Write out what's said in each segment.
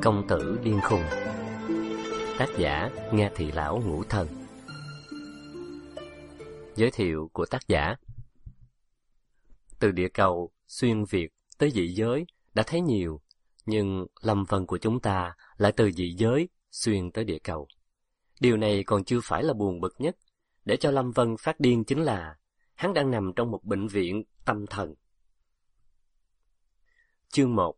Công tử điên khùng. Tác giả Nga Thị Lão Ngũ Thần. Giới thiệu của tác giả. Từ địa cầu xuyên Việt tới dị giới đã thấy nhiều, nhưng Lâm Vân của chúng ta lại từ dị giới xuyên tới địa cầu. Điều này còn chưa phải là buồn bực nhất. Để cho Lâm Vân phát điên chính là hắn đang nằm trong một bệnh viện tâm thần. Chương 1.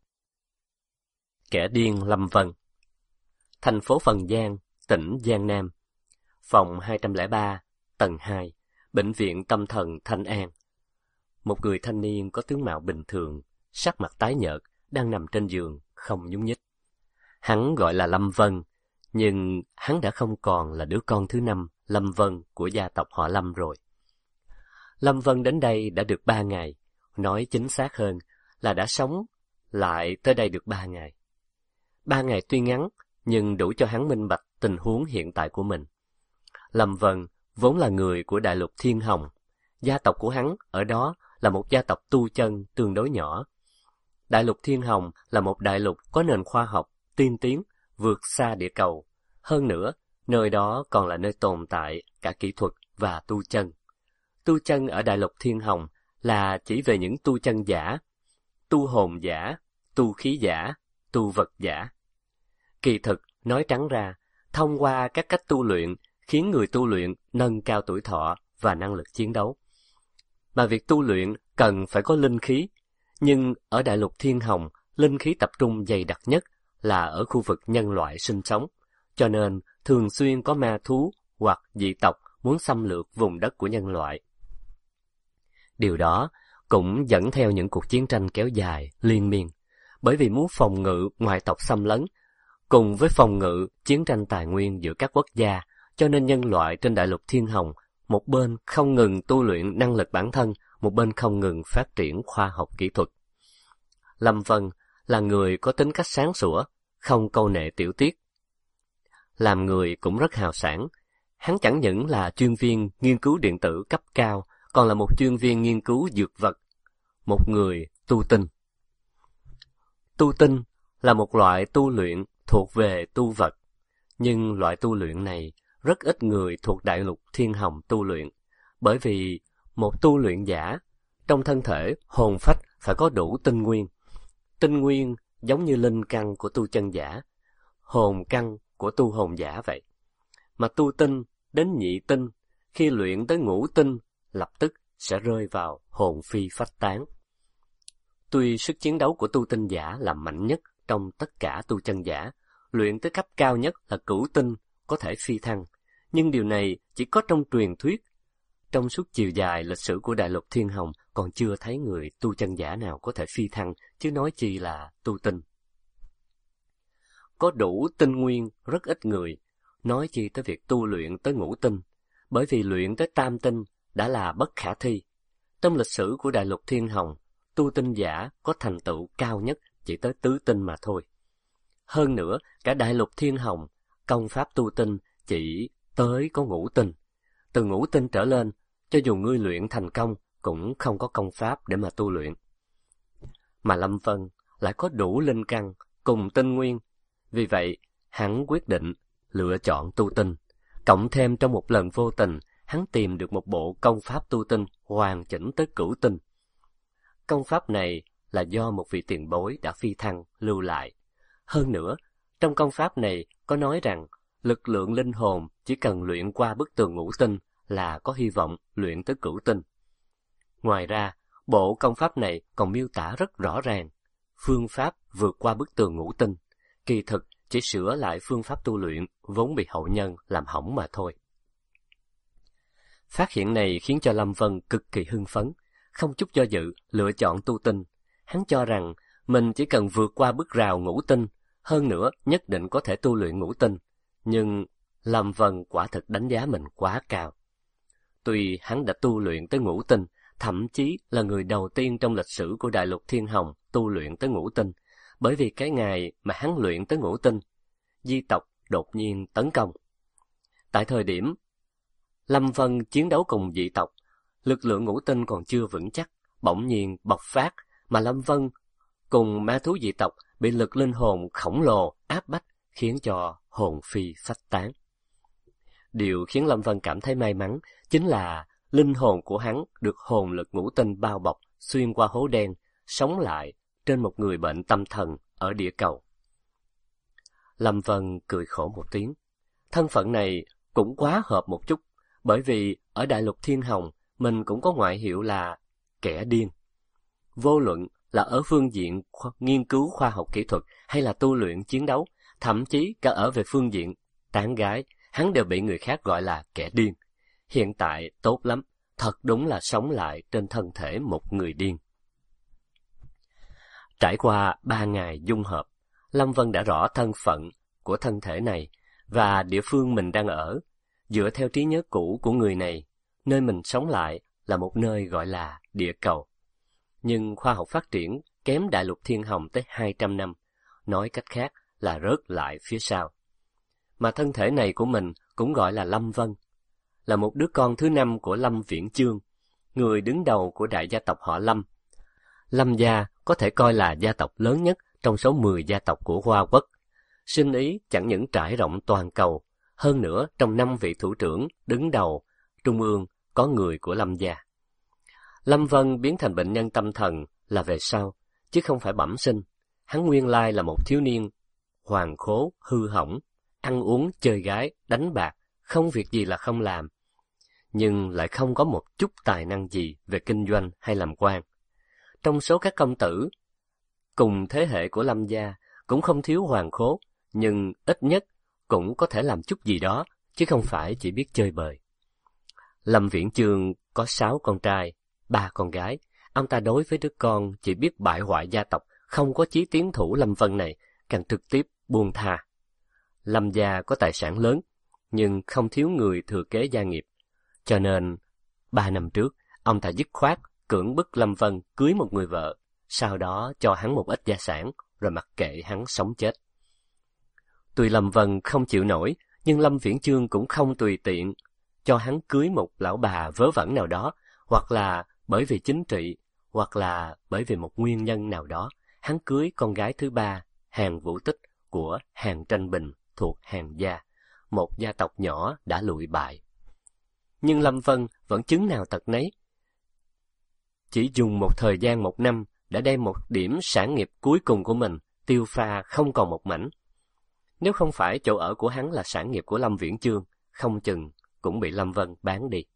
Kẻ điên Lâm Vân. Thành phố Phần Giang, tỉnh Giang Nam. Phòng 203, tầng 2, Bệnh viện Tâm thần Thanh An. Một người thanh niên có tướng mạo bình thường, sắc mặt tái nhợt, đang nằm trên giường, không nhúc nhích. Hắn gọi là Lâm Vân, nhưng hắn đã không còn là đứa con thứ 5 Lâm Vân của gia tộc họ Lâm rồi. Lâm Vân đến đây đã được 3 ngày, nói chính xác hơn là đã sống lại tới đây được 3 ngày. 3 ngày tuy ngắn, nhưng đủ cho hắn minh bạch tình huống hiện tại của mình. Lâm Vân vốn là người của đại lục Thiên Hồng. Gia tộc của hắn ở đó là một gia tộc tu chân tương đối nhỏ. Đại lục Thiên Hồng là một đại lục có nền khoa học tiên tiến, vượt xa địa cầu. Hơn nữa, nơi đó còn là nơi tồn tại cả kỹ thuật và tu chân. Tu chân ở đại lục Thiên Hồng là chỉ về những tu chân giả, tu hồn giả, tu khí giả, tu vật giả. Kỳ thực, nói trắng ra, thông qua các cách tu luyện khiến người tu luyện nâng cao tuổi thọ và năng lực chiến đấu. Mà việc tu luyện cần phải có linh khí, nhưng ở đại lục Thiên Hồng, linh khí tập trung dày đặc nhất là ở khu vực nhân loại sinh sống, cho nên thường xuyên có ma thú hoặc dị tộc muốn xâm lược vùng đất của nhân loại. Điều đó cũng dẫn theo những cuộc chiến tranh kéo dài, liên miên, bởi vì muốn phòng ngự ngoại tộc xâm lấn, cùng với phòng ngự chiến tranh tài nguyên giữa các quốc gia, cho nên nhân loại trên đại lục Thiên Hồng, một bên không ngừng tu luyện năng lực bản thân, một bên không ngừng phát triển khoa học kỹ thuật. Lâm Vân là người có tính cách sáng sủa, không câu nệ tiểu tiết. Làm người cũng rất hào sảng. Hắn chẳng những là chuyên viên nghiên cứu điện tử cấp cao, còn là một chuyên viên nghiên cứu dược vật, một người tu tinh. Tu tinh là một loại tu luyện thuộc về tu vật, nhưng loại tu luyện này rất ít người thuộc đại lục Thiên Hồng tu luyện, bởi vì một tu luyện giả trong thân thể hồn phách phải có đủ tinh nguyên. Tinh nguyên giống như linh căn của tu chân giả, hồn căn của tu hồn giả vậy. Mà tu tinh đến nhị tinh, khi luyện tới ngũ tinh, lập tức sẽ rơi vào hồn phi phách tán. Tuy sức chiến đấu của tu tinh giả là mạnh nhất trong tất cả tu chân giả, luyện tới cấp cao nhất là cửu tinh có thể phi thăng, nhưng điều này chỉ có trong truyền thuyết. Trong suốt chiều dài lịch sử của đại lục Thiên Hồng còn chưa thấy người tu chân giả nào có thể phi thăng, chứ nói chi là tu tinh. Có đủ tinh nguyên rất ít người, nói chi tới việc tu luyện tới ngũ tinh, bởi vì luyện tới tam tinh đã là bất khả thi. Trong lịch sử của đại lục Thiên Hồng, tu tinh giả có thành tựu cao nhất chỉ tới tứ tinh mà thôi. Hơn nữa, cả đại lục Thiên Hồng, công pháp tu tinh chỉ tới có ngũ tinh. Từ ngũ tinh trở lên, cho dù ngươi luyện thành công, cũng không có công pháp để mà tu luyện. Mà Lâm Vân lại có đủ linh căn cùng tinh nguyên. Vì vậy, hắn quyết định lựa chọn tu tinh. Cộng thêm trong một lần vô tình, hắn tìm được một bộ công pháp tu tinh hoàn chỉnh tới cửu tinh. Công pháp này là do một vị tiền bối đã phi thăng lưu lại. Hơn nữa, trong công pháp này có nói rằng lực lượng linh hồn chỉ cần luyện qua bức tường ngũ tinh là có hy vọng luyện tới cửu tinh. Ngoài ra, bộ công pháp này còn miêu tả rất rõ ràng phương pháp vượt qua bức tường ngũ tinh, kỳ thực chỉ sửa lại phương pháp tu luyện vốn bị hậu nhân làm hỏng mà thôi. Phát hiện này khiến cho Lâm Vân cực kỳ hưng phấn, không chút do dự lựa chọn tu tinh. Hắn cho rằng mình chỉ cần vượt qua bức rào ngũ tinh, hơn nữa nhất định có thể tu luyện ngũ tinh. Nhưng Lâm Vân quả thực đánh giá mình quá cao. Tuy hắn đã tu luyện tới ngũ tinh, thậm chí là người đầu tiên trong lịch sử của đại lục Thiên Hồng tu luyện tới ngũ tinh, bởi vì cái ngày mà hắn luyện tới ngũ tinh, di tộc đột nhiên tấn công. Tại thời điểm Lâm Vân chiến đấu cùng dị tộc, lực lượng ngũ tinh còn chưa vững chắc, bỗng nhiên bộc phát, mà Lâm Vân cùng ma thú dị tộc bị lực linh hồn khổng lồ áp áp bách, khiến cho hồn phi phách tán. Điều khiến Lâm Vân cảm thấy may mắn chính là linh hồn của hắn được hồn lực ngũ tinh bao bọc xuyên qua hố đen, sống lại trên một người bệnh tâm thần ở địa cầu. Lâm Vân cười khổ một tiếng. Thân phận này cũng quá hợp một chút, bởi vì ở Đại Lục Thiên Hồng mình cũng có ngoại hiệu là kẻ điên. Vô luận là ở phương diện nghiên cứu khoa học kỹ thuật hay là tu luyện chiến đấu, thậm chí cả ở về phương diện tán gái, hắn đều bị người khác gọi là kẻ điên. Hiện tại tốt lắm, thật đúng là sống lại trên thân thể một người điên. Trải qua 3 ngày dung hợp, Lâm Vân đã rõ thân phận của thân thể này và địa phương mình đang ở. Dựa theo trí nhớ cũ của người này, nơi mình sống lại là một nơi gọi là địa cầu. Nhưng khoa học phát triển kém Đại Lục Thiên Hồng tới 200 năm, nói cách khác là rớt lại phía sau. Mà thân thể này của mình cũng gọi là Lâm Vân, là một đứa con thứ 5 của Lâm Viễn Chương, người đứng đầu của đại gia tộc họ Lâm. Lâm gia có thể coi là gia tộc lớn nhất trong số 10 gia tộc của Hoa Quốc. Sinh ý chẳng những trải rộng toàn cầu, hơn nữa trong 5 vị thủ trưởng đứng đầu trung ương có người của Lâm gia. Lâm Vân biến thành bệnh nhân tâm thần là về sau, chứ không phải bẩm sinh. Hắn nguyên lai là một thiếu niên hoàn khố, hư hỏng, ăn uống, chơi gái, đánh bạc, không việc gì là không làm, nhưng lại không có một chút tài năng gì về kinh doanh hay làm quan. Trong số các công tử cùng thế hệ của Lâm gia cũng không thiếu hoàn khố, nhưng ít nhất cũng có thể làm chút gì đó, chứ không phải chỉ biết chơi bời. Lâm Viễn Chương có 6 con trai, 3 con gái. Ông ta đối với đứa con chỉ biết bại hoại gia tộc, không có chí tiến thủ Lâm Vân này, càng trực tiếp buông tha. Lâm gia có tài sản lớn, nhưng không thiếu người thừa kế gia nghiệp. Cho nên, 3 năm trước, ông ta dứt khoát cưỡng bức Lâm Vân cưới một người vợ, sau đó cho hắn một ít gia sản, rồi mặc kệ hắn sống chết. Tuy Lâm Vân không chịu nổi, nhưng Lâm Viễn Chương cũng không tùy tiện cho hắn cưới một lão bà vớ vẩn nào đó, hoặc là bởi vì chính trị, hoặc là bởi vì một nguyên nhân nào đó, hắn cưới con gái thứ 3, Hàn Vũ Tích của Hàn Tranh Bình thuộc Hàn gia, một gia tộc nhỏ đã lụi bại. Nhưng Lâm Vân vẫn chứng nào tật nấy. Chỉ dùng một thời gian 1 năm đã đem một điểm sản nghiệp cuối cùng của mình tiêu pha không còn một mảnh. Nếu không phải chỗ ở của hắn là sản nghiệp của Lâm Viễn Chương, không chừng cũng bị Lâm Vân bán đi.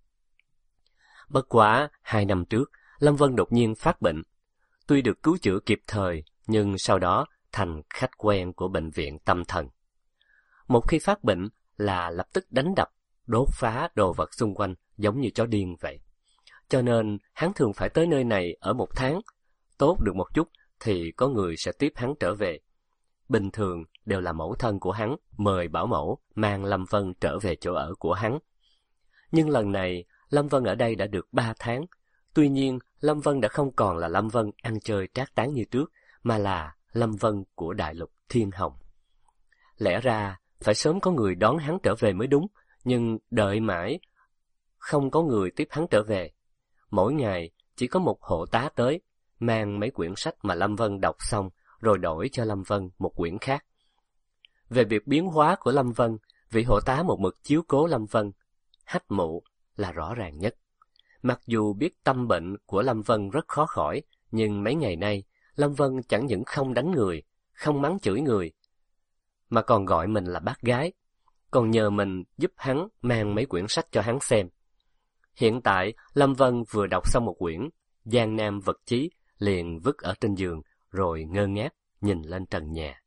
Bất quá 2 năm trước, Lâm Vân đột nhiên phát bệnh. Tuy được cứu chữa kịp thời, nhưng sau đó thành khách quen của bệnh viện tâm thần. Một khi phát bệnh là lập tức đánh đập, đốt phá đồ vật xung quanh giống như chó điên vậy. Cho nên hắn thường phải tới nơi này ở 1 tháng. Tốt được một chút thì có người sẽ tiếp hắn trở về. Bình thường đều là mẫu thân của hắn mời bảo mẫu mang Lâm Vân trở về chỗ ở của hắn. Nhưng lần này Lâm Vân ở đây đã được 3 tháng. Tuy nhiên Lâm Vân đã không còn là Lâm Vân ăn chơi trác tán như trước, mà là Lâm Vân của Đại Lục Thiên Hồng. Lẽ ra phải sớm có người đón hắn trở về mới đúng, nhưng đợi mãi không có người tiếp hắn trở về. Mỗi ngày chỉ có một hộ tá tới, mang mấy quyển sách mà Lâm Vân đọc xong, rồi đổi cho Lâm Vân một quyển khác. Về việc biến hóa của Lâm Vân, vị hộ tá một mực chiếu cố Lâm Vân, Hách Mụ là rõ ràng nhất. Mặc dù biết tâm bệnh của Lâm Vân rất khó khỏi, nhưng mấy ngày nay, Lâm Vân chẳng những không đánh người, không mắng chửi người, mà còn gọi mình là bác gái, còn nhờ mình giúp hắn mang mấy quyển sách cho hắn xem. Hiện tại, Lâm Vân vừa đọc xong một quyển, Giang Nam Vật Chí, liền vứt ở trên giường, rồi ngơ ngác nhìn lên trần nhà.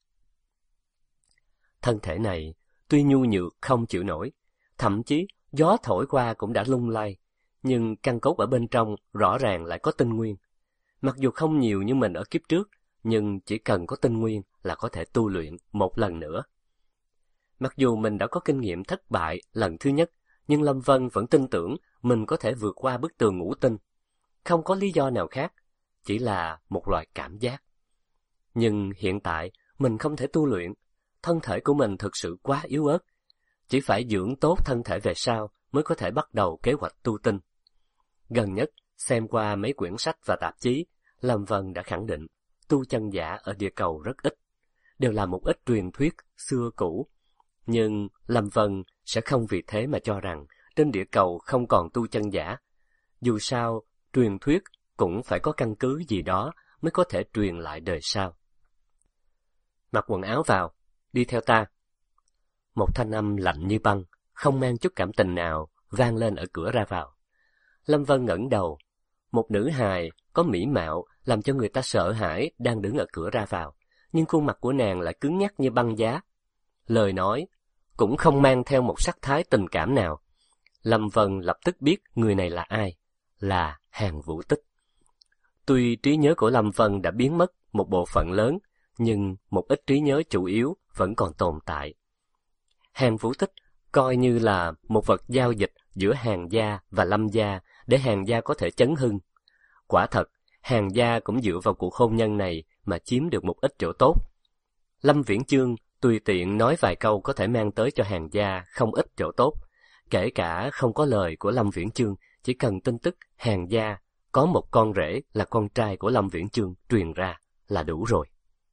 Thân thể này tuy nhu nhược không chịu nổi, thậm chí gió thổi qua cũng đã lung lay, nhưng căn cốt ở bên trong rõ ràng lại có tinh nguyên. Mặc dù không nhiều như mình ở kiếp trước, nhưng chỉ cần có tinh nguyên là có thể tu luyện một lần nữa. Mặc dù mình đã có kinh nghiệm thất bại lần thứ nhất, nhưng Lâm Vân vẫn tin tưởng mình có thể vượt qua bức tường ngũ tinh. Không có lý do nào khác, chỉ là một loại cảm giác. Nhưng hiện tại mình không thể tu luyện, thân thể của mình thực sự quá yếu ớt. Chỉ phải dưỡng tốt thân thể về sau mới có thể bắt đầu kế hoạch tu tinh. Gần nhất, xem qua mấy quyển sách và tạp chí, Lâm Vân đã khẳng định tu chân giả ở địa cầu rất ít. đều là một ít truyền thuyết xưa cũ. Nhưng Lâm Vân sẽ không vì thế mà cho rằng trên địa cầu không còn tu chân giả. Dù sao, truyền thuyết cũng phải có căn cứ gì đó mới có thể truyền lại đời sau. Mặc quần áo vào, đi theo ta. Một thanh âm lạnh như băng, không mang chút cảm tình nào, vang lên ở cửa ra vào. Lâm Vân ngẩng đầu. Một nữ hài có mỹ mạo làm cho người ta sợ hãi đang đứng ở cửa ra vào, nhưng khuôn mặt của nàng lại cứng nhắc như băng giá. Lời nói cũng không mang theo một sắc thái tình cảm nào. Lâm Vân lập tức biết người này là ai, là Hàn Vũ Tích. Tuy trí nhớ của Lâm Vân đã biến mất một bộ phận lớn, nhưng một ít trí nhớ chủ yếu vẫn còn tồn tại. Hàn Vũ Tích coi như là một vật giao dịch giữa Hàn gia và Lâm gia để Hàn gia có thể chấn hưng. Quả thật, Hàn gia cũng dựa vào cuộc hôn nhân này mà chiếm được một ít chỗ tốt. Lâm Viễn Chương tùy tiện nói vài câu có thể mang tới cho Hàn gia không ít chỗ tốt. Kể cả không có lời của Lâm Viễn Chương, chỉ cần tin tức Hàn gia có một con rể là con trai của Lâm Viễn Chương truyền ra là đủ rồi.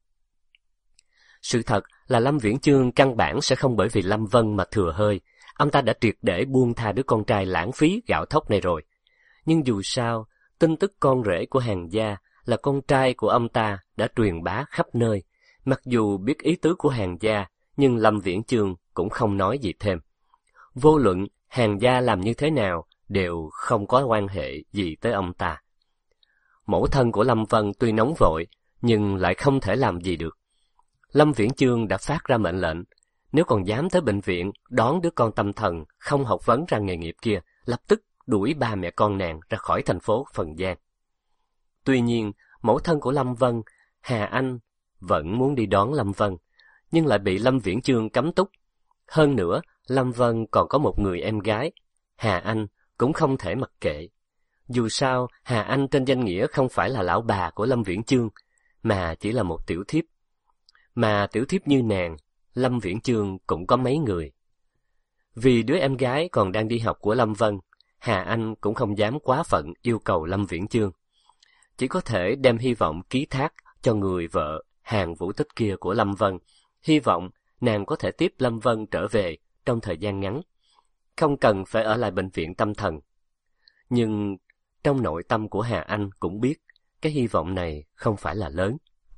Sự thật là Lâm Viễn Chương căn bản sẽ không bởi vì Lâm Vân mà thừa hơi. Ông ta đã triệt để buông tha đứa con trai lãng phí gạo thóc này rồi. Nhưng dù sao, tin tức con rể của Hàn gia là con trai của ông ta đã truyền bá khắp nơi. Mặc dù biết ý tứ của Hàn gia, nhưng Lâm Viễn Chương cũng không nói gì thêm. Vô luận Hàn gia làm như thế nào, đều không có quan hệ gì tới ông ta. Mẫu thân của Lâm Vân tuy nóng vội, nhưng lại không thể làm gì được. Lâm Viễn Chương đã phát ra mệnh lệnh, nếu còn dám tới bệnh viện đón đứa con tâm thần không học vấn ra nghề nghiệp kia, lập tức đuổi ba mẹ con nàng ra khỏi thành phố Phần Giang. Tuy nhiên, mẫu thân của Lâm Vân, Hà Anh, vẫn muốn đi đón Lâm Vân, nhưng lại bị Lâm Viễn Chương cấm túc. Hơn nữa, Lâm Vân còn có một người em gái, Hà Anh cũng không thể mặc kệ. Dù sao, Hà Anh trên danh nghĩa không phải là lão bà của Lâm Viễn Chương, mà chỉ là một tiểu thiếp. Mà tiểu thiếp như nàng, Lâm Viễn Chương cũng có mấy người. Vì đứa em gái còn đang đi học của Lâm Vân, Hà Anh cũng không dám quá phận yêu cầu Lâm Viễn Chương. Chỉ có thể đem hy vọng ký thác cho người vợ Hàn Vũ Tích kia của Lâm Vân, hy vọng nàng có thể tiếp Lâm Vân trở về trong thời gian ngắn, không cần phải ở lại bệnh viện tâm thần. Nhưng trong nội tâm của Hà Anh cũng biết, cái hy vọng này không phải là lớn.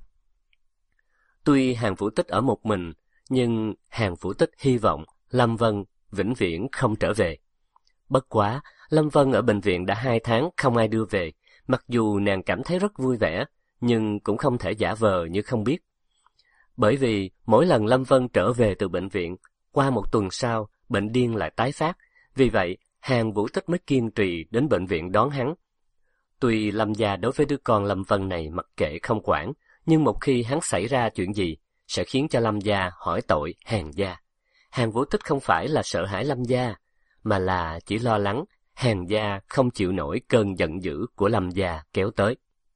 Tuy Hàn Vũ Tích ở một mình, nhưng Hàn Vũ Tích hy vọng Lâm Vân vĩnh viễn không trở về. Bất quá, Lâm Vân ở bệnh viện đã 2 tháng không ai đưa về, mặc dù nàng cảm thấy rất vui vẻ, nhưng cũng không thể giả vờ như không biết. Bởi vì mỗi lần Lâm Vân trở về từ bệnh viện, qua một tuần sau, bệnh điên lại tái phát, vì vậy Hàn Vũ Tích mới kiên trì đến bệnh viện đón hắn. Tuy Lâm gia đối với đứa con Lâm Vân này mặc kệ không quản, nhưng một khi hắn xảy ra chuyện gì, sẽ khiến cho Lâm gia hỏi tội Hàn gia. Hàn Vũ Tích không phải là sợ hãi Lâm gia, mà là chỉ lo lắng Hàn gia không chịu nổi cơn giận dữ của Lâm gia kéo tới.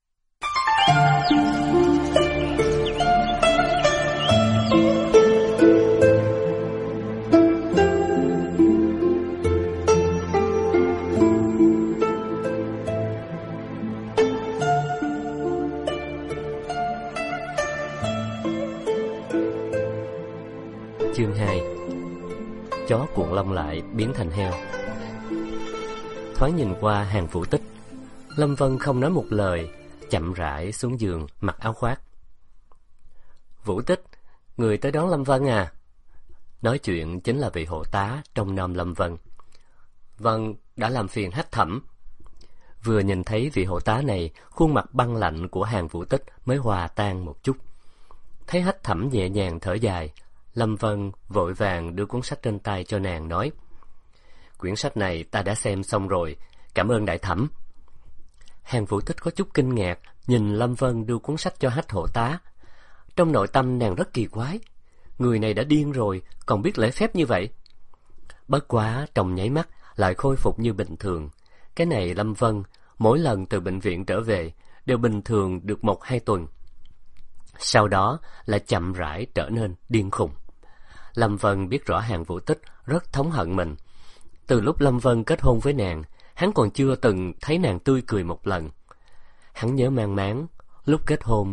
Chương 2. Chó cuộn lông lại biến thành heo. Thoáng nhìn qua Hàn Vũ Tích, Lâm Vân không nói một lời, chậm rãi xuống giường mặc áo khoác. Vũ Tích, người tới đón Lâm Vân à? Nói chuyện chính là vị hộ tá trông nom Lâm Vân. Vâng, đã làm phiền Hách Thẩm. Vừa nhìn thấy vị hộ tá này, khuôn mặt băng lạnh của Hàn Vũ Tích mới hòa tan một chút. Thấy Hách Thẩm nhẹ nhàng thở dài, Lâm Vân vội vàng đưa cuốn sách trên tay cho nàng nói: Quyển sách này ta đã xem xong rồi, cảm ơn đại thẩm. Hàn Vũ Tích có chút kinh ngạc nhìn Lâm Vân đưa cuốn sách cho Hách hộ tá. Trong nội tâm nàng rất kỳ quái, người này đã điên rồi còn biết lễ phép như vậy. Bất quá trong nháy mắt lại khôi phục như bình thường. Cái này Lâm Vân mỗi lần từ bệnh viện trở về đều bình thường được 1-2 tuần, sau đó lại chậm rãi trở nên điên khùng. Lâm Vân biết rõ Hàn Vũ Tích rất thống hận mình. Từ lúc Lâm Vân kết hôn với nàng, hắn còn chưa từng thấy nàng tươi cười một lần. Hắn nhớ mang máng, lúc kết hôn,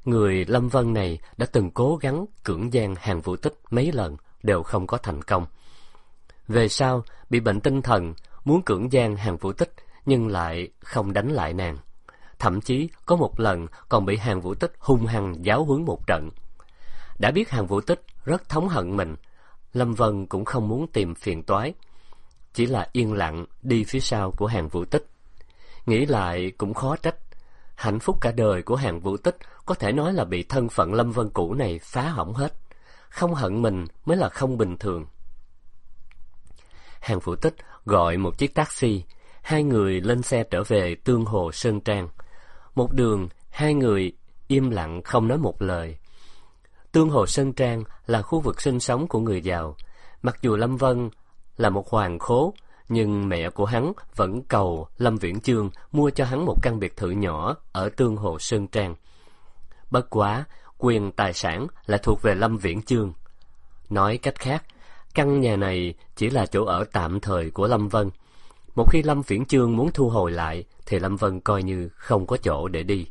Người Lâm Vân này đã từng cố gắng cưỡng gian Hàn Vũ Tích mấy lần, đều không có thành công. Về sau, bị bệnh tinh thần, muốn cưỡng gian Hàn Vũ Tích, nhưng lại không đánh lại nàng. Thậm chí, có một lần còn bị Hàn Vũ Tích hung hăng giáo huấn một trận. Đã biết Hàn Vũ Tích rất thống hận mình, Lâm Vân cũng không muốn tìm phiền toái, chỉ là yên lặng đi phía sau của Hàn Vũ Tích. Nghĩ lại cũng khó trách, hạnh phúc cả đời của Hàn Vũ Tích có thể nói là bị thân phận Lâm Vân cũ này phá hỏng hết. Không hận mình mới là không bình thường. Hàn Vũ Tích gọi một chiếc taxi, hai người lên xe trở về Tương Hồ Sơn Trang. Một đường, hai người im lặng không nói một lời. Tương Hồ Sơn Trang là khu vực sinh sống của người giàu. Mặc dù Lâm Vân là một hoàng khố, nhưng mẹ của hắn vẫn cầu Lâm Viễn Chương mua cho hắn một căn biệt thự nhỏ ở Tương Hồ Sơn Trang. Bất quá, quyền tài sản là thuộc về Lâm Viễn Chương. Nói cách khác, căn nhà này chỉ là chỗ ở tạm thời của Lâm Vân. Một khi Lâm Viễn Chương muốn thu hồi lại, thì Lâm Vân coi như không có chỗ để đi.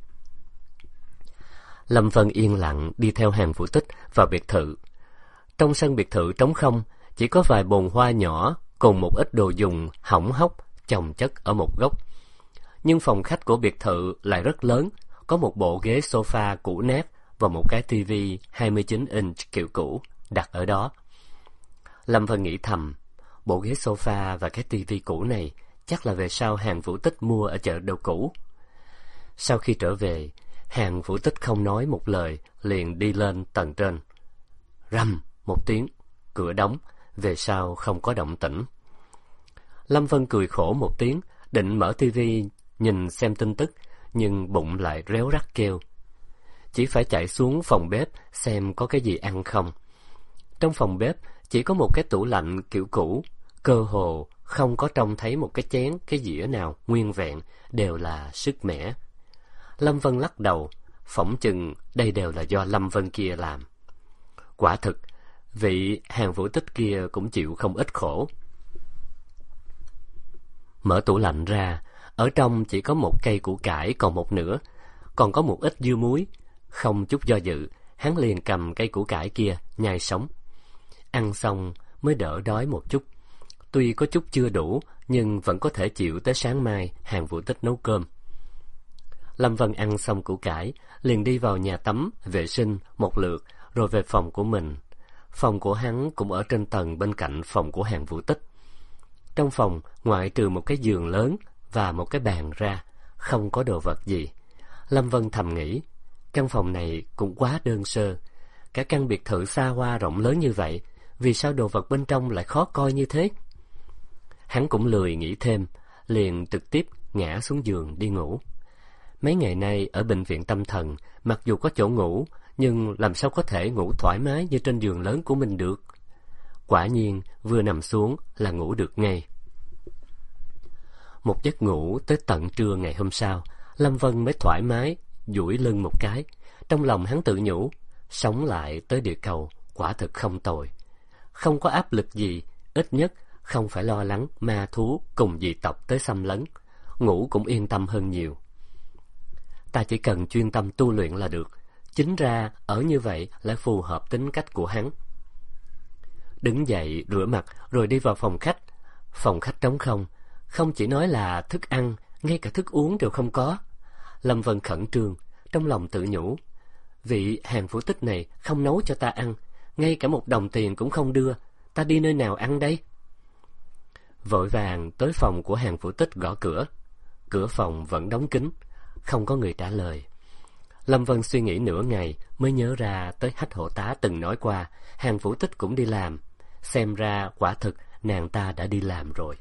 Lâm Vân yên lặng đi theo Hàn Vũ Tích vào biệt thự. Trong sân biệt thự trống không, chỉ có vài bồn hoa nhỏ cùng một ít đồ dùng hỏng hóc chồng chất ở một góc. Nhưng phòng khách của biệt thự lại rất lớn, có một bộ ghế sofa cũ nát và một cái tivi 29 inch kiểu cũ đặt ở đó. Lâm Vân nghĩ thầm, bộ ghế sofa và cái tivi cũ này chắc là về sau Hàn Vũ Tích mua ở chợ đồ cũ. Sau khi trở về, Hàn Vũ Tích không nói một lời, liền đi lên tầng trên. Rầm một tiếng, cửa đóng, về sau không có động tĩnh. Lâm Vân cười khổ một tiếng, định mở tivi nhìn xem tin tức, nhưng bụng lại réo rắt kêu. Chỉ phải chạy xuống phòng bếp xem có cái gì ăn không. Trong phòng bếp chỉ có một cái tủ lạnh kiểu cũ, cơ hồ không có trông thấy một cái chén, cái dĩa nào nguyên vẹn, đều là sứt mẻ. Lâm Vân lắc đầu, phỏng chừng đây đều là do Lâm Vân kia làm. Quả thực, vị Hàn Vũ Tích kia cũng chịu không ít khổ. Mở tủ lạnh ra, ở trong chỉ có một cây củ cải còn một nửa, còn có một ít dưa muối. Không chút do dự, hắn liền cầm cây củ cải kia nhai sống. Ăn xong mới đỡ đói một chút. Tuy có chút chưa đủ, nhưng vẫn có thể chịu tới sáng mai Hàn Vũ Tích nấu cơm. Lâm Vân ăn xong củ cải, liền đi vào nhà tắm, vệ sinh một lượt, rồi về phòng của mình. Phòng của hắn cũng ở trên tầng bên cạnh phòng của Hàn Vũ Tích. Trong phòng, ngoại trừ một cái giường lớn và một cái bàn ra, không có đồ vật gì. Lâm Vân thầm nghĩ, căn phòng này cũng quá đơn sơ. Cả căn biệt thự xa hoa rộng lớn như vậy, vì sao đồ vật bên trong lại khó coi như thế? Hắn cũng lười nghĩ thêm, liền trực tiếp ngã xuống giường đi ngủ. Mấy ngày nay ở bệnh viện tâm thần, mặc dù có chỗ ngủ, nhưng làm sao có thể ngủ thoải mái như trên giường lớn của mình được. Quả nhiên, vừa nằm xuống là ngủ được ngay. Một giấc ngủ tới tận trưa ngày hôm sau, Lâm Vân mới thoải mái duỗi lưng một cái. Trong lòng hắn tự nhủ, sống lại tới địa cầu quả thực không tồi. Không có áp lực gì, ít nhất không phải lo lắng ma thú cùng dị tộc tới xâm lấn. Ngủ cũng yên tâm hơn nhiều. Ta chỉ cần chuyên tâm tu luyện là được. Chính ra ở như vậy lại phù hợp tính cách của hắn. Đứng dậy rửa mặt rồi đi vào phòng khách. Phòng khách trống không, không chỉ nói là thức ăn, ngay cả thức uống đều không có. Lâm Vân khẩn trương, trong lòng tự nhủ, vị Hàn Vũ Tích này không nấu cho ta ăn, ngay cả một đồng tiền cũng không đưa, ta đi nơi nào ăn đây? Vội vàng tới phòng của Hàn Vũ Tích gõ cửa. Cửa phòng vẫn đóng kín, không có người trả lời. Lâm Vân suy nghĩ nửa ngày mới nhớ ra tới Hách hộ tá từng nói qua Hàn Vũ Tích cũng đi làm. Xem ra quả thực nàng ta đã đi làm rồi.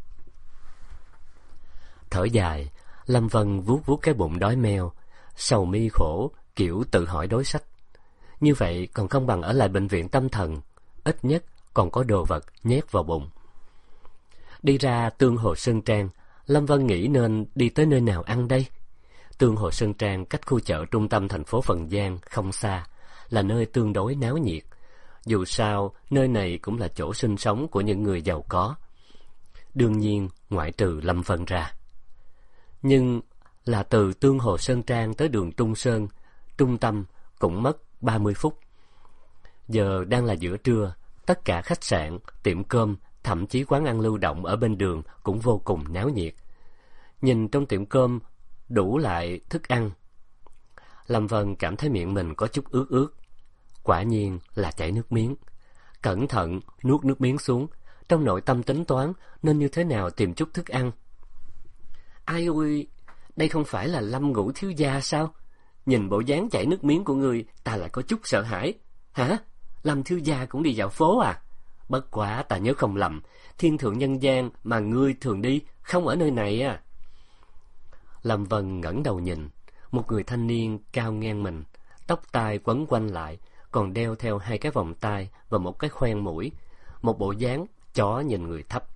Thở dài, Lâm Vân vuốt vuốt cái bụng đói meo, sầu mi khổ, kiểu tự hỏi đối sách. Như vậy còn không bằng ở lại bệnh viện tâm thần, ít nhất còn có đồ vật nhét vào bụng. Đi ra Tương Hồ Sơn Trang, Lâm Vân nghĩ nên đi tới nơi nào ăn đây. Tương Hồ Sơn Trang cách khu chợ trung tâm thành phố Phần Giang không xa, là nơi tương đối náo nhiệt. Dù sao, nơi này cũng là chỗ sinh sống của những người giàu có. Đương nhiên, ngoại trừ Lâm Vân ra. Nhưng là từ Tương Hồ Sơn Trang tới đường Trung Sơn, trung tâm cũng mất 30 phút. Giờ đang là giữa trưa, tất cả khách sạn, tiệm cơm, thậm chí quán ăn lưu động ở bên đường cũng vô cùng náo nhiệt. Nhìn trong tiệm cơm đủ lại thức ăn, Lâm Vân cảm thấy miệng mình có chút ướt ướt. Quả nhiên là chảy nước miếng. Cẩn thận nuốt nước miếng xuống, trong nội tâm tính toán nên như thế nào tìm chút thức ăn. Ai ôi, đây không phải là Lâm Ngũ thiếu gia sao? Nhìn bộ dáng chảy nước miếng của người, ta lại có chút sợ hãi. Hả? Lâm thiếu gia cũng đi dạo phố à? Bất quá ta nhớ không lầm, thiên thượng nhân gian mà ngươi thường đi không ở nơi này à? Lâm Vân ngẩng đầu nhìn, một người thanh niên cao ngang mình, tóc tai quấn quanh lại, còn đeo theo 2 cái vòng tai và một cái khoen mũi, một bộ dáng chó nhìn người thấp.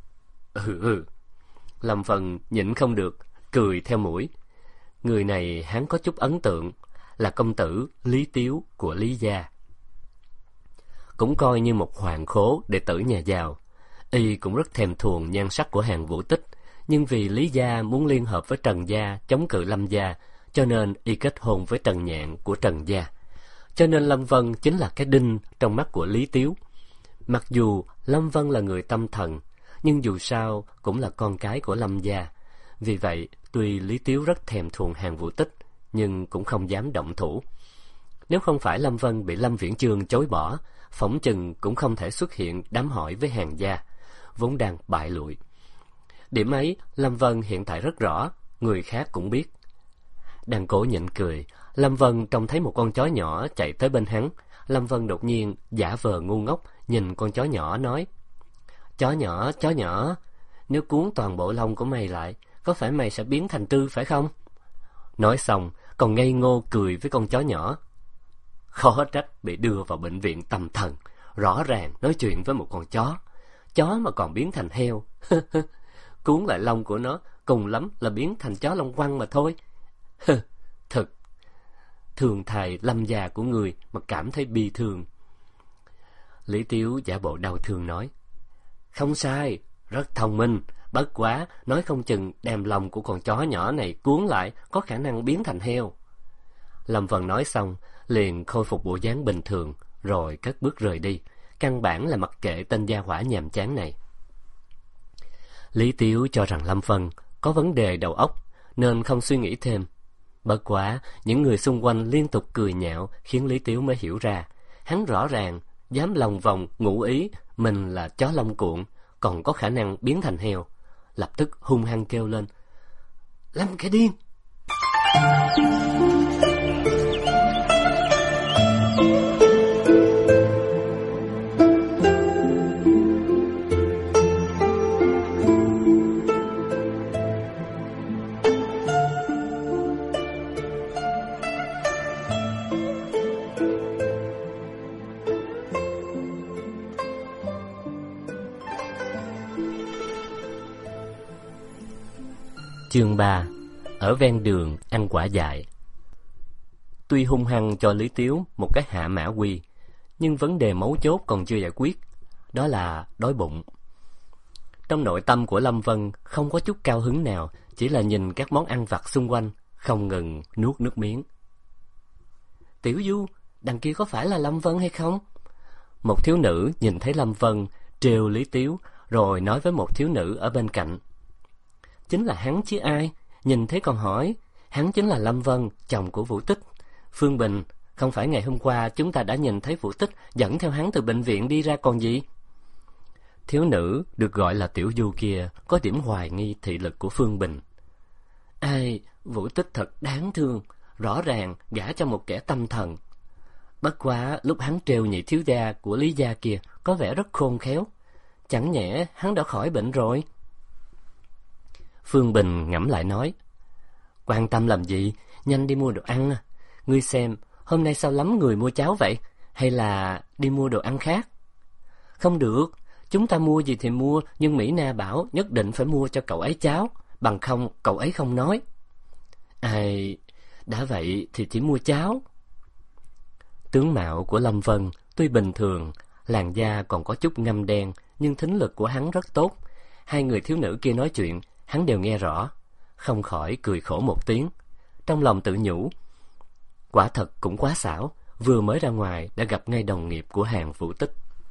Lâm Vân nhịn không được, cười theo mũi. Người này hắn có chút ấn tượng, là công tử Lý Tiếu của Lý gia. Cũng coi như một hoàng khố đệ tử nhà giàu. Y cũng rất thèm thuồng nhan sắc của Hàn Vũ Tích, nhưng vì Lý gia muốn liên hợp với Trần gia chống cự Lâm gia, cho nên y kết hôn với Trần Nhạn của Trần gia. Cho nên Lâm Vân chính là cái đinh trong mắt của Lý Tiếu. Mặc dù Lâm Vân là người tâm thần, nhưng dù sao cũng là con cái của Lâm gia. Vì vậy, tuy Lý Tiếu rất thèm thuồng Hàn Vũ Tích, nhưng cũng không dám động thủ. Nếu không phải Lâm Vân bị Lâm Viễn Chương chối bỏ, phỏng chừng cũng không thể xuất hiện đám hỏi với Hàn gia, vốn đang bại lụi. Điểm ấy Lâm Vân hiện tại rất rõ, người khác cũng biết. Đang cố nhịn cười, Lâm Vân trông thấy một con chó nhỏ chạy tới bên hắn. Lâm Vân đột nhiên giả vờ ngu ngốc nhìn con chó nhỏ nói: chó nhỏ, nếu cuốn toàn bộ lông của mày lại, có phải mày sẽ biến thành Tư phải không? Nói xong còn ngây ngô cười với con chó nhỏ. Khó trách bị đưa vào bệnh viện tâm thần, rõ ràng nói chuyện với một con chó mà còn biến thành heo. Cuốn lại lông của nó, cùng lắm là biến thành chó lông quăng mà thôi. Thật thường thầy Lâm già của người mà cảm thấy bi thương. Lý Tiếu giả bộ đau thương nói: không sai, rất thông minh, bất quá nói không chừng đem lông của con chó nhỏ này cuốn lại có khả năng biến thành heo. Lâm Vân nói xong liền khôi phục bộ dáng bình thường, rồi cất bước rời đi, căn bản là mặc kệ tên gia hỏa nhàm chán này. Lý Tiếu cho rằng Lâm Vân có vấn đề đầu óc nên không suy nghĩ thêm. Bất quá những người xung quanh liên tục cười nhạo khiến Lý Tiếu mới hiểu ra, hắn rõ ràng dám lòng vòng ngụ ý mình là chó lông cuộn, còn có khả năng biến thành heo. Lập tức hung hăng kêu lên: Lâm cái điên! Chương 3. Ở ven đường ăn quả dại. Tuy hung hăng cho Lý Tiếu một cái hạ mã quy, nhưng vấn đề mấu chốt còn chưa giải quyết, đó là đói bụng. Trong nội tâm của Lâm Vân không có chút cao hứng nào, chỉ là nhìn các món ăn vặt xung quanh, không ngừng nuốt nước miếng. Tiểu Du, đằng kia có phải là Lâm Vân hay không? Một thiếu nữ nhìn thấy Lâm Vân trêu Lý Tiếu, rồi nói với một thiếu nữ ở bên cạnh: chính là hắn chứ ai, nhìn thấy còn hỏi. Hắn chính là Lâm Vân, chồng của Vũ Tích. Phương Bình, không phải ngày hôm qua chúng ta đã nhìn thấy Vũ Tích dẫn theo hắn từ bệnh viện đi ra còn gì? Thiếu nữ được gọi là Tiểu Du kia có điểm hoài nghi thị lực của Phương Bình. Ai, Vũ Tích thật đáng thương, rõ ràng gả cho một kẻ tâm thần. Bất quá lúc hắn trêu nhị thiếu gia của Lý gia kia có vẻ rất khôn khéo, chẳng nhẽ hắn đã khỏi bệnh rồi? Phương Bình ngẫm lại nói: quan tâm làm gì, nhanh đi mua đồ ăn. Ngươi xem, hôm nay sao lắm người mua cháo vậy? Hay là đi mua đồ ăn khác? Không được, chúng ta mua gì thì mua, nhưng Mỹ Na bảo nhất định phải mua cho cậu ấy cháo, bằng không cậu ấy không nói. Ai, đã vậy thì chỉ mua cháo. Tướng mạo của Lâm Vân tuy bình thường, làn da còn có chút ngăm đen, nhưng thính lực của hắn rất tốt. Hai người thiếu nữ kia nói chuyện hắn đều nghe rõ, không khỏi cười khổ một tiếng, trong lòng tự nhủ: Quả thật cũng quá xảo, vừa mới ra ngoài đã gặp ngay đồng nghiệp của Hàn Vũ Tích.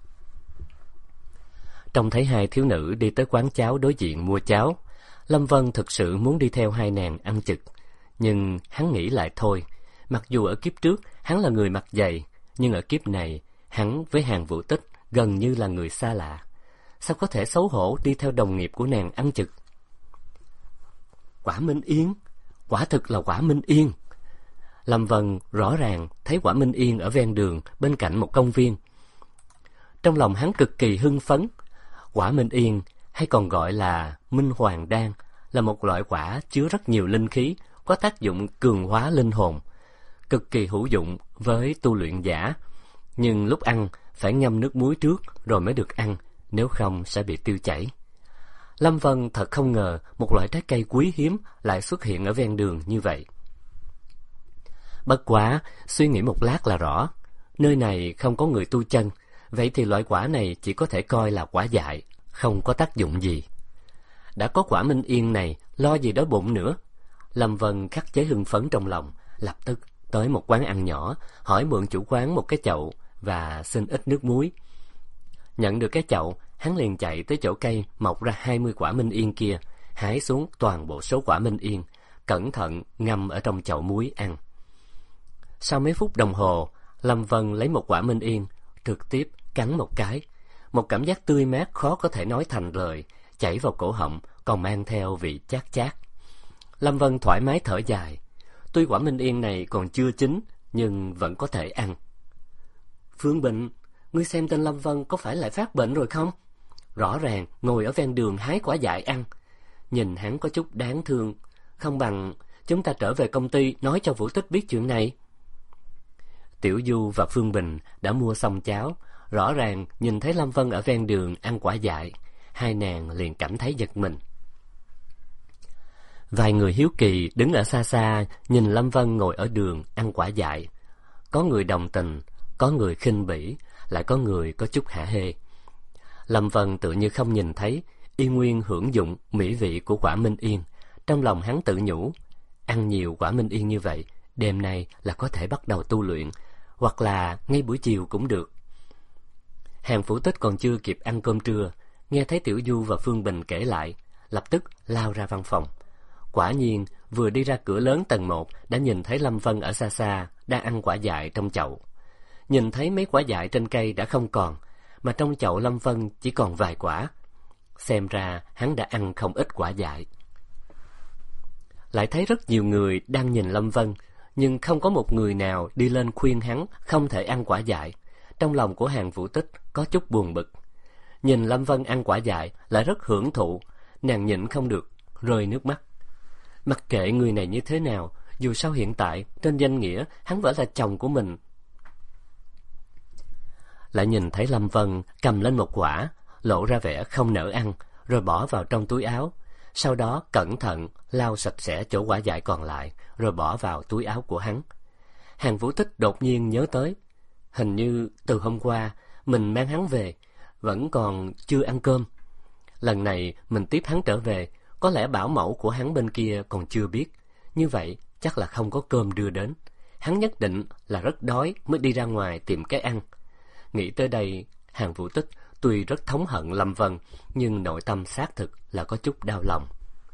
Trông thấy hai thiếu nữ đi tới quán cháo đối diện mua cháo, Lâm Vân thực sự muốn đi theo hai nàng ăn chực, nhưng hắn nghĩ lại thôi. Mặc dù ở kiếp trước hắn là người mặt dày, nhưng ở kiếp này hắn với Hàn Vũ Tích gần như là người xa lạ. Sao có thể xấu hổ đi theo đồng nghiệp của nàng ăn chực? Quả Minh Yên, quả thực là quả Minh Yên. Lâm Vân rõ ràng thấy quả Minh Yên ở ven đường bên cạnh một công viên. Trong lòng hắn cực kỳ hưng phấn. Quả Minh Yên, hay còn gọi là Minh Hoàng Đan, là một loại quả chứa rất nhiều linh khí, có tác dụng cường hóa linh hồn, cực kỳ hữu dụng với tu luyện giả. Nhưng lúc ăn phải ngâm nước muối trước rồi mới được ăn, nếu không sẽ bị tiêu chảy. Lâm Vân thật không ngờ một loại trái cây quý hiếm lại xuất hiện ở ven đường như vậy. Bất quá, suy nghĩ một lát là rõ, nơi này không có người tu chân, vậy thì loại quả này chỉ có thể coi là quả dại, không có tác dụng gì. Đã có quả Minh Yên này, lo gì đói bụng nữa. Lâm Vân khắc chế hưng phấn trong lòng, lập tức tới một quán ăn nhỏ, hỏi mượn chủ quán một cái chậu và xin ít nước muối. Nhận được cái chậu, hắn liền chạy tới chỗ cây mọc ra 20 quả Minh Yên kia, hái xuống toàn bộ số quả Minh Yên, cẩn thận ngâm ở trong chậu muối ăn. Sau mấy phút đồng hồ, Lâm Vân lấy một quả Minh Yên, trực tiếp cắn một cái. Một cảm giác tươi mát khó có thể nói thành lời, chảy vào cổ họng, còn mang theo vị chát chát. Lâm Vân thoải mái thở dài. Tuy quả Minh Yên này còn chưa chín, nhưng vẫn có thể ăn. Phương Bình, ngươi xem tên Lâm Vân có phải lại phát bệnh rồi không? Rõ ràng ngồi ở ven đường hái quả dại ăn. Nhìn hắn có chút đáng thương. Không bằng chúng ta trở về công ty nói cho Vũ Tích biết chuyện này. Tiểu Du và Phương Bình đã mua xong cháo, rõ ràng nhìn thấy Lâm Vân ở ven đường ăn quả dại, hai nàng liền cảm thấy giật mình. Vài người hiếu kỳ đứng ở xa xa nhìn Lâm Vân ngồi ở đường ăn quả dại. Có người đồng tình, có người khinh bỉ, lại có người có chút hả hê. Lâm Vân tự như không nhìn thấy, y nguyên hưởng dụng mỹ vị của quả Minh Yên. Trong lòng hắn tự nhủ, ăn nhiều quả Minh Yên như vậy, đêm nay là có thể bắt đầu tu luyện, hoặc là ngay buổi chiều cũng được. Hàn Vũ Tích còn chưa kịp ăn cơm trưa, nghe thấy Tiểu Du và Phương Bình kể lại, lập tức lao ra văn phòng. Quả nhiên, vừa đi ra cửa lớn tầng 1 đã nhìn thấy Lâm Vân ở xa xa đang ăn quả dại trong chậu. Nhìn thấy mấy quả dại trên cây đã không còn, mà trong chậu Lâm Vân chỉ còn vài quả. Xem ra hắn đã ăn không ít quả dại. Lại thấy rất nhiều người đang nhìn Lâm Vân, nhưng không có một người nào đi lên khuyên hắn không thể ăn quả dại. Trong lòng của Hàn Vũ Tích có chút buồn bực. Nhìn Lâm Vân ăn quả dại lại rất hưởng thụ, nàng nhịn không được rơi nước mắt. Mặc kệ người này như thế nào, dù sao hiện tại trên danh nghĩa hắn vẫn là chồng của mình. Lại nhìn thấy Lâm Vân cầm lên một quả, lộ ra vẻ không nỡ ăn, rồi bỏ vào trong túi áo. Sau đó cẩn thận lau sạch sẽ chỗ quả dại còn lại, rồi bỏ vào túi áo của hắn. Hàn Vũ Tích đột nhiên nhớ tới, hình như từ hôm qua mình mang hắn về, vẫn còn chưa ăn cơm. Lần này mình tiếp hắn trở về, có lẽ bảo mẫu của hắn bên kia còn chưa biết. Như vậy chắc là không có cơm đưa đến. Hắn nhất định là rất đói mới đi ra ngoài tìm cái ăn. Nghĩ tới đây, Hàn Vũ Tích tuy rất thống hận Lâm Vân, nhưng nội tâm xác thực là có chút đau lòng.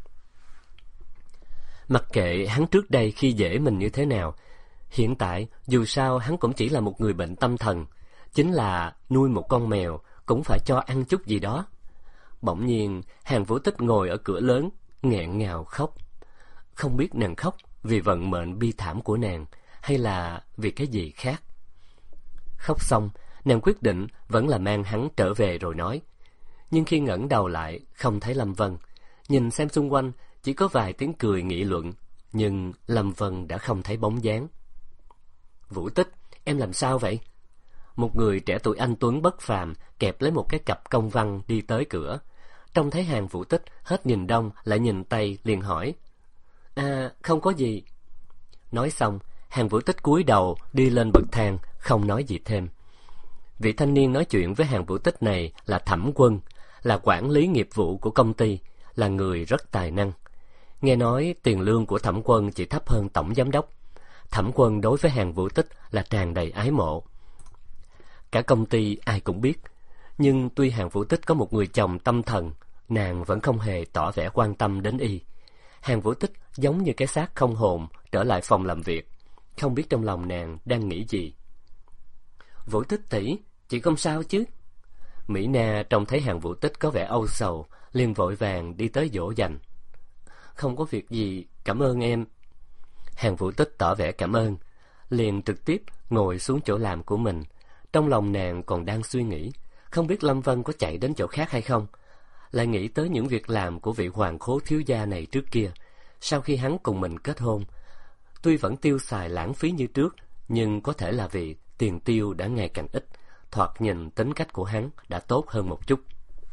Mặc kệ hắn trước đây khi dễ mình như thế nào, hiện tại dù sao hắn cũng chỉ là một người bệnh tâm thần, chính là nuôi một con mèo cũng phải cho ăn chút gì đó. Bỗng nhiên Hàn Vũ Tích ngồi ở cửa lớn nghẹn ngào khóc. Không biết nàng khóc vì vận mệnh bi thảm của nàng, hay là vì cái gì khác. Khóc xong, nàng quyết định vẫn là mang hắn trở về rồi nói. Nhưng khi ngẩng đầu lại không thấy Lâm Vân, nhìn xem xung quanh chỉ có vài tiếng cười nghị luận, nhưng Lâm Vân đã không thấy bóng dáng. Vũ Tích, em làm sao vậy? Một người trẻ tuổi anh tuấn bất phàm kẹp lấy một cái cặp công văn đi tới cửa. Trông thấy Hàn Vũ Tích hết nhìn đông lại nhìn tây liền hỏi. Không có gì. Nói xong, Hàn Vũ Tích cúi đầu đi lên bậc thang, không nói gì thêm. Vị thanh niên nói chuyện với Hàn Vũ Tích này là Thẩm Quân, là quản lý nghiệp vụ của công ty, là người rất tài năng. Nghe nói tiền lương của Thẩm Quân chỉ thấp hơn tổng giám đốc. Thẩm Quân đối với Hàn Vũ Tích là tràn đầy ái mộ. Cả công ty ai cũng biết, nhưng tuy Hàn Vũ Tích có một người chồng tâm thần, nàng vẫn không hề tỏ vẻ quan tâm đến y. Hàn Vũ Tích giống như cái xác không hồn trở lại phòng làm việc, không biết trong lòng nàng đang nghĩ gì. Vũ Tích tỷ, chị không sao chứ? Mỹ Na trông thấy Hàn Vũ Tích có vẻ âu sầu, liền vội vàng đi tới dỗ dành. Không có việc gì, cảm ơn em. Hàn Vũ Tích tỏ vẻ cảm ơn, liền trực tiếp ngồi xuống chỗ làm của mình. Trong lòng nàng còn đang suy nghĩ, không biết Lâm Vân có chạy đến chỗ khác hay không. Lại nghĩ tới những việc làm của vị hoàng khố thiếu gia này trước kia, sau khi hắn cùng mình kết hôn. Tuy vẫn tiêu xài lãng phí như trước, nhưng có thể là vì tiền tiêu đã ngày càng ít, thoạt nhìn tính cách của hắn đã tốt hơn một chút.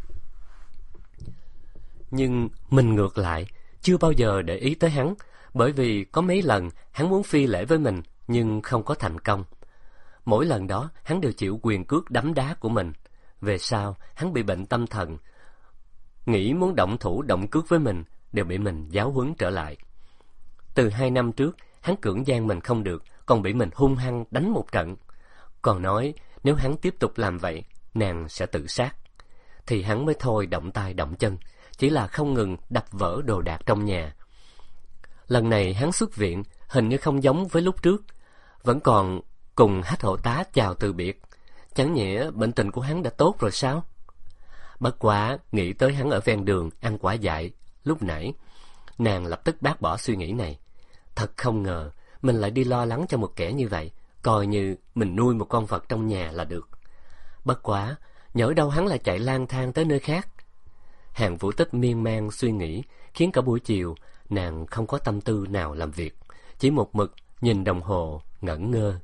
Nhưng mình ngược lại, chưa bao giờ để ý tới hắn, bởi vì có mấy lần hắn muốn phi lễ với mình, nhưng không có thành công. Mỗi lần đó, hắn đều chịu quyền cước đấm đá của mình. Về sau, hắn bị bệnh tâm thần, nghĩ muốn động thủ động cước với mình, đều bị mình giáo huấn trở lại. Từ 2 năm trước, hắn cưỡng gian mình không được, còn bị mình hung hăng đánh một trận. Còn nói, nếu hắn tiếp tục làm vậy, nàng sẽ tự sát. Thì hắn mới thôi động tay động chân, chỉ là không ngừng đập vỡ đồ đạc trong nhà. Lần này hắn xuất viện, hình như không giống với lúc trước, vẫn còn cùng Hách hộ tá chào từ biệt. Chẳng nhẽ bệnh tình của hắn đã tốt rồi sao? Bất quá nghĩ tới hắn ở ven đường ăn quả dại lúc nãy, nàng lập tức bác bỏ suy nghĩ này. Thật không ngờ mình lại đi lo lắng cho một kẻ như vậy, coi như mình nuôi một con vật trong nhà là được. Bất quá nhỡ đâu hắn lại chạy lang thang tới nơi khác. Hàn Vũ Tích miên man suy nghĩ, khiến cả buổi chiều nàng không có tâm tư nào làm việc, chỉ một mực nhìn đồng hồ ngẩn ngơ.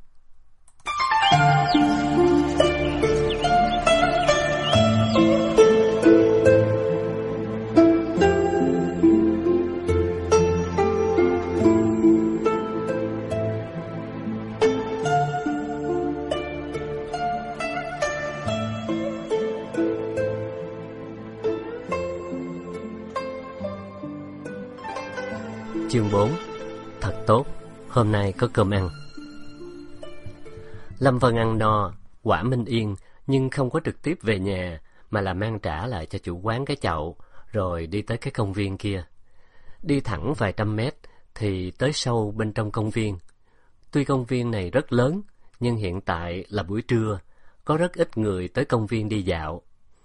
Chương 4. Thật tốt, hôm nay có cơm ăn. Lâm Vân ăn no, quả minh yên, nhưng không có trực tiếp về nhà, mà là mang trả lại cho chủ quán cái chậu, rồi đi tới cái công viên kia. Đi thẳng vài trăm mét, thì tới sâu bên trong công viên. Tuy công viên này rất lớn, nhưng hiện tại là buổi trưa, có rất ít người tới công viên đi dạo.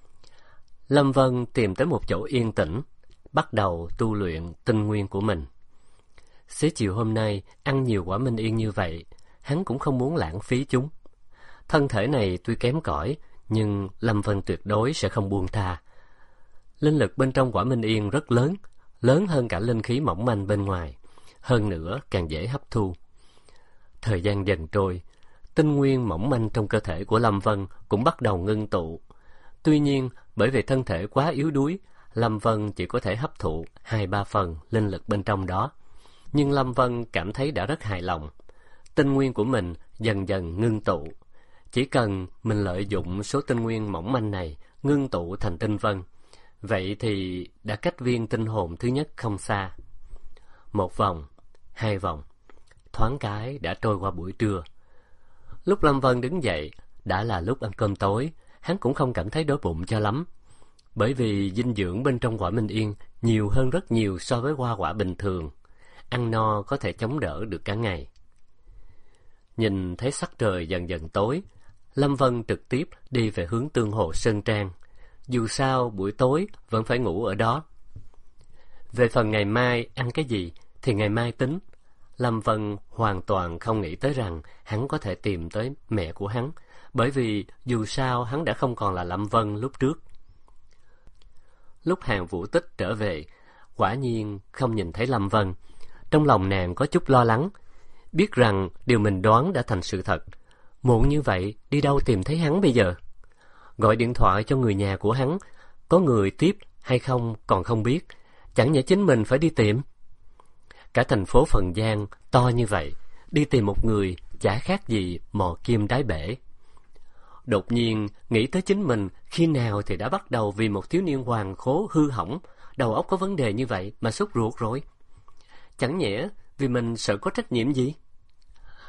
Lâm Vân tìm tới một chỗ yên tĩnh, bắt đầu tu luyện tinh nguyên của mình. Xế chiều hôm nay, ăn nhiều quả minh yên như vậy, hắn cũng không muốn lãng phí chúng. Thân thể này tuy kém cỏi, nhưng Lâm Vân tuyệt đối sẽ không buông tha. Linh lực bên trong quả minh yên rất lớn, lớn hơn cả linh khí mỏng manh bên ngoài, hơn nữa càng dễ hấp thu. Thời gian dần trôi, tinh nguyên mỏng manh trong cơ thể của Lâm Vân cũng bắt đầu ngưng tụ. Tuy nhiên, bởi vì thân thể quá yếu đuối, Lâm Vân chỉ có thể hấp thụ 2-3 phần linh lực bên trong đó. Nhưng Lâm Vân cảm thấy đã rất hài lòng. Tinh nguyên của mình dần dần ngưng tụ. Chỉ cần mình lợi dụng số tinh nguyên mỏng manh này ngưng tụ thành tinh vân, vậy thì đã cách viên tinh hồn thứ nhất không xa. 1 vòng, 2 vòng, thoáng cái đã trôi qua buổi trưa. Lúc Lâm Vân đứng dậy, đã là lúc ăn cơm tối, hắn cũng không cảm thấy đói bụng cho lắm. Bởi vì dinh dưỡng bên trong quả minh yên nhiều hơn rất nhiều so với hoa quả bình thường. Ăn no có thể chống đỡ được cả ngày. Nhìn thấy sắc trời dần dần tối, Lâm Vân trực tiếp đi về hướng Tương Hồ Sơn Trang. Dù sao buổi tối vẫn phải ngủ ở đó. Về phần ngày mai ăn cái gì thì ngày mai tính. Lâm Vân hoàn toàn không nghĩ tới rằng hắn có thể tìm tới mẹ của hắn, bởi vì dù sao hắn đã không còn là Lâm Vân lúc trước. Lúc Hàn Vũ Tích trở về, quả nhiên không nhìn thấy Lâm Vân. Trong lòng nàng có chút lo lắng, biết rằng điều mình đoán đã thành sự thật. Muộn như vậy, đi đâu tìm thấy hắn bây giờ? Gọi điện thoại cho người nhà của hắn, có người tiếp hay không còn không biết, chẳng nhẽ chính mình phải đi tìm. Cả thành phố Phần Giang to như vậy, đi tìm một người chả khác gì mò kim đáy bể. Đột nhiên nghĩ tới chính mình khi nào thì đã bắt đầu vì một thiếu niên hoàng khố hư hỏng, đầu óc có vấn đề như vậy mà sốt ruột rồi. Chẳng nhẽ vì mình sợ có trách nhiệm gì?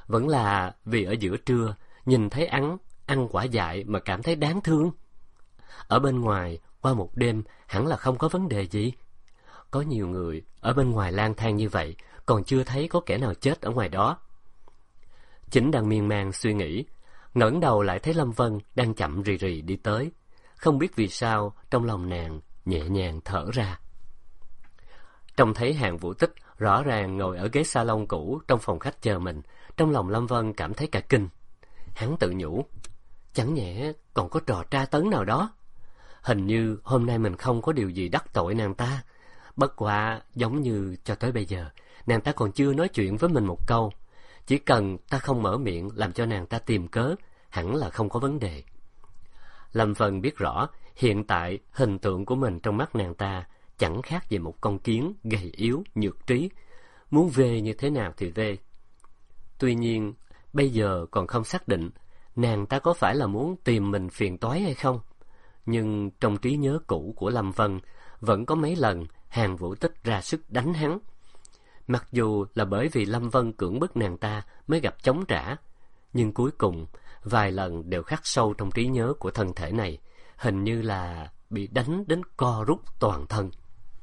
Vẫn là vì ở giữa trưa nhìn thấy ăn quả dại mà cảm thấy đáng thương. Ở bên ngoài qua một đêm hẳn là không có vấn đề gì. Có nhiều người ở bên ngoài lang thang như vậy còn chưa thấy có kẻ nào chết ở ngoài đó. Chính đang miên man suy nghĩ, ngẩng đầu lại thấy Lâm Vân đang chậm rì rì đi tới. Không biết vì sao trong lòng nàng nhẹ nhàng thở ra. Trông thấy Hàn Vũ Tích rõ ràng ngồi ở ghế salon cũ trong phòng khách chờ mình, trong lòng Lâm Vân cảm thấy cả kinh. Hắn tự nhủ, chẳng nhẽ còn có trò tra tấn nào đó. Hình như hôm nay mình không có điều gì đắc tội nàng ta. Bất quá giống như cho tới bây giờ nàng ta còn chưa nói chuyện với mình một câu. Chỉ cần ta không mở miệng làm cho nàng ta tìm cớ, hẳn là không có vấn đề. Lâm Vân biết rõ hiện tại hình tượng của mình trong mắt nàng ta chẳng khác gì một con kiến gầy yếu, nhược trí, muốn vê như thế nào thì vê. Tuy nhiên bây giờ còn không xác định nàng ta có phải là muốn tìm mình phiền toái hay không. Nhưng trong trí nhớ cũ của Lâm Vân vẫn có mấy lần Hàn Vũ Tích ra sức đánh hắn. Mặc dù là bởi vì Lâm Vân cưỡng bức nàng ta mới gặp chống trả, nhưng cuối cùng vài lần đều khắc sâu trong trí nhớ của thân thể này, hình như là bị đánh đến co rút toàn thân.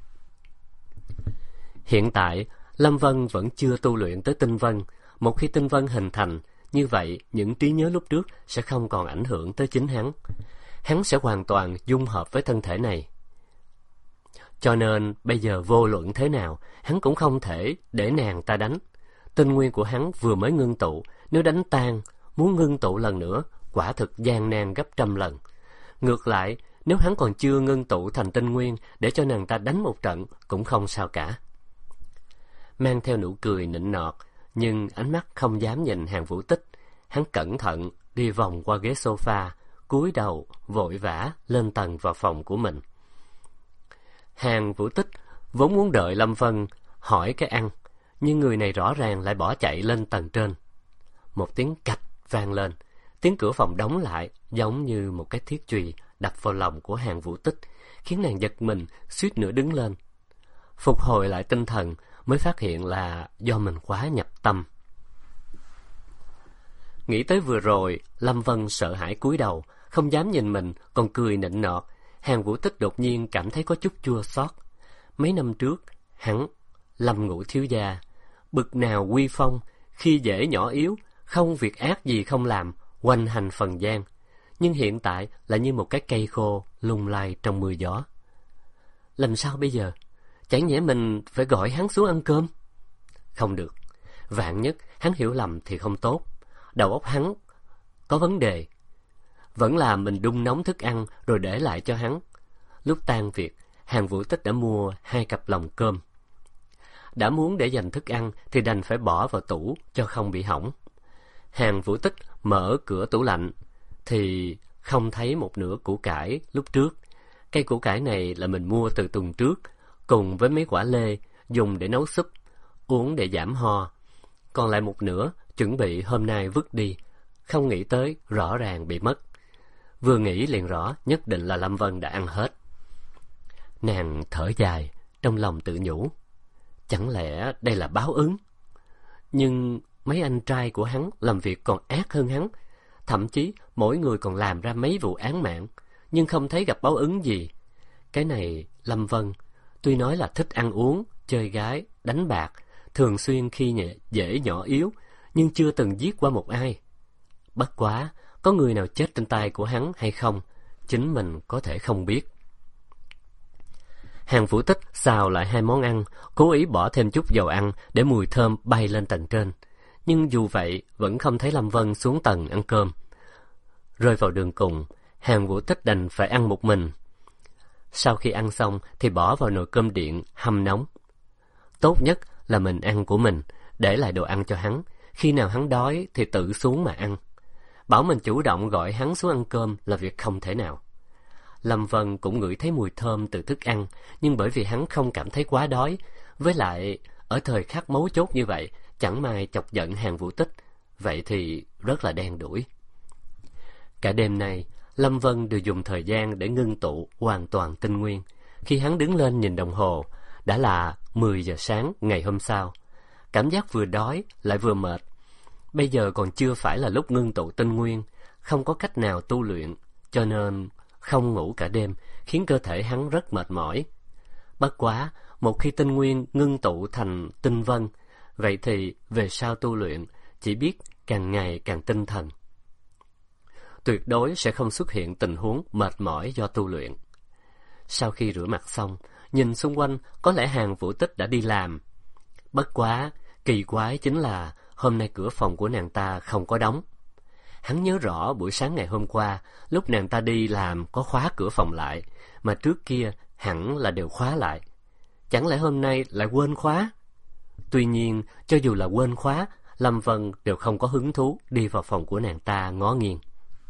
Hiện tại Lâm Vân vẫn chưa tu luyện tới tinh vân. Một khi tinh vân hình thành, như vậy những trí nhớ lúc trước sẽ không còn ảnh hưởng tới chính hắn. Hắn sẽ hoàn toàn dung hợp với thân thể này. Cho nên bây giờ vô luận thế nào, hắn cũng không thể để nàng ta đánh. Tinh nguyên của hắn vừa mới ngưng tụ, nếu đánh tan, muốn ngưng tụ lần nữa, quả thực gian nan gấp trăm lần. Ngược lại, nếu hắn còn chưa ngưng tụ thành tinh nguyên, để cho nàng ta đánh một trận cũng không sao cả. Mang theo nụ cười nịnh nọt, nhưng ánh mắt không dám nhìn Hàn Vũ Tích. Hắn cẩn thận đi vòng qua ghế sofa, cúi đầu vội vã lên tầng vào phòng của mình. Hàn Vũ Tích vốn muốn đợi Lâm Vân hỏi cái ăn, nhưng người này rõ ràng lại bỏ chạy lên tầng trên. Một tiếng cạch vang lên, tiếng cửa phòng đóng lại giống như một cái thiết chùy đập vào lòng của Hàn Vũ Tích, khiến nàng giật mình suýt nữa đứng lên. Phục hồi lại tinh thần mới phát hiện là do mình quá nhập tâm. Nghĩ tới vừa rồi Lâm Vân sợ hãi cúi đầu, không dám nhìn mình, còn cười nịnh nọt. Hàn Vũ Tích đột nhiên cảm thấy có chút chua xót. Mấy năm trước hắn Lâm Ngũ thiếu gia bực nào uy phong, khi dễ nhỏ yếu, không việc ác gì không làm, hoành hành Phần Giang. Nhưng hiện tại là như một cái cây khô lung lay trong mưa gió. Làm sao bây giờ? Chẳng nhẽ mình phải gọi hắn xuống ăn cơm? Không được, vạn nhất hắn hiểu lầm thì không tốt. Đầu óc hắn có vấn đề. Vẫn là mình đun nóng thức ăn rồi để lại cho hắn. Lúc tan việc, Hàn Vũ Tích đã mua 2 cặp lòng cơm. Đã muốn để dành thức ăn thì đành phải bỏ vào tủ cho không bị hỏng. Hàn Vũ Tích mở cửa tủ lạnh thì không thấy một nửa củ cải lúc trước. Cây củ cải này là mình mua từ tuần trước, cùng với mấy quả lê dùng để nấu súp, uống để giảm ho. Còn lại một nửa chuẩn bị hôm nay vứt đi, không nghĩ tới rõ ràng bị mất. Vừa nghĩ liền rõ nhất định là Lâm Vân đã ăn hết. Nàng thở dài, trong lòng tự nhủ, chẳng lẽ đây là báo ứng? Nhưng mấy anh trai của hắn làm việc còn ác hơn hắn, thậm chí mỗi người còn làm ra mấy vụ án mạng, nhưng không thấy gặp báo ứng gì. Cái này Lâm Vân tuy nói là thích ăn uống, chơi gái, đánh bạc, thường xuyên khi dễ nhỏ yếu, nhưng chưa từng giết qua một ai. Bất quá, có người nào chết trên tay của hắn hay không, chính mình có thể không biết. Hàn Vũ Tích xào lại 2 món ăn, cố ý bỏ thêm chút dầu ăn để mùi thơm bay lên tầng trên. Nhưng dù vậy, vẫn không thấy Lâm Vân xuống tầng ăn cơm. Rơi vào đường cùng, Hàn Vũ Tích đành phải ăn một mình. Sau khi ăn xong thì bỏ vào nồi cơm điện hâm nóng. Tốt nhất là mình ăn của mình, để lại đồ ăn cho hắn. Khi nào hắn đói thì tự xuống mà ăn. Bảo mình chủ động gọi hắn xuống ăn cơm là việc không thể nào. Lâm Vân cũng ngửi thấy mùi thơm từ thức ăn, nhưng bởi vì hắn không cảm thấy quá đói, với lại ở thời khắc mấu chốt như vậy, chẳng may chọc giận Hàn Vũ Tích, vậy thì rất là đen đủi. Cả đêm nay, Lâm Vân đều dùng thời gian để ngưng tụ hoàn toàn tinh nguyên. Khi hắn đứng lên nhìn đồng hồ, đã là 10 giờ sáng ngày hôm sau. Cảm giác vừa đói lại vừa mệt. Bây giờ còn chưa phải là lúc ngưng tụ tinh nguyên, không có cách nào tu luyện, cho nên không ngủ cả đêm, khiến cơ thể hắn rất mệt mỏi. Bất quá, một khi tinh nguyên ngưng tụ thành tinh vân, vậy thì về sau tu luyện chỉ biết càng ngày càng tinh thần. Tuyệt đối sẽ không xuất hiện tình huống mệt mỏi do tu luyện. Sau khi rửa mặt xong, nhìn xung quanh có lẽ Hàn Vũ Tích đã đi làm. Bất quá, kỳ quái chính là hôm nay cửa phòng của nàng ta không có đóng. Hắn nhớ rõ buổi sáng ngày hôm qua, lúc nàng ta đi làm có khóa cửa phòng lại, mà trước kia hẳn là đều khóa lại. Chẳng lẽ hôm nay lại quên khóa? Tuy nhiên, cho dù là quên khóa, Lâm Vân đều không có hứng thú đi vào phòng của nàng ta ngó nghiêng.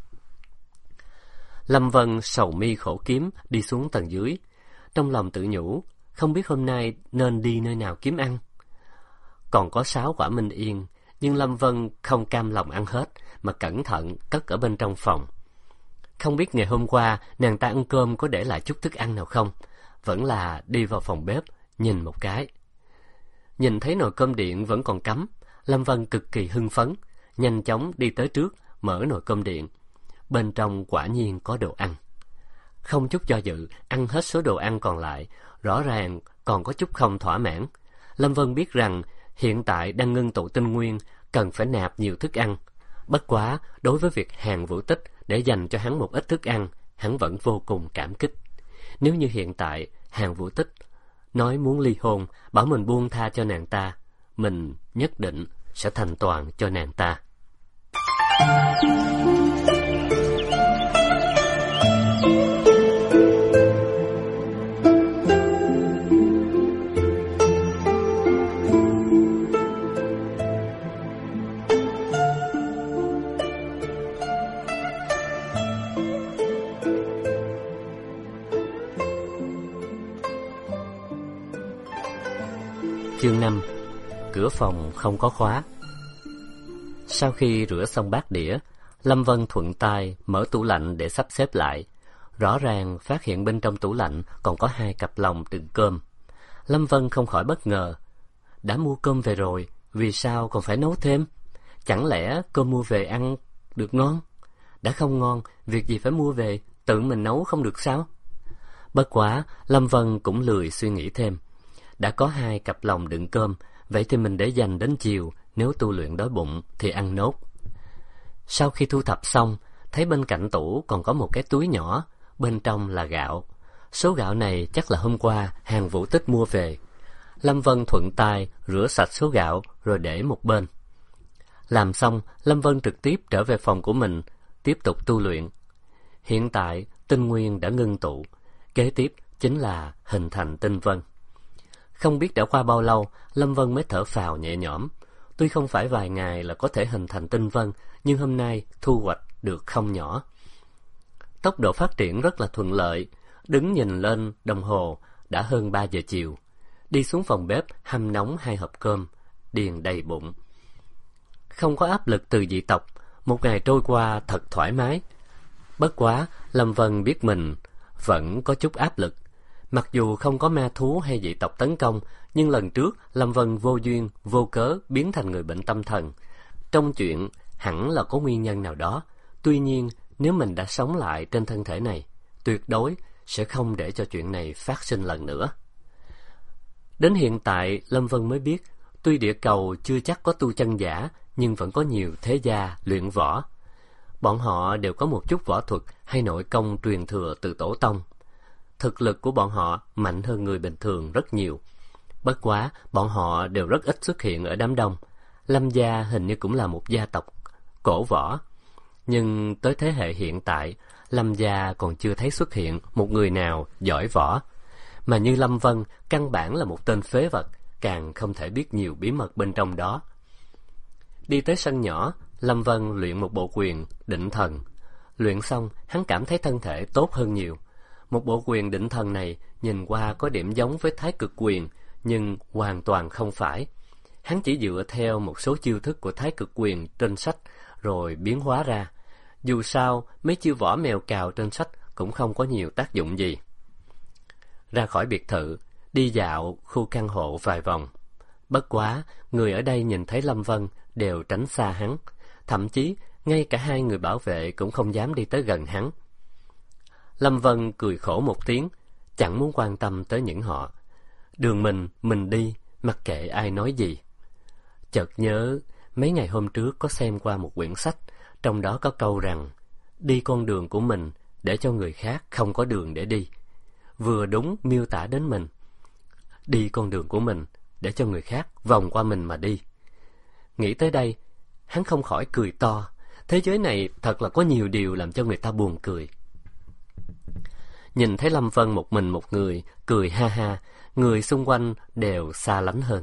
Lâm Vân sầu mi khổ kiếm đi xuống tầng dưới, trong lòng tự nhủ, không biết hôm nay nên đi nơi nào kiếm ăn. Còn có 6 quả Minh Yên, nhưng Lâm Vân không cam lòng ăn hết, mà cẩn thận cất ở bên trong phòng. Không biết ngày hôm qua nàng ta ăn cơm có để lại chút thức ăn nào không, vẫn là đi vào phòng bếp, nhìn một cái. Nhìn thấy nồi cơm điện vẫn còn cắm, Lâm Vân cực kỳ hưng phấn, nhanh chóng đi tới trước, mở nồi cơm điện. Bên trong quả nhiên có đồ ăn. Không chút do dự, ăn hết số đồ ăn còn lại, rõ ràng còn có chút không thỏa mãn. Lâm Vân biết rằng hiện tại đang ngưng tụ tinh nguyên, cần phải nạp nhiều thức ăn. Bất quá, đối với việc Hàn Vũ Tích để dành cho hắn một ít thức ăn, hắn vẫn vô cùng cảm kích. Nếu như hiện tại Hàn Vũ Tích nói muốn ly hôn, bảo mình buông tha cho nàng ta, mình nhất định sẽ thành toàn cho nàng ta. Chương 5. Cửa phòng không có khóa. Sau khi rửa xong bát đĩa, Lâm Vân thuận tay mở tủ lạnh để sắp xếp lại. Rõ ràng phát hiện bên trong tủ lạnh còn có 2 cặp lồng đựng cơm. Lâm Vân không khỏi bất ngờ. Đã mua cơm về rồi, vì sao còn phải nấu thêm? Chẳng lẽ cơm mua về ăn được ngon? Đã không ngon, việc gì phải mua về, tự mình nấu không được sao? Bất quá, Lâm Vân cũng lười suy nghĩ thêm. Đã có 2 cặp lồng đựng cơm, vậy thì mình để dành đến chiều, nếu tu luyện đói bụng thì ăn nốt. Sau khi thu thập xong, thấy bên cạnh tủ còn có một cái túi nhỏ, bên trong là gạo. Số gạo này chắc là hôm qua Hàn Vũ Tích mua về. Lâm Vân thuận tay rửa sạch số gạo rồi để một bên. Làm xong, Lâm Vân trực tiếp trở về phòng của mình, tiếp tục tu luyện. Hiện tại, tinh nguyên đã ngưng tụ, kế tiếp chính là hình thành tinh vân. Không biết đã qua bao lâu, Lâm Vân mới thở phào nhẹ nhõm. Tuy không phải vài ngày là có thể hình thành tinh vân, nhưng hôm nay thu hoạch được không nhỏ. Tốc độ phát triển rất là thuận lợi. Đứng nhìn lên đồng hồ, đã hơn 3 giờ chiều. Đi xuống phòng bếp hâm nóng 2 hộp cơm, điền đầy bụng. Không có áp lực từ dị tộc, một ngày trôi qua thật thoải mái. Bất quá, Lâm Vân biết mình vẫn có chút áp lực. Mặc dù không có ma thú hay dị tộc tấn công, nhưng lần trước Lâm Vân vô duyên, vô cớ biến thành người bệnh tâm thần. Trong chuyện hẳn là có nguyên nhân nào đó. Tuy nhiên, nếu mình đã sống lại trên thân thể này, tuyệt đối sẽ không để cho chuyện này phát sinh lần nữa. Đến hiện tại, Lâm Vân mới biết, tuy địa cầu chưa chắc có tu chân giả, nhưng vẫn có nhiều thế gia luyện võ. Bọn họ đều có một chút võ thuật hay nội công truyền thừa từ tổ tông. Thực lực của bọn họ mạnh hơn người bình thường rất nhiều. Bất quá, bọn họ đều rất ít xuất hiện ở đám đông. Lâm gia hình như cũng là một gia tộc cổ võ. Nhưng tới thế hệ hiện tại, Lâm gia còn chưa thấy xuất hiện một người nào giỏi võ. Mà như Lâm Vân, căn bản là một tên phế vật, càng không thể biết nhiều bí mật bên trong đó. Đi tới sân nhỏ, Lâm Vân luyện một bộ quyền định thần. Luyện xong, hắn cảm thấy thân thể tốt hơn nhiều. Một bộ quyền định thần này nhìn qua có điểm giống với Thái Cực quyền, nhưng hoàn toàn không phải. Hắn chỉ dựa theo một số chiêu thức của Thái Cực quyền trên sách rồi biến hóa ra. Dù sao, mấy chiêu võ mèo cào trên sách cũng không có nhiều tác dụng gì. Ra khỏi biệt thự, đi dạo khu căn hộ vài vòng. Bất quá, người ở đây nhìn thấy Lâm Vân đều tránh xa hắn, thậm chí ngay cả hai người bảo vệ cũng không dám đi tới gần hắn. Lâm Vân cười khổ một tiếng, chẳng muốn quan tâm tới những họ. Đường mình đi, mặc kệ ai nói gì. Chợt nhớ, mấy ngày hôm trước có xem qua một quyển sách, trong đó có câu rằng, đi con đường của mình để cho người khác không có đường để đi. Vừa đúng miêu tả đến mình. Đi con đường của mình để cho người khác vòng qua mình mà đi. Nghĩ tới đây, hắn không khỏi cười to. Thế giới này thật là có nhiều điều làm cho người ta buồn cười. Nhìn thấy Lâm Vân một mình một người, cười ha ha, người xung quanh đều xa lánh hơn.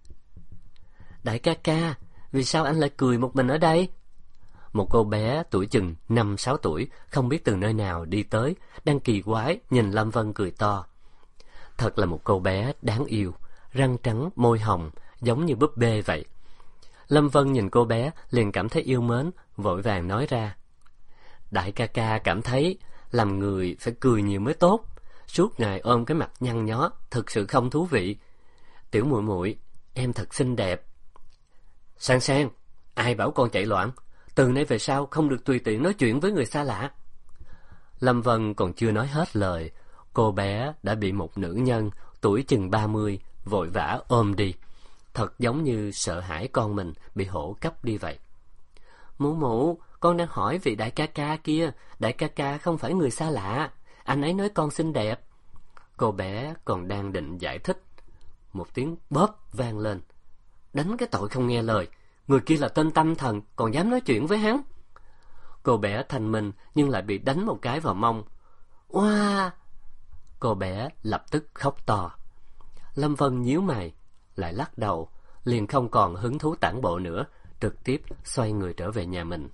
Đại ca ca, vì sao anh lại cười một mình ở đây? Một cô bé tuổi chừng 5-6 tuổi, không biết từ nơi nào đi tới, đang kỳ quái nhìn Lâm Vân cười to. Thật là một cô bé đáng yêu, răng trắng, môi hồng, giống như búp bê vậy. Lâm Vân nhìn cô bé liền cảm thấy yêu mến, vội vàng nói ra. Đại ca ca cảm thấy làm người phải cười nhiều mới tốt, suốt ngày ôm cái mặt nhăn nhó thực sự không thú vị. Tiểu muội muội, em thật xinh đẹp. Sang Sang, ai bảo con chạy loạn, từ nay về sau không được tùy tiện nói chuyện với người xa lạ. Lâm Vân còn chưa nói hết lời, cô bé đã bị một nữ nhân tuổi chừng 30 vội vã ôm đi, thật giống như sợ hãi con mình bị hổ cắp đi vậy. Mụ mụ, con đang hỏi vị đại ca ca kia, đại ca ca không phải người xa lạ, anh ấy nói con xinh đẹp. Cô bé còn đang định giải thích, một tiếng bóp vang lên. Đánh cái tội không nghe lời, người kia là tên tâm thần, còn dám nói chuyện với hắn. Cô bé thanh minh nhưng lại bị đánh một cái vào mông. Oa! Cô bé lập tức khóc to. Lâm Vân nhíu mày, lại lắc đầu, liền không còn hứng thú tản bộ nữa, trực tiếp xoay người trở về nhà mình.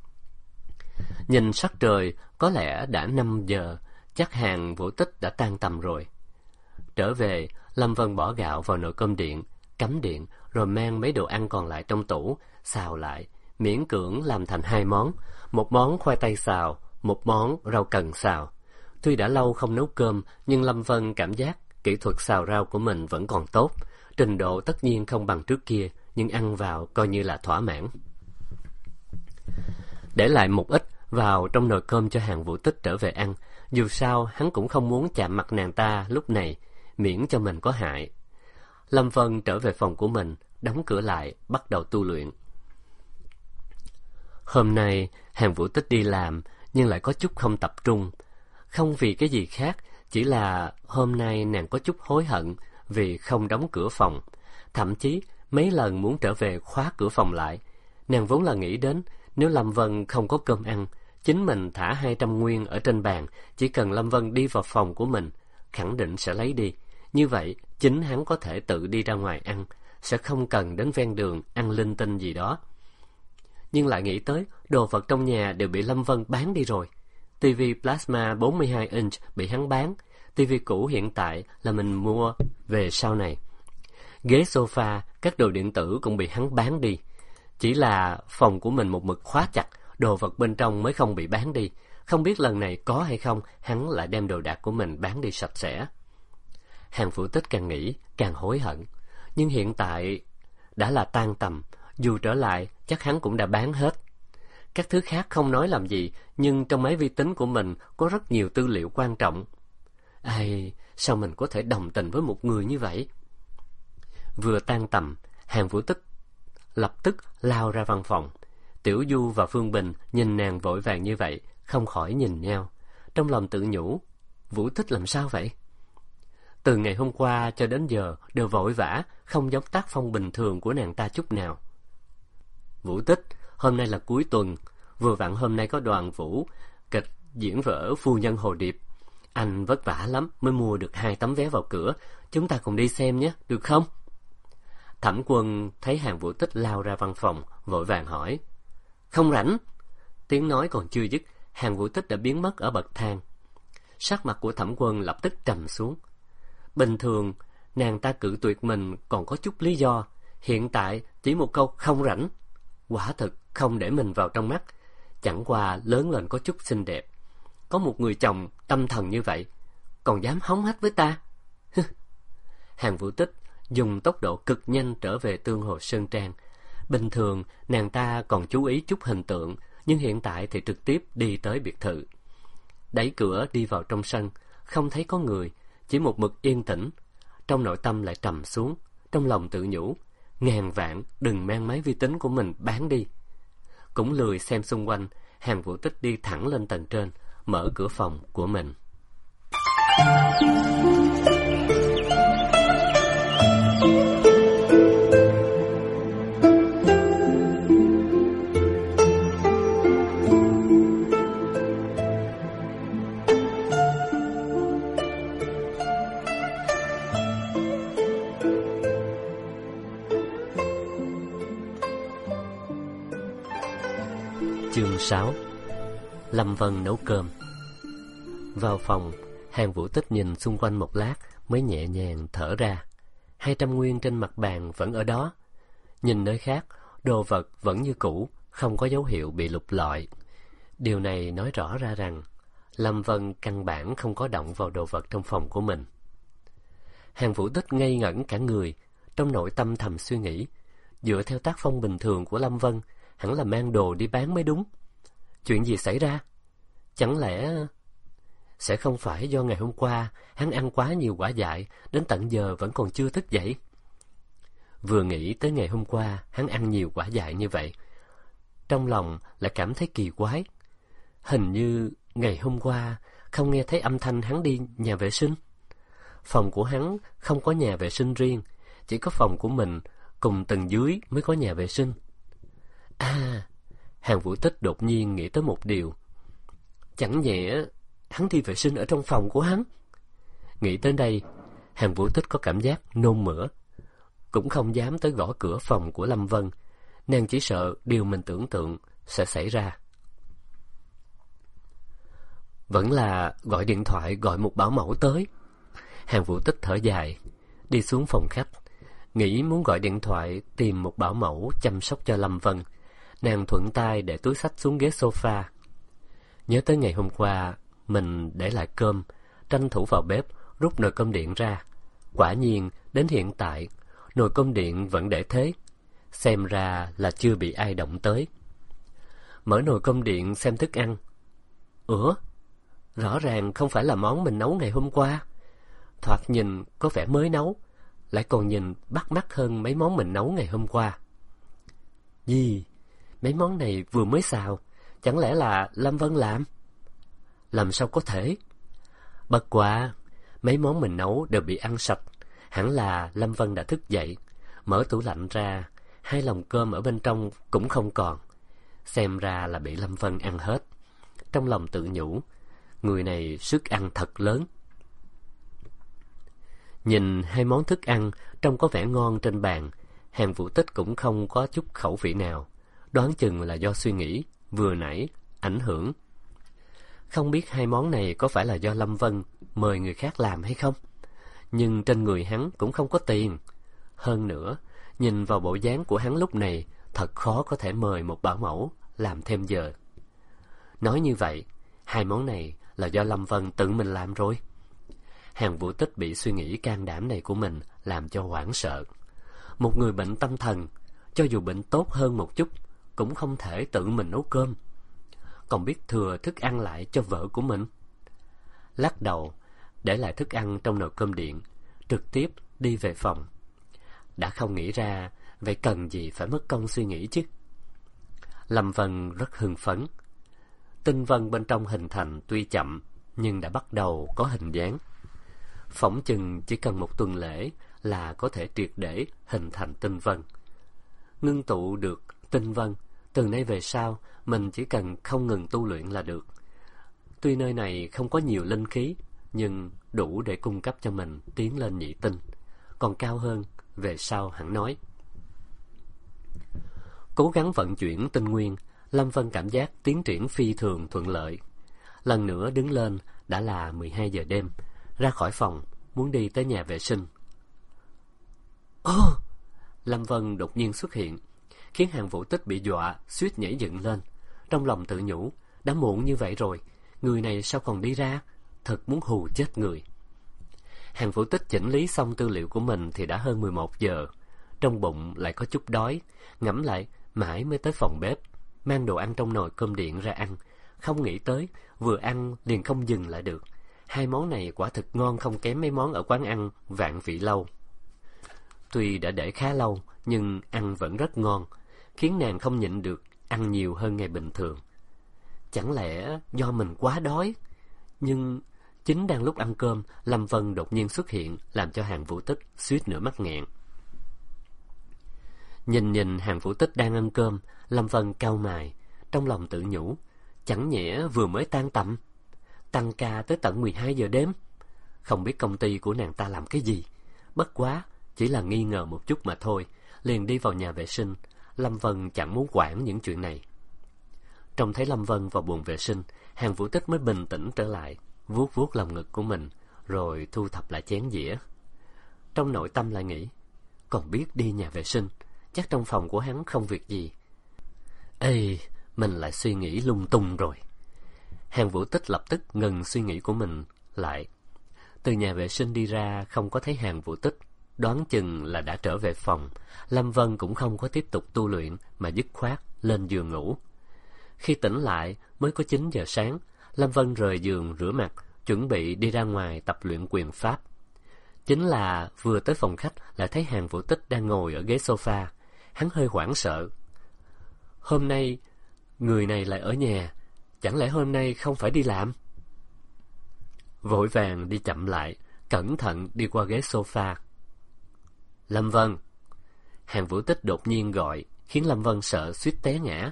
Nhìn sắc trời, có lẽ đã 5 giờ, chắc hàng Vũ Tích đã tan tầm rồi. Trở về, Lâm Vân bỏ gạo vào nồi cơm điện, cắm điện, rồi mang mấy đồ ăn còn lại trong tủ, xào lại, miễn cưỡng làm thành 2 món, một món khoai tây xào, một món rau cần xào. Tuy đã lâu không nấu cơm, nhưng Lâm Vân cảm giác kỹ thuật xào rau của mình vẫn còn tốt, trình độ tất nhiên không bằng trước kia, nhưng ăn vào coi như là thỏa mãn. Để lại một ít vào trong nồi cơm cho hàng Vũ Tích trở về ăn, dù sao hắn cũng không muốn chạm mặt nàng ta lúc này, miễn cho mình có hại. Lâm Vân trở về phòng của mình, đóng cửa lại, bắt đầu tu luyện. Hôm nay, hàng Vũ Tích đi làm, nhưng lại có chút không tập trung. Không vì cái gì khác, chỉ là hôm nay nàng có chút hối hận vì không đóng cửa phòng. Thậm chí, mấy lần muốn trở về khóa cửa phòng lại. Nàng vốn là nghĩ đến, nếu Lâm Vân không có cơm ăn, chính mình thả 200 nguyên ở trên bàn, chỉ cần Lâm Vân đi vào phòng của mình, khẳng định sẽ lấy đi. Như vậy, chính hắn có thể tự đi ra ngoài ăn, sẽ không cần đến ven đường ăn linh tinh gì đó. Nhưng lại nghĩ tới, đồ vật trong nhà đều bị Lâm Vân bán đi rồi. TV Plasma 42 inch bị hắn bán, TV cũ hiện tại là mình mua về sau này. Ghế sofa, các đồ điện tử cũng bị hắn bán đi. Chỉ là phòng của mình một mực khóa chặt, đồ vật bên trong mới không bị bán đi. Không biết lần này có hay không, hắn lại đem đồ đạc của mình bán đi sạch sẽ. Hàng Vũ Tích càng nghĩ, càng hối hận. Nhưng hiện tại đã là tan tầm, dù trở lại chắc hắn cũng đã bán hết. Các thứ khác không nói làm gì, nhưng trong máy vi tính của mình có rất nhiều tư liệu quan trọng. Ai, sao mình có thể đồng tình với một người như vậy? Vừa tan tầm, Hàng Vũ Tích lập tức lao ra văn phòng. Tiểu Du và Phương Bình nhìn nàng vội vàng như vậy, không khỏi nhìn nhau. Trong lòng tự nhủ, Vũ Tích làm sao vậy? Từ ngày hôm qua cho đến giờ đều vội vã, không giống tác phong bình thường của nàng ta chút nào. Vũ Tích, hôm nay là cuối tuần, vừa vặn hôm nay có đoàn vũ kịch diễn vở Phu Nhân Hồ Điệp. Anh vất vả lắm mới mua được 2 tấm vé vào cửa, chúng ta cùng đi xem nhé, được không? Thẩm Quân thấy Hàng Vũ Tích lao ra văn phòng, vội vàng hỏi. Không rảnh. Tiếng nói còn chưa dứt, Hàng Vũ Tích đã biến mất ở bậc thang. Sắc mặt của Thẩm Quân lập tức trầm xuống. Bình thường, nàng ta cự tuyệt mình còn có chút lý do, hiện tại chỉ một câu không rảnh. Quả thực không để mình vào trong mắt, chẳng qua lớn lên có chút xinh đẹp. Có một người chồng tâm thần như vậy, còn dám hống hách với ta. Hàng Vũ Tích dùng tốc độ cực nhanh trở về Tương Hồ Sơn Trang. Bình thường, nàng ta còn chú ý chút hình tượng, nhưng hiện tại thì trực tiếp đi tới biệt thự. Đẩy cửa đi vào trong sân, không thấy có người, chỉ một mực yên tĩnh. Trong nội tâm lại trầm xuống, trong lòng tự nhủ, ngàn vạn đừng mang máy vi tính của mình bán đi. Cũng lười xem xung quanh, Hàn Vũ Tích đi thẳng lên tầng trên, mở cửa phòng của mình. Chương 6. Lâm Vân nấu cơm. Vào phòng, Hàn Vũ Tích nhìn xung quanh một lát mới nhẹ nhàng thở ra. 200 nguyên trên mặt bàn vẫn ở đó. Nhìn nơi khác, đồ vật vẫn như cũ, không có dấu hiệu bị lục lọi. Điều này nói rõ ra rằng Lâm Vân căn bản không có động vào đồ vật trong phòng của mình. Hàn Vũ Tích ngây ngẩn cả người, trong nội tâm thầm suy nghĩ, dựa theo tác phong bình thường của Lâm Vân, hẳn là mang đồ đi bán mới đúng. Chuyện gì xảy ra? Chẳng lẽ sẽ không phải do ngày hôm qua hắn ăn quá nhiều quả dại, đến tận giờ vẫn còn chưa thức dậy? Vừa nghĩ tới ngày hôm qua hắn ăn nhiều quả dại như vậy, trong lòng lại cảm thấy kỳ quái. Hình như ngày hôm qua không nghe thấy âm thanh hắn đi nhà vệ sinh. Phòng của hắn không có nhà vệ sinh riêng, chỉ có phòng của mình cùng tầng dưới mới có nhà vệ sinh. Hàn Vũ Tích đột nhiên nghĩ tới một điều. Chẳng nhẽ hắn đi vệ sinh ở trong phòng của hắn? Nghĩ tới đây, Hàn Vũ Tích có cảm giác nôn mửa. Cũng không dám tới gõ cửa phòng của Lâm Vân. Nàng chỉ sợ điều mình tưởng tượng sẽ xảy ra. Vẫn là gọi điện thoại gọi một bảo mẫu tới. Hàn Vũ Tích thở dài, đi xuống phòng khách, nghĩ muốn gọi điện thoại tìm một bảo mẫu chăm sóc cho Lâm Vân. Nàng thuận tay để túi xách xuống ghế sofa. Nhớ tới ngày hôm qua mình để lại cơm, tranh thủ vào bếp rút nồi cơm điện ra. Quả nhiên đến hiện tại nồi cơm điện vẫn để thế, xem ra là chưa bị ai động tới. Mở nồi cơm điện xem thức ăn. Rõ ràng không phải là món mình nấu ngày hôm qua. Thoạt nhìn có vẻ mới nấu, lại còn nhìn bắt mắt hơn mấy món mình nấu ngày hôm qua. Gì? Mấy món này vừa mới xào, chẳng lẽ là Lâm Vân làm? Làm sao có thể? Bất quá, mấy món mình nấu đều bị ăn sạch, hẳn là Lâm Vân đã thức dậy. Mở tủ lạnh ra, 2 lồng cơm ở bên trong cũng không còn. Xem ra là bị Lâm Vân ăn hết. Trong lòng tự nhủ, người này sức ăn thật lớn. Nhìn 2 món thức ăn trông có vẻ ngon trên bàn, Hàn Vũ Tích cũng không có chút khẩu vị nào. Đoán chừng là do suy nghĩ vừa nãy ảnh hưởng. Không biết 2 món này có phải là do Lâm Vân mời người khác làm hay không? Nhưng trên người hắn cũng không có tiền. Hơn nữa, nhìn vào bộ dáng của hắn lúc này, thật khó có thể mời một bảo mẫu làm thêm giờ. Nói như vậy, 2 món này là do Lâm Vân tự mình làm rồi. Hàn Vũ Tích bị suy nghĩ can đảm này của mình làm cho hoảng sợ. Một người bệnh tâm thần, cho dù bệnh tốt hơn một chút, cũng không thể tự mình nấu cơm, còn biết thừa thức ăn lại cho vợ của mình. Lắc đầu, để lại thức ăn trong nồi cơm điện, trực tiếp đi về phòng. Đã không nghĩ ra, vậy cần gì phải mất công suy nghĩ chứ? Lâm Vân rất hưng phấn. Tinh vân bên trong hình thành tuy chậm, nhưng đã bắt đầu có hình dáng. Phỏng chừng chỉ cần một tuần lễ là có thể triệt để hình thành tinh vân. Ngưng tụ được tinh vân, từ nay về sau mình chỉ cần không ngừng tu luyện là được. Tuy nơi này không có nhiều linh khí, nhưng đủ để cung cấp cho mình tiến lên nhị tinh. Còn cao hơn, về sau hẳn nói. Cố gắng vận chuyển tinh nguyên, Lâm Vân cảm giác tiến triển phi thường thuận lợi. Lần nữa đứng lên đã là 12 giờ đêm, ra khỏi phòng, muốn đi tới nhà vệ sinh. Lâm Vân đột nhiên xuất hiện, khiến Hàn Vũ Tích bị dọa, suýt nhảy dựng lên. Trong lòng tự nhủ, đã muộn như vậy rồi, người này sao còn đi ra, thật muốn hù chết người. Hàn Vũ Tích chỉnh lý xong tư liệu của mình thì đã hơn 11 giờ. trong bụng lại có chút đói, ngẫm lại mãi mới tới phòng bếp, mang đồ ăn trong nồi cơm điện ra ăn. Không nghĩ tới, vừa ăn liền không dừng lại được. Hai món này quả thực ngon không kém mấy món ở quán ăn Vạn Vị Lâu. Tuy đã để khá lâu, nhưng ăn vẫn rất ngon, khiến nàng không nhịn được ăn nhiều hơn ngày bình thường. Chẳng lẽ do mình quá đói? Nhưng chính đang lúc ăn cơm, Lâm Vân đột nhiên xuất hiện, làm cho Hàn Vũ Tích suýt nữa mắc nghẹn. Nhìn Hàn Vũ Tích đang ăn cơm, Lâm Vân cau mày, trong lòng tự nhủ, chẳng nhẽ vừa mới tan tầm, tăng ca tới tận 12 giờ đêm. Không biết công ty của nàng ta làm cái gì, bất quá chỉ là nghi ngờ một chút mà thôi, liền đi vào nhà vệ sinh. Lâm Vân chẳng muốn quản những chuyện này. Trông thấy Lâm Vân vào buồng vệ sinh, Hàn Vũ Tích mới bình tĩnh trở lại, vuốt vuốt lòng ngực của mình, rồi thu thập lại chén dĩa. Trong nội tâm lại nghĩ, còn biết đi nhà vệ sinh, chắc trong phòng của hắn không việc gì. Ê, mình lại suy nghĩ lung tung rồi. Hàn Vũ Tích lập tức ngừng suy nghĩ của mình lại. Từ nhà vệ sinh đi ra không có thấy Hàn Vũ Tích, đoán chừng là đã trở về phòng. Lâm Vân cũng không có tiếp tục tu luyện mà dứt khoát lên giường ngủ. Khi tỉnh lại mới có 9 giờ sáng, Lâm Vân rời giường rửa mặt, chuẩn bị đi ra ngoài tập luyện quyền pháp. Chính là vừa tới phòng khách lại thấy Hàn Vũ Tích đang ngồi ở ghế sofa. Hắn hơi hoảng sợ. Hôm nay người này lại ở nhà, chẳng lẽ hôm nay không phải đi làm? Vội vàng đi chậm lại, cẩn thận đi qua ghế sofa. Lâm Vân. Hàn Vũ Tích đột nhiên gọi, khiến Lâm Vân sợ suýt té ngã.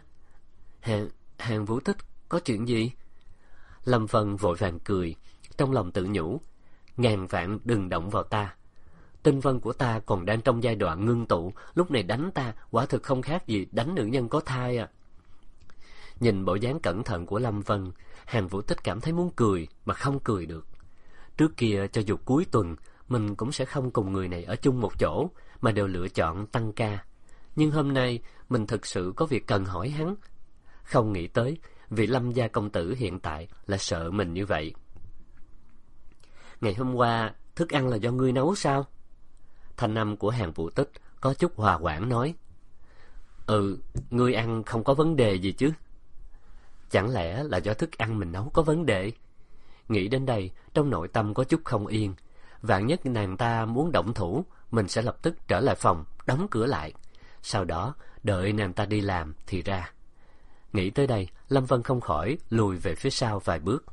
Hàn Vũ Tích, có chuyện gì? Lâm Vân vội vàng cười, trong lòng tự nhủ, ngàn vạn đừng động vào ta. Tinh vân của ta còn đang trong giai đoạn ngưng tụ, lúc này đánh ta quả thực không khác gì đánh nữ nhân có thai à. Nhìn bộ dáng cẩn thận của Lâm Vân, Hàn Vũ Tích cảm thấy muốn cười mà không cười được. Trước kia cho dù cuối tuần mình cũng sẽ không cùng người này ở chung một chỗ, mà đều lựa chọn tăng ca. Nhưng hôm nay mình thực sự có việc cần hỏi hắn. Không nghĩ tới vị Lâm gia công tử hiện tại là sợ mình như vậy. Ngày hôm qua thức ăn là do ngươi nấu sao? Thanh âm của Hàn Vũ Tích có chút hòa hoãn nói. Ngươi ăn không có vấn đề gì chứ? Chẳng lẽ là do thức ăn mình nấu có vấn đề? Nghĩ đến đây, trong nội tâm có chút không yên. Vạn nhất nàng ta muốn động thủ, mình sẽ lập tức trở lại phòng, đóng cửa lại. Sau đó, đợi nàng ta đi làm thì ra. Nghĩ tới đây, Lâm Vân không khỏi lùi về phía sau vài bước.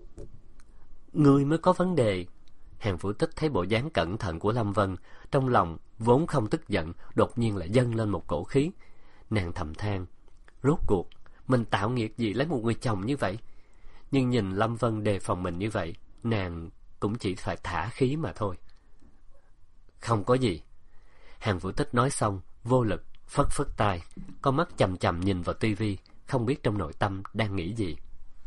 Ngươi mới có vấn đề. Hàn Vũ Tích thấy bộ dáng cẩn thận của Lâm Vân, trong lòng vốn không tức giận, đột nhiên lại dâng lên một cổ khí. Nàng thầm than, rốt cuộc mình tạo nghiệp gì lấy một người chồng như vậy? Nhưng nhìn Lâm Vân đề phòng mình như vậy, nàng cũng chỉ phải thả khí mà thôi. Không có gì. Hàn Vũ Tích nói xong, vô lực phất phất tay, con mắt chằm chằm nhìn vào tivi, không biết trong nội tâm đang nghĩ gì.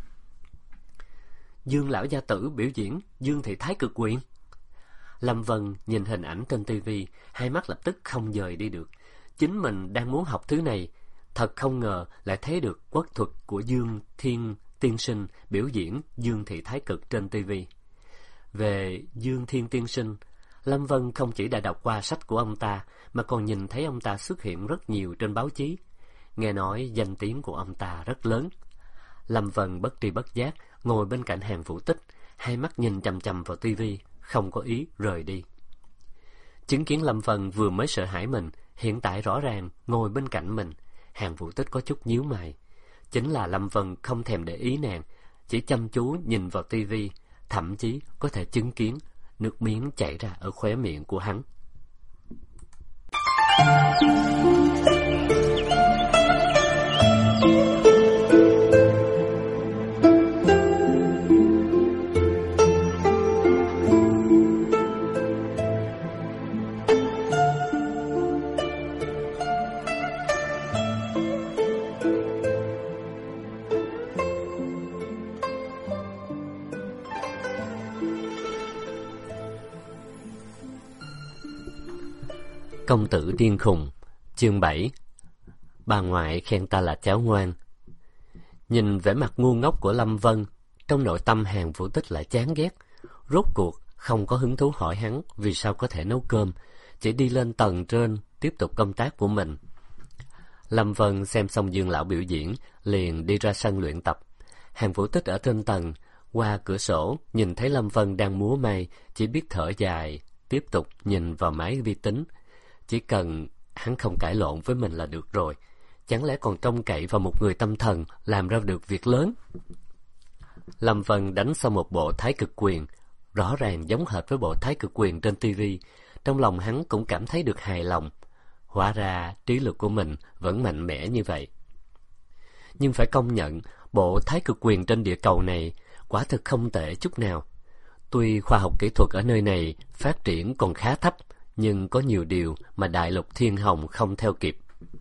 Dương lão gia tử biểu diễn Dương thị thái cực quyền. Lâm Vân nhìn hình ảnh trên tivi, hai mắt lập tức không dời đi được. Chính mình đang muốn học thứ này, thật không ngờ lại thấy được quốc thuật của Dương Thiên tiên sinh biểu diễn Dương thị thái cực trên tivi. Về Dương Thiên tiên sinh, Lâm Vân không chỉ đã đọc qua sách của ông ta, mà còn nhìn thấy ông ta xuất hiện rất nhiều trên báo chí. Nghe nói danh tiếng của ông ta rất lớn. Lâm Vân bất tri bất giác ngồi bên cạnh Hàn Vũ Tích, hai mắt nhìn chằm chằm vào tivi, không có ý rời đi. Chứng kiến Lâm Vân vừa mới sợ hãi mình, hiện tại rõ ràng ngồi bên cạnh mình, Hàn Vũ Tích có chút nhíu mày. Chính là Lâm Vân không thèm để ý nàng, chỉ chăm chú nhìn vào tivi, thậm chí có thể chứng kiến nước miếng chảy ra ở khóe miệng của hắn. Công tử điên khùng, chương 7. Bà ngoại khen ta là cháu ngoan. Nhìn vẻ mặt ngu ngốc của Lâm Vân, trong nội tâm Hàn Vũ Tích lại chán ghét. Rốt cuộc không có hứng thú hỏi hắn vì sao có thể nấu cơm, chỉ đi lên tầng trên tiếp tục công tác của mình. Lâm Vân xem xong Dương lão biểu diễn, liền đi ra sân luyện tập. Hàn Vũ Tích ở trên tầng, qua cửa sổ nhìn thấy Lâm Vân đang múa may, chỉ biết thở dài, tiếp tục nhìn vào máy vi tính. Chỉ cần hắn không cãi lộn với mình là được rồi. Chẳng lẽ còn trông cậy vào một người tâm thần làm ra được việc lớn? Lâm Vân đánh xong một bộ Thái Cực Quyền, rõ ràng giống hệt với bộ Thái Cực Quyền trên TV. Trong lòng hắn cũng cảm thấy được hài lòng. Hóa ra trí lực của mình vẫn mạnh mẽ như vậy. Nhưng phải công nhận, bộ Thái Cực Quyền trên địa cầu này quả thực không tệ chút nào. Tuy khoa học kỹ thuật ở nơi này phát triển còn khá thấp, nhưng có nhiều điều mà đại lục thiên hồng không theo kịp.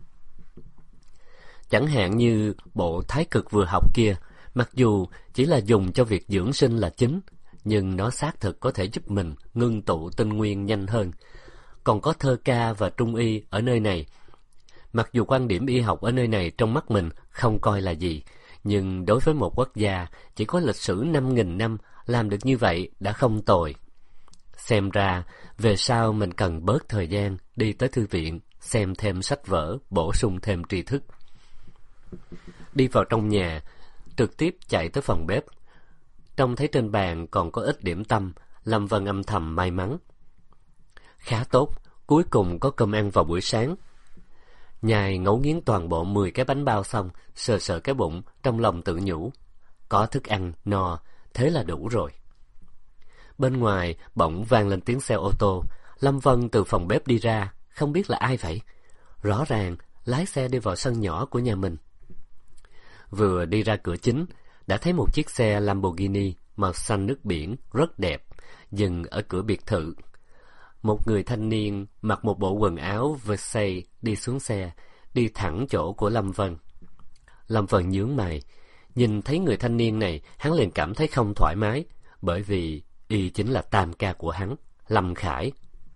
Chẳng hạn như bộ Thái Cực vừa học kia, mặc dù chỉ là dùng cho việc dưỡng sinh là chính, nhưng nó xác thực có thể giúp mình ngưng tụ tinh nguyên nhanh hơn. Còn có thơ ca và trung y ở nơi này. Mặc dù quan điểm y học ở nơi này trong mắt mình không coi là gì, nhưng đối với một quốc gia chỉ có lịch sử 5.000 năm làm được như vậy đã không tồi. Xem ra, về sau mình cần bớt thời gian đi tới thư viện, xem thêm sách vở, bổ sung thêm tri thức. Đi vào trong nhà, trực tiếp chạy tới phòng bếp. Trông thấy trên bàn còn có ít điểm tâm, Lâm Vân âm thầm may mắn. Khá tốt, cuối cùng có cơm ăn vào buổi sáng. Nhai ngấu nghiến toàn bộ 10 cái bánh bao xong, sờ sờ cái bụng, trong lòng tự nhủ. Có thức ăn, no, thế là đủ rồi. Bên ngoài bỗng vang lên tiếng xe ô tô. Lâm Vân từ phòng bếp đi ra, không biết là ai vậy. Rõ ràng lái xe đi vào sân nhỏ của nhà mình. Vừa đi ra cửa chính, đã thấy một chiếc xe Lamborghini màu xanh nước biển rất đẹp dừng ở cửa biệt thự. Một người thanh niên mặc một bộ quần áo Versace đi xuống xe, đi thẳng chỗ của Lâm Vân. Lâm Vân nhướng mày, nhìn thấy người thanh niên này, hắn liền cảm thấy không thoải mái, bởi vì y chính là tam ca của hắn, Lâm Khải.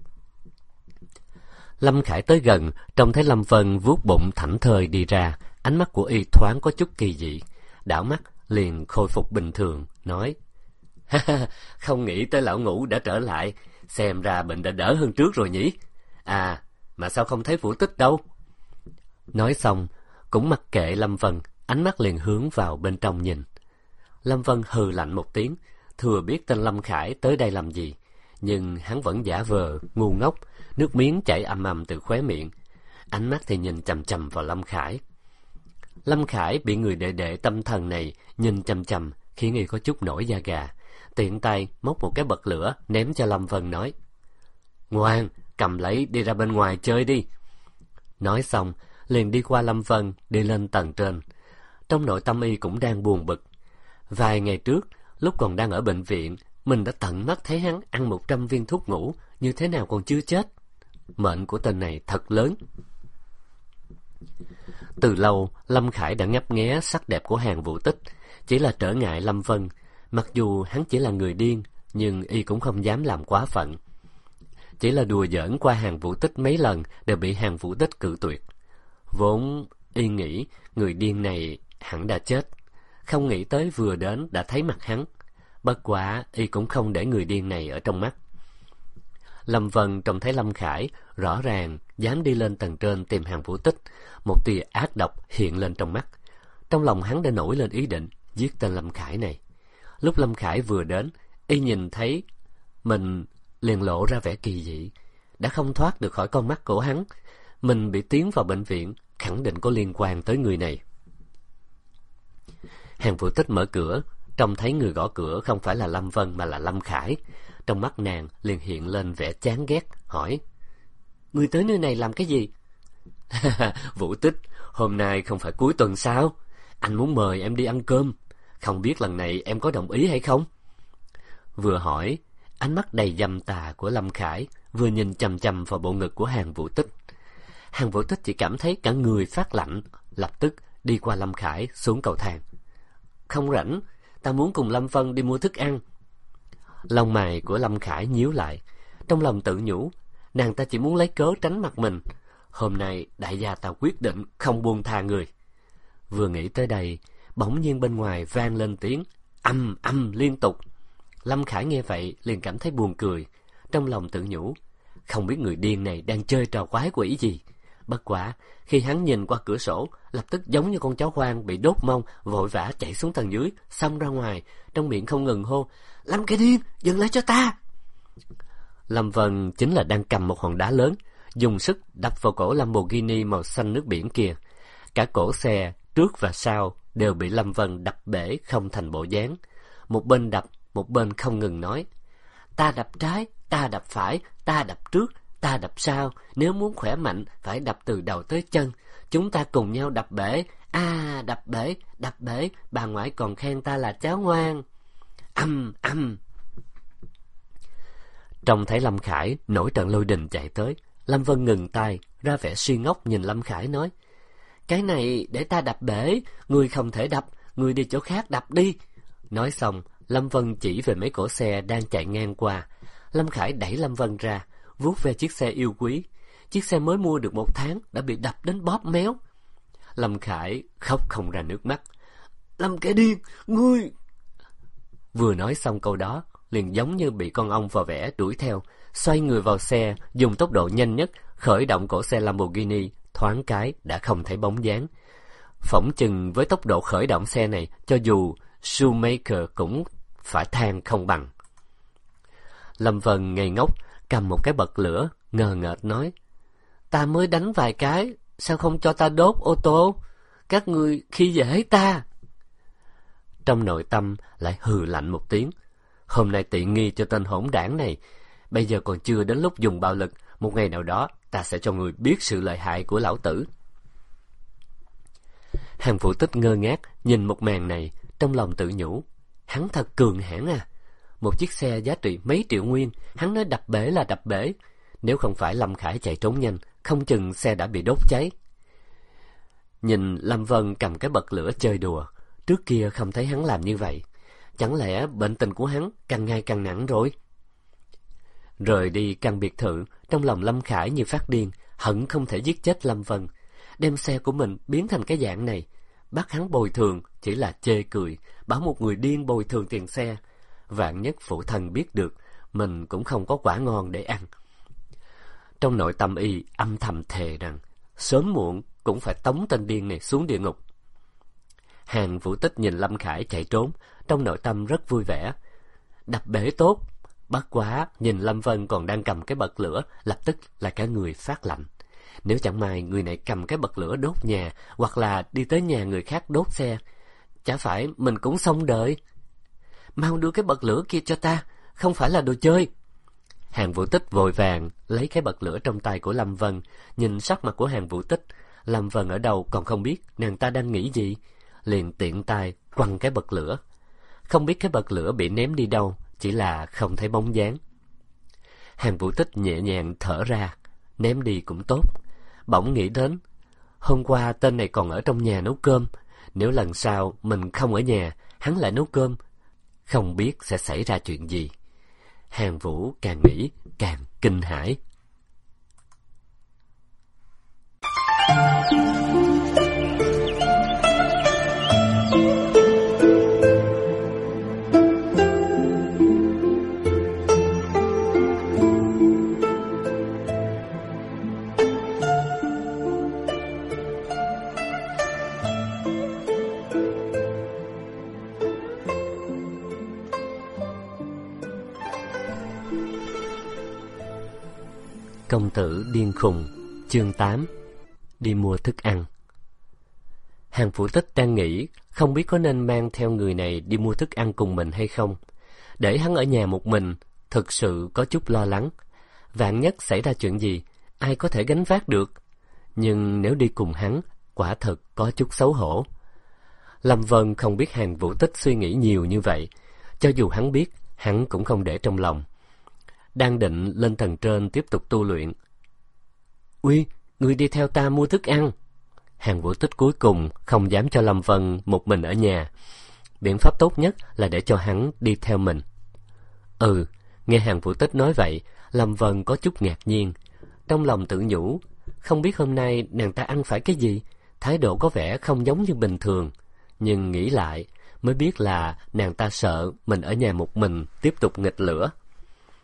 Lâm Khải tới gần, trông thấy Lâm Vân vuốt bụng thảnh thơi đi ra, ánh mắt của y thoáng có chút kỳ dị, đảo mắt liền khôi phục bình thường, nói: Không nghĩ tới lão ngũ đã trở lại, xem ra bệnh đã đỡ hơn trước rồi nhỉ? À, mà sao không thấy Vũ Tích đâu? Nói xong, cũng mặc kệ Lâm Vân, ánh mắt liền hướng vào bên trong nhìn. Lâm Vân hừ lạnh một tiếng, thừa biết tên Lâm Khải tới đây làm gì, nhưng hắn vẫn giả vờ ngu ngốc, nước miếng chảy ầm ầm từ khóe miệng, ánh mắt thì nhìn chằm chằm vào Lâm Khải. Lâm Khải bị người đệ đệ tâm thần này nhìn chằm chằm, khiến y có chút nổi da gà, tiện tay móc một cái bật lửa ném cho Lâm Vân, nói: Ngoan, cầm lấy đi ra bên ngoài chơi đi. Nói xong liền đi qua Lâm Vân, đi lên tầng trên. Trong nội tâm y cũng đang buồn bực. Vài ngày trước, lúc còn đang ở bệnh viện, mình đã tận mắt thấy hắn ăn 100 viên thuốc ngủ, như thế nào còn chưa chết. Mệnh của tên này thật lớn. Từ lâu, Lâm Khải đã ngấp nghé sắc đẹp của Hàn Vũ Tích, chỉ là trở ngại Lâm Vân. Mặc dù hắn chỉ là người điên, nhưng y cũng không dám làm quá phận. Chỉ là đùa giỡn qua Hàn Vũ Tích mấy lần đều bị Hàn Vũ Tích cự tuyệt. Vốn y nghĩ người điên này hẳn đã chết, không nghĩ tới vừa đến đã thấy mặt hắn. Bất quá y cũng không để người điên này ở trong mắt. Lâm Vân trông thấy Lâm Khải rõ ràng dám đi lên tầng trên tìm Hàn Vũ Tích, một tia ác độc hiện lên trong mắt. Trong lòng hắn đã nổi lên ý định giết tên Lâm Khải này. Lúc Lâm Khải vừa đến, y nhìn thấy mình liền lộ ra vẻ kỳ dị, đã không thoát được khỏi con mắt của hắn. Mình bị tiến vào bệnh viện, khẳng định có liên quan tới người này. Hàn Vũ Tích mở cửa, trông thấy người gõ cửa không phải là Lâm Vân mà là Lâm Khải. Trong mắt nàng liền hiện lên vẻ chán ghét, hỏi: Người tới nơi này làm cái gì? Vũ Tích, hôm nay không phải cuối tuần sao? Anh muốn mời em đi ăn cơm, không biết lần này em có đồng ý hay không? Vừa hỏi, ánh mắt đầy dâm tà của Lâm Khải vừa nhìn chằm chằm vào bộ ngực của Hàn Vũ Tích. Hàn Vũ Tích chỉ cảm thấy cả người phát lạnh, lập tức đi qua Lâm Khải xuống cầu thang. Không rảnh, ta muốn cùng Lâm Vân đi mua thức ăn. Lông mày của Lâm Khải nhíu lại, trong lòng tự nhủ, nàng ta chỉ muốn lấy cớ tránh mặt mình. Hôm nay đại gia ta quyết định không buông tha người. Vừa nghĩ tới đây, bỗng nhiên bên ngoài vang lên tiếng ầm ầm liên tục. Lâm Khải nghe vậy liền cảm thấy buồn cười, trong lòng tự nhủ, không biết người điên này đang chơi trò quái quỷ gì. Bất quả, khi hắn nhìn qua cửa sổ, lập tức giống như con chó hoang bị đốt mông, vội vã chạy xuống tầng dưới, xông ra ngoài, trong miệng không ngừng hô: Lâm kẻ điên, dừng lại cho ta! Lâm Vân chính là đang cầm một hòn đá lớn, dùng sức đập vào cổ Lamborghini màu xanh nước biển kia. Cả cổ xe, trước và sau, đều bị Lâm Vân đập bể không thành bộ dáng. Một bên đập, một bên không ngừng nói: Ta đập trái, ta đập phải, ta đập trước, ta đập sau. Nếu muốn khỏe mạnh, phải đập từ đầu tới chân. Chúng ta cùng nhau đập bể. Đập bể, đập bể. Bà ngoại còn khen ta là cháu ngoan. Âm. Trông thấy Lâm Khải nổi trận lôi đình chạy tới, Lâm Vân ngừng tay, ra vẻ suy ngốc nhìn Lâm Khải nói: Cái này để ta đập bể, ngươi không thể đập, ngươi đi chỗ khác đập đi. Nói xong, Lâm Vân chỉ về mấy cỗ xe đang chạy ngang qua. Lâm Khải đẩy Lâm Vân ra, vuốt ve chiếc xe yêu quý. Chiếc xe mới mua được 1 tháng đã bị đập đến bóp méo. Lâm Khải khóc không ra nước mắt. Lâm kẻ điên, ngươi... Vừa nói xong câu đó, liền giống như bị con ong vò vẽ đuổi theo, xoay người vào xe, dùng tốc độ nhanh nhất khởi động cổ xe Lamborghini, thoáng cái đã không thấy bóng dáng. Phỏng chừng với tốc độ khởi động xe này, cho dù Schumacher cũng phải than không bằng. Lâm Vân ngây ngốc, cầm một cái bật lửa, ngờ ngợt nói: Ta mới đánh vài cái, sao không cho ta đốt ô tô? Các ngươi khi dễ ta. Trong nội tâm lại hừ lạnh một tiếng. Hôm nay tiện nghi cho tên hỗn đảng này, bây giờ còn chưa đến lúc dùng bạo lực. Một ngày nào đó ta sẽ cho người biết sự lợi hại của lão tử. Hàng Vũ Tích ngơ ngác nhìn một màn này, trong lòng tự nhủ: Hắn thật cường hãn à. Một chiếc xe giá trị mấy triệu nguyên, hắn nói đập bể là đập bể. Nếu không phải Lâm Khải chạy trốn nhanh, không chừng xe đã bị đốt cháy. Nhìn Lâm Vân cầm cái bật lửa chơi đùa, trước kia không thấy hắn làm như vậy. Chẳng lẽ bệnh tình của hắn càng ngày càng nặng rồi? Rời đi căn biệt thự, trong lòng Lâm Khải như phát điên, hận không thể giết chết Lâm Vân. Đem xe của mình biến thành cái dạng này, bắt hắn bồi thường chỉ là chê cười, bảo một người điên bồi thường tiền xe. Vạn nhất phụ thân biết được, mình cũng không có quả ngon để ăn. Trong nội tâm y âm thầm thề rằng sớm muộn cũng phải tống tên điên này xuống địa ngục. Hàng Vũ Tích nhìn Lâm Khải chạy trốn, trong nội tâm rất vui vẻ. Đập bể tốt. Bất quá nhìn Lâm Vân còn đang cầm cái bật lửa, lập tức là cả người phát lạnh. Nếu chẳng may người này cầm cái bật lửa đốt nhà, hoặc là đi tới nhà người khác đốt xe, chả phải mình cũng xong đời. Mau đưa cái bật lửa kia cho ta, không phải là đồ chơi. Hàng Vũ Tích vội vàng lấy cái bật lửa trong tay của Lâm Vân. Nhìn sắc mặt của Hàng Vũ Tích, Lâm Vân ở đâu còn không biết nàng ta đang nghĩ gì, liền tiện tay quăng cái bật lửa. Không biết cái bật lửa bị ném đi đâu, chỉ là không thấy bóng dáng. Hàng Vũ Tích nhẹ nhàng thở ra, ném đi cũng tốt. Bỗng nghĩ đến, hôm qua tên này còn ở trong nhà nấu cơm, nếu lần sau mình không ở nhà, hắn lại nấu cơm, không biết sẽ xảy ra chuyện gì. Hàng Vũ càng nghĩ càng kinh hãi. Công tử điên khùng, chương 8. Đi mua thức ăn. Hàng Vũ Tích đang nghĩ không biết có nên mang theo người này đi mua thức ăn cùng mình hay không. Để hắn ở nhà một mình, thực sự có chút lo lắng. Vạn nhất xảy ra chuyện gì, ai có thể gánh vác được. Nhưng nếu đi cùng hắn, quả thật có chút xấu hổ. Lâm Vân không biết Hàng Vũ Tích suy nghĩ nhiều như vậy. Cho dù hắn biết, hắn cũng không để trong lòng. Đang định lên tầng trên tiếp tục tu luyện. Uy, người đi theo ta mua thức ăn. Hàng Vũ Tích cuối cùng không dám cho Lâm Vân một mình ở nhà. Biện pháp tốt nhất là để cho hắn đi theo mình. Nghe Hàng Vũ Tích nói vậy, Lâm Vân có chút ngạc nhiên. Trong lòng tự nhủ, không biết hôm nay nàng ta ăn phải cái gì, thái độ có vẻ không giống như bình thường. Nhưng nghĩ lại, mới biết là nàng ta sợ mình ở nhà một mình tiếp tục nghịch lửa.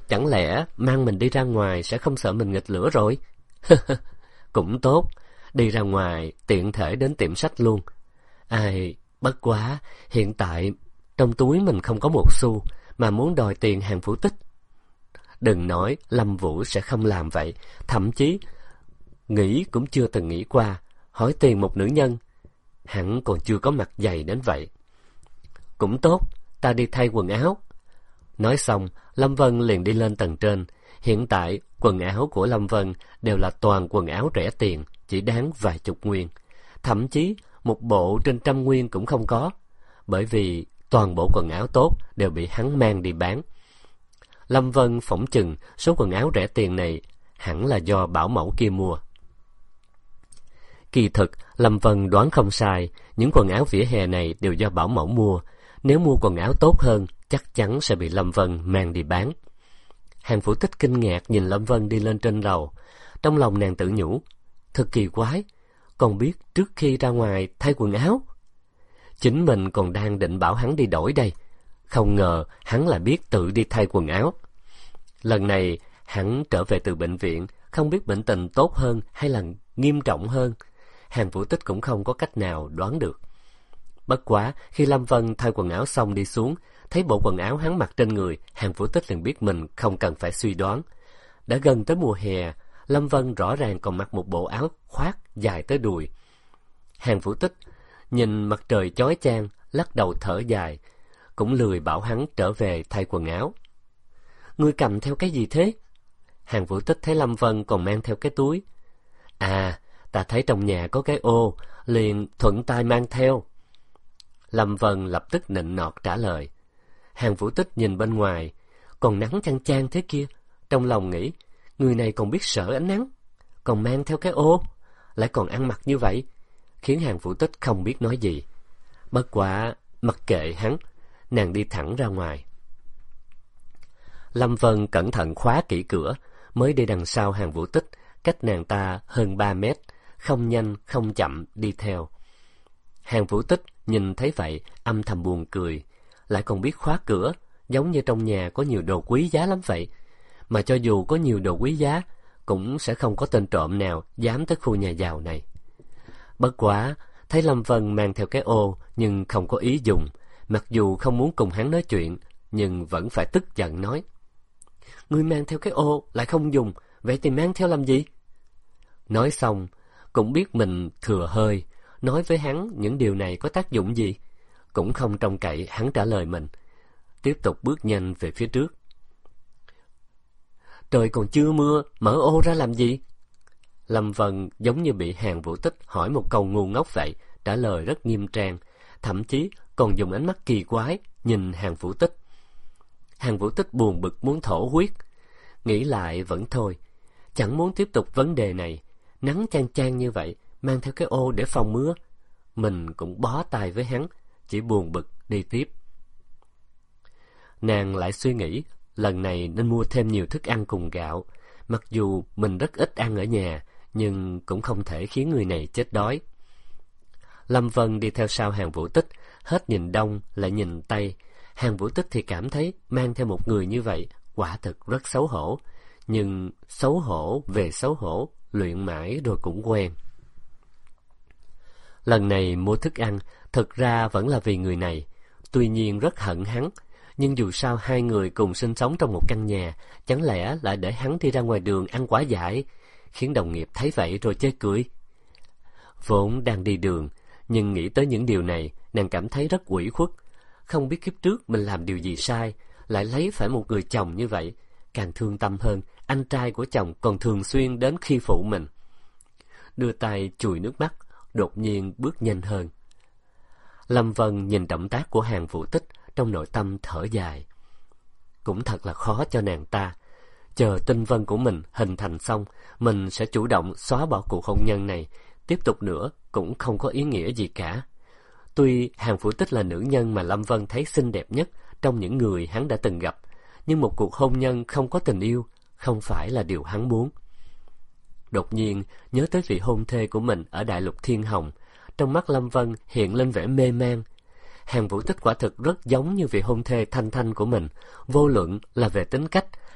Chẳng lẽ mang mình đi ra ngoài sẽ không sợ mình nghịch lửa rồi? Cũng tốt, đi ra ngoài tiện thể đến tiệm sách luôn. Ai, bất quá, hiện tại trong túi mình không có một xu, mà muốn đòi tiền Hàng Vũ Tích. Đừng nói Lâm Vũ sẽ không làm vậy, thậm chí nghĩ cũng chưa từng nghĩ qua, hỏi tiền một nữ nhân, hẳn còn chưa có mặt dày đến vậy. Cũng tốt, ta đi thay quần áo. Nói xong, Lâm Vân liền đi lên tầng trên. Hiện tại, quần áo của Lâm Vân đều là toàn quần áo rẻ tiền, chỉ đáng vài chục nguyên. Thậm chí, một bộ trên 100 nguyên cũng không có, bởi vì toàn bộ quần áo tốt đều bị hắn mang đi bán. Lâm Vân phỏng chừng số quần áo rẻ tiền này hẳn là do bảo mẫu kia mua. Kỳ thực, Lâm Vân đoán không sai, những quần áo vỉa hè này đều do bảo mẫu mua. Nếu mua quần áo tốt hơn, chắc chắn sẽ bị Lâm Vân mang đi bán. Hàng Vũ Tích kinh ngạc nhìn Lâm Vân đi lên trên lầu. Trong lòng nàng tự nhủ, thật kỳ quái, còn biết trước khi ra ngoài thay quần áo. Chính mình còn đang định bảo hắn đi đổi đây, không ngờ hắn lại biết tự đi thay quần áo. Lần này hắn trở về từ bệnh viện, không biết bệnh tình tốt hơn hay là nghiêm trọng hơn. Hàng Vũ Tích cũng không có cách nào đoán được. Bất quá, khi Lâm Vân thay quần áo xong đi xuống, thấy bộ quần áo hắn mặc trên người, Hàng Vũ Tích liền biết mình không cần phải suy đoán. Đã gần tới mùa hè, Lâm Vân rõ ràng còn mặc một bộ áo khoác dài tới đùi. Hàng Vũ Tích nhìn mặt trời chói chang, lắc đầu thở dài, cũng lười bảo hắn trở về thay quần áo. Ngươi cầm theo cái gì thế? Hàng Vũ Tích thấy Lâm Vân còn mang theo cái túi. À, ta thấy trong nhà có cái ô, liền thuận tay mang theo. Lâm Vân lập tức nịnh nọt trả lời. Hàng Vũ Tích nhìn bên ngoài, còn nắng chang chang thế kia, trong lòng nghĩ, người này còn biết sợ ánh nắng, còn mang theo cái ô, lại còn ăn mặc như vậy, khiến Hàng Vũ Tích không biết nói gì. Bất quá, mặc kệ hắn, nàng đi thẳng ra ngoài. Lâm Vân cẩn thận khóa kỹ cửa, mới đi đằng sau Hàng Vũ Tích, cách nàng ta hơn 3 mét, không nhanh không chậm đi theo. Hàng Vũ Tích nhìn thấy vậy, âm thầm buồn cười, lại còn biết khóa cửa, giống như trong nhà có nhiều đồ quý giá lắm vậy. Mà cho dù có nhiều đồ quý giá, cũng sẽ không có tên trộm nào dám tới khu nhà giàu này. Bất quá, thấy Lâm Vân mang theo cái ô nhưng không có ý dùng, mặc dù không muốn cùng hắn nói chuyện, nhưng vẫn phải tức giận nói. Ngươi mang theo cái ô lại không dùng, vậy thì mang theo làm gì? Nói xong, cũng biết mình thừa hơi, nói với hắn những điều này có tác dụng gì, cũng không trông cậy hắn trả lời mình, tiếp tục bước nhanh về phía trước. Trời còn chưa mưa, mở ô ra làm gì? Lâm Vân giống như bị Hàng Vũ Tích hỏi một câu ngu ngốc vậy, trả lời rất nghiêm trang, thậm chí còn dùng ánh mắt kỳ quái nhìn Hàng Vũ Tích. Hàng Vũ Tích buồn bực muốn thổ huyết, nghĩ lại vẫn thôi, chẳng muốn tiếp tục vấn đề này. Nắng chang chang như vậy, mang theo cái ô để phòng mưa, mình cũng bó tay với hắn, chỉ buồn bực đi tiếp. Nàng lại suy nghĩ, lần này nên mua thêm nhiều thức ăn cùng gạo. Mặc dù mình rất ít ăn ở nhà, nhưng cũng không thể khiến người này chết đói. Lâm Vân đi theo sau Hàng Vũ Tích, hết nhìn đông lại nhìn tây. Hàng Vũ Tích thì cảm thấy mang theo một người như vậy quả thực rất xấu hổ. Nhưng xấu hổ về xấu hổ, luyện mãi rồi cũng quen. Lần này mua thức ăn, thực ra vẫn là vì người này. Tuy nhiên rất hận hắn, nhưng dù sao hai người cùng sinh sống trong một căn nhà, chẳng lẽ lại để hắn đi ra ngoài đường ăn quả dại, khiến đồng nghiệp thấy vậy rồi chê cười. Vốn đang đi đường, nhưng nghĩ tới những điều này, nàng cảm thấy rất ủy khuất. Không biết kiếp trước mình làm điều gì sai, lại lấy phải một người chồng như vậy. Càng thương tâm hơn, anh trai của chồng còn thường xuyên đến khi phụ mình. Đưa tay chùi nước mắt, đột nhiên bước nhanh hơn. Lâm Vân nhìn động tác của Hàng Vũ Tích, trong nội tâm thở dài. Cũng thật là khó cho nàng ta. Chờ tinh vân của mình hình thành xong, mình sẽ chủ động xóa bỏ cuộc hôn nhân này. Tiếp tục nữa cũng không có ý nghĩa gì cả. Tuy Hàng Vũ Tích là nữ nhân mà Lâm Vân thấy xinh đẹp nhất trong những người hắn đã từng gặp, nhưng một cuộc hôn nhân không có tình yêu không phải là điều hắn muốn. Đột nhiên nhớ tới vị hôn thê của mình ở Đại Lục Thiên Hồng, trong mắt Lâm Vân hiện lên vẻ mê man. Hàng Vũ Tích quả thực rất giống như vị hôn thê Thanh Thanh của mình, vô luận là về tính cách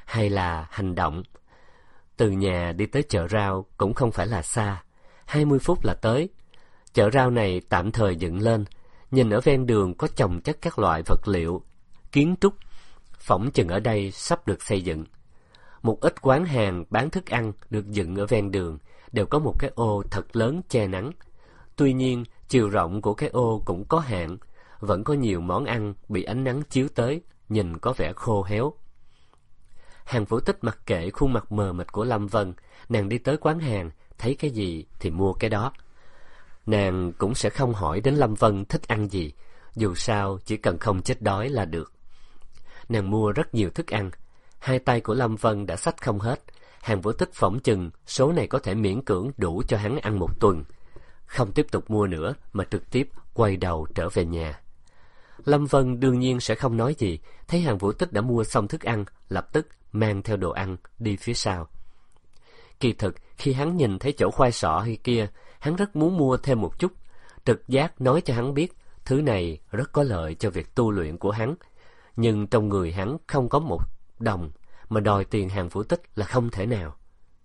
hay là hành động. Từ nhà đi tới chợ rau cũng không phải là xa, 20 phút là tới. Chợ rau này tạm thời dựng lên, nhìn ở ven đường có chồng chất các loại vật liệu, kiến trúc, phỏng chừng ở đây sắp được xây dựng. Một ít quán hàng bán thức ăn được dựng ở ven đường, đều có một cái ô thật lớn che nắng. Tuy nhiên, chiều rộng của cái ô cũng có hạn, vẫn có nhiều món ăn bị ánh nắng chiếu tới, nhìn có vẻ khô héo. Hàn Vũ Tích mặc kệ khuôn mặt mờ mịt của Lâm Vân, nàng đi tới quán hàng, thấy cái gì thì mua cái đó. Nàng cũng sẽ không hỏi đến Lâm Vân thích ăn gì, dù sao chỉ cần không chết đói là được. Nàng mua rất nhiều thức ăn, hai tay của Lâm Vân đã xách không hết. Hàn Vũ Tích phỏng chừng số này có thể miễn cưỡng đủ cho hắn ăn một tuần. Không tiếp tục mua nữa mà trực tiếp quay đầu trở về nhà. Lâm Vân đương nhiên sẽ không nói gì, thấy Hàn Vũ Tích đã mua xong thức ăn, lập tức mang theo đồ ăn đi phía sau. Kỳ thực, khi hắn nhìn thấy chỗ khoai sọ hay kia, hắn rất muốn mua thêm một chút. Trực giác nói cho hắn biết, thứ này rất có lợi cho việc tu luyện của hắn. Nhưng trong người hắn không có một đồng, mà đòi tiền Hàn Vũ Tích là không thể nào.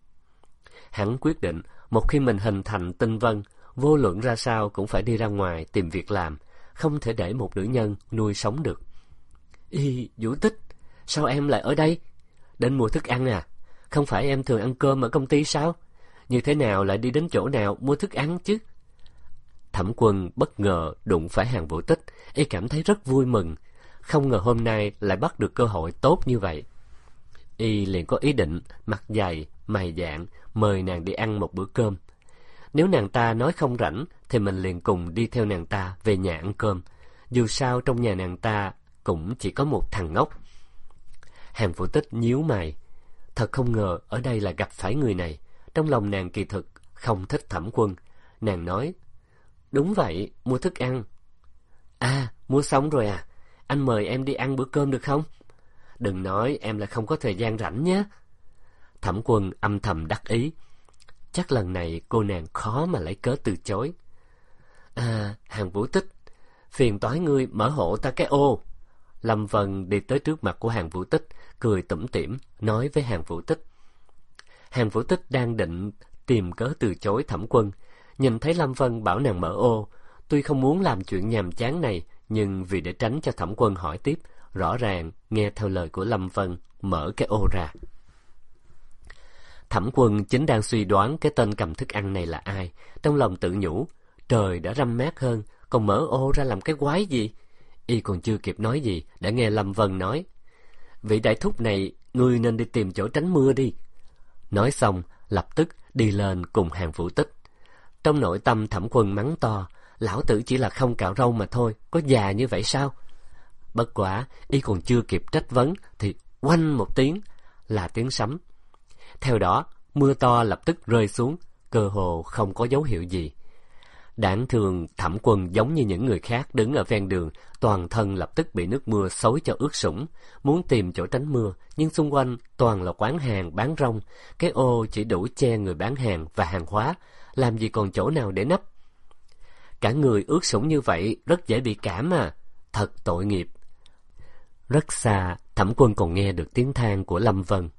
Hắn quyết định, một khi mình hình thành tinh vân, vô luận ra sao cũng phải đi ra ngoài tìm việc làm, không thể để một nữ nhân nuôi sống được. Vũ Tích, sao em lại ở đây? Đến mua thức ăn à? Không phải em thường ăn cơm ở công ty sao? Như thế nào lại đi đến chỗ nào mua thức ăn chứ? Thẩm Quân bất ngờ đụng phải Hàn Vũ Tích, y cảm thấy rất vui mừng. Không ngờ hôm nay lại bắt được cơ hội tốt như vậy. Y liền có ý định mặt dày, mày dạn mời nàng đi ăn một bữa cơm. Nếu nàng ta nói không rảnh thì mình liền cùng đi theo nàng ta về nhà ăn cơm. Dù sao trong nhà nàng ta cũng chỉ có một thằng ngốc. Hàn Vũ Tích nhíu mày. Thật không ngờ ở đây là gặp phải người này. Trong lòng nàng kỳ thực không thích Thẩm Quân. Nàng nói, đúng vậy, mua thức ăn. À, mua xong rồi à? Anh mời em đi ăn bữa cơm được không? Đừng nói em là không có thời gian rảnh nhé. Thẩm Quân âm thầm đắc ý. Chắc lần này cô nàng khó mà lấy cớ từ chối. À, Hàn Vũ Tích, phiền toái ngươi mở hộ ta cái ô. Lâm Vân đi tới trước mặt của Hàn Vũ Tích, cười tủm tỉm, nói với Hàn Vũ Tích. Hàn Vũ Tích đang định tìm cớ từ chối Thẩm Quân, nhìn thấy Lâm Vân bảo nàng mở ô. Tuy không muốn làm chuyện nhàm chán này, nhưng vì để tránh cho Thẩm Quân hỏi tiếp, rõ ràng nghe theo lời của Lâm Vân, mở cái ô ra. Thẩm Quân chính đang suy đoán cái tên cầm thức ăn này là ai, trong lòng tự nhủ, trời đã râm mát hơn, còn mở ô ra làm cái quái gì? Y còn chưa kịp nói gì, đã nghe Lâm Vân nói, vị đại thúc này, ngươi nên đi tìm chỗ tránh mưa đi. Nói xong, lập tức đi lên cùng Hàn Vũ Tích. Trong nội tâm Thẩm Quân mắng to, lão tử chỉ là không cạo râu mà thôi, có già như vậy sao? Bất quả, y còn chưa kịp trách vấn, thì oanh một tiếng, là tiếng sấm. Theo đó, mưa to lập tức rơi xuống, cơ hồ không có dấu hiệu gì. Đáng thương Thẩm Quân giống như những người khác đứng ở ven đường, toàn thân lập tức bị nước mưa xối cho ướt sũng, muốn tìm chỗ tránh mưa, nhưng xung quanh toàn là quán hàng bán rong, cái ô chỉ đủ che người bán hàng và hàng hóa, làm gì còn chỗ nào để nấp. Cả người ướt sũng như vậy rất dễ bị cảm à, thật tội nghiệp. Rất xa, Thẩm Quân còn nghe được tiếng than của Lâm Vân.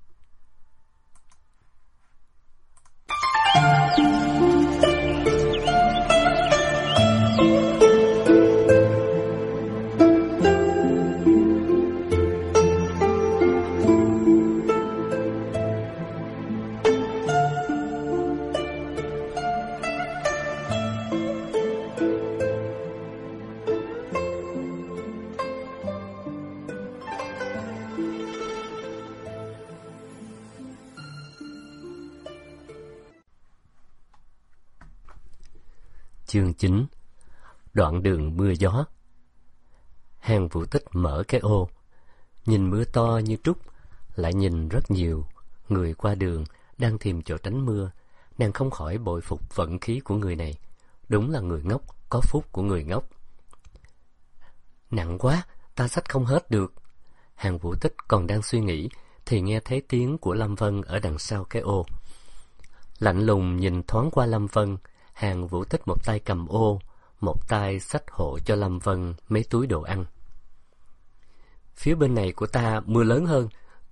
Chương 9. Đoạn đường mưa gió. Hàn Vũ Tích mở cái ô, nhìn mưa to như trút, lại nhìn rất nhiều người qua đường đang tìm chỗ tránh mưa. Nàng không khỏi bội phục vận khí của người này. Đúng là người ngốc có phúc của người ngốc. Nặng quá, ta xách không hết được. Hàn Vũ Tích còn đang suy nghĩ thì nghe thấy tiếng của Lâm Vân ở đằng sau cái ô. Lạnh lùng nhìn thoáng qua Lâm Vân, Hàn Vũ Tích một tay cầm ô, một tay xách hộ cho Lâm Vân mấy túi đồ ăn. Phía bên này của ta mưa lớn hơn,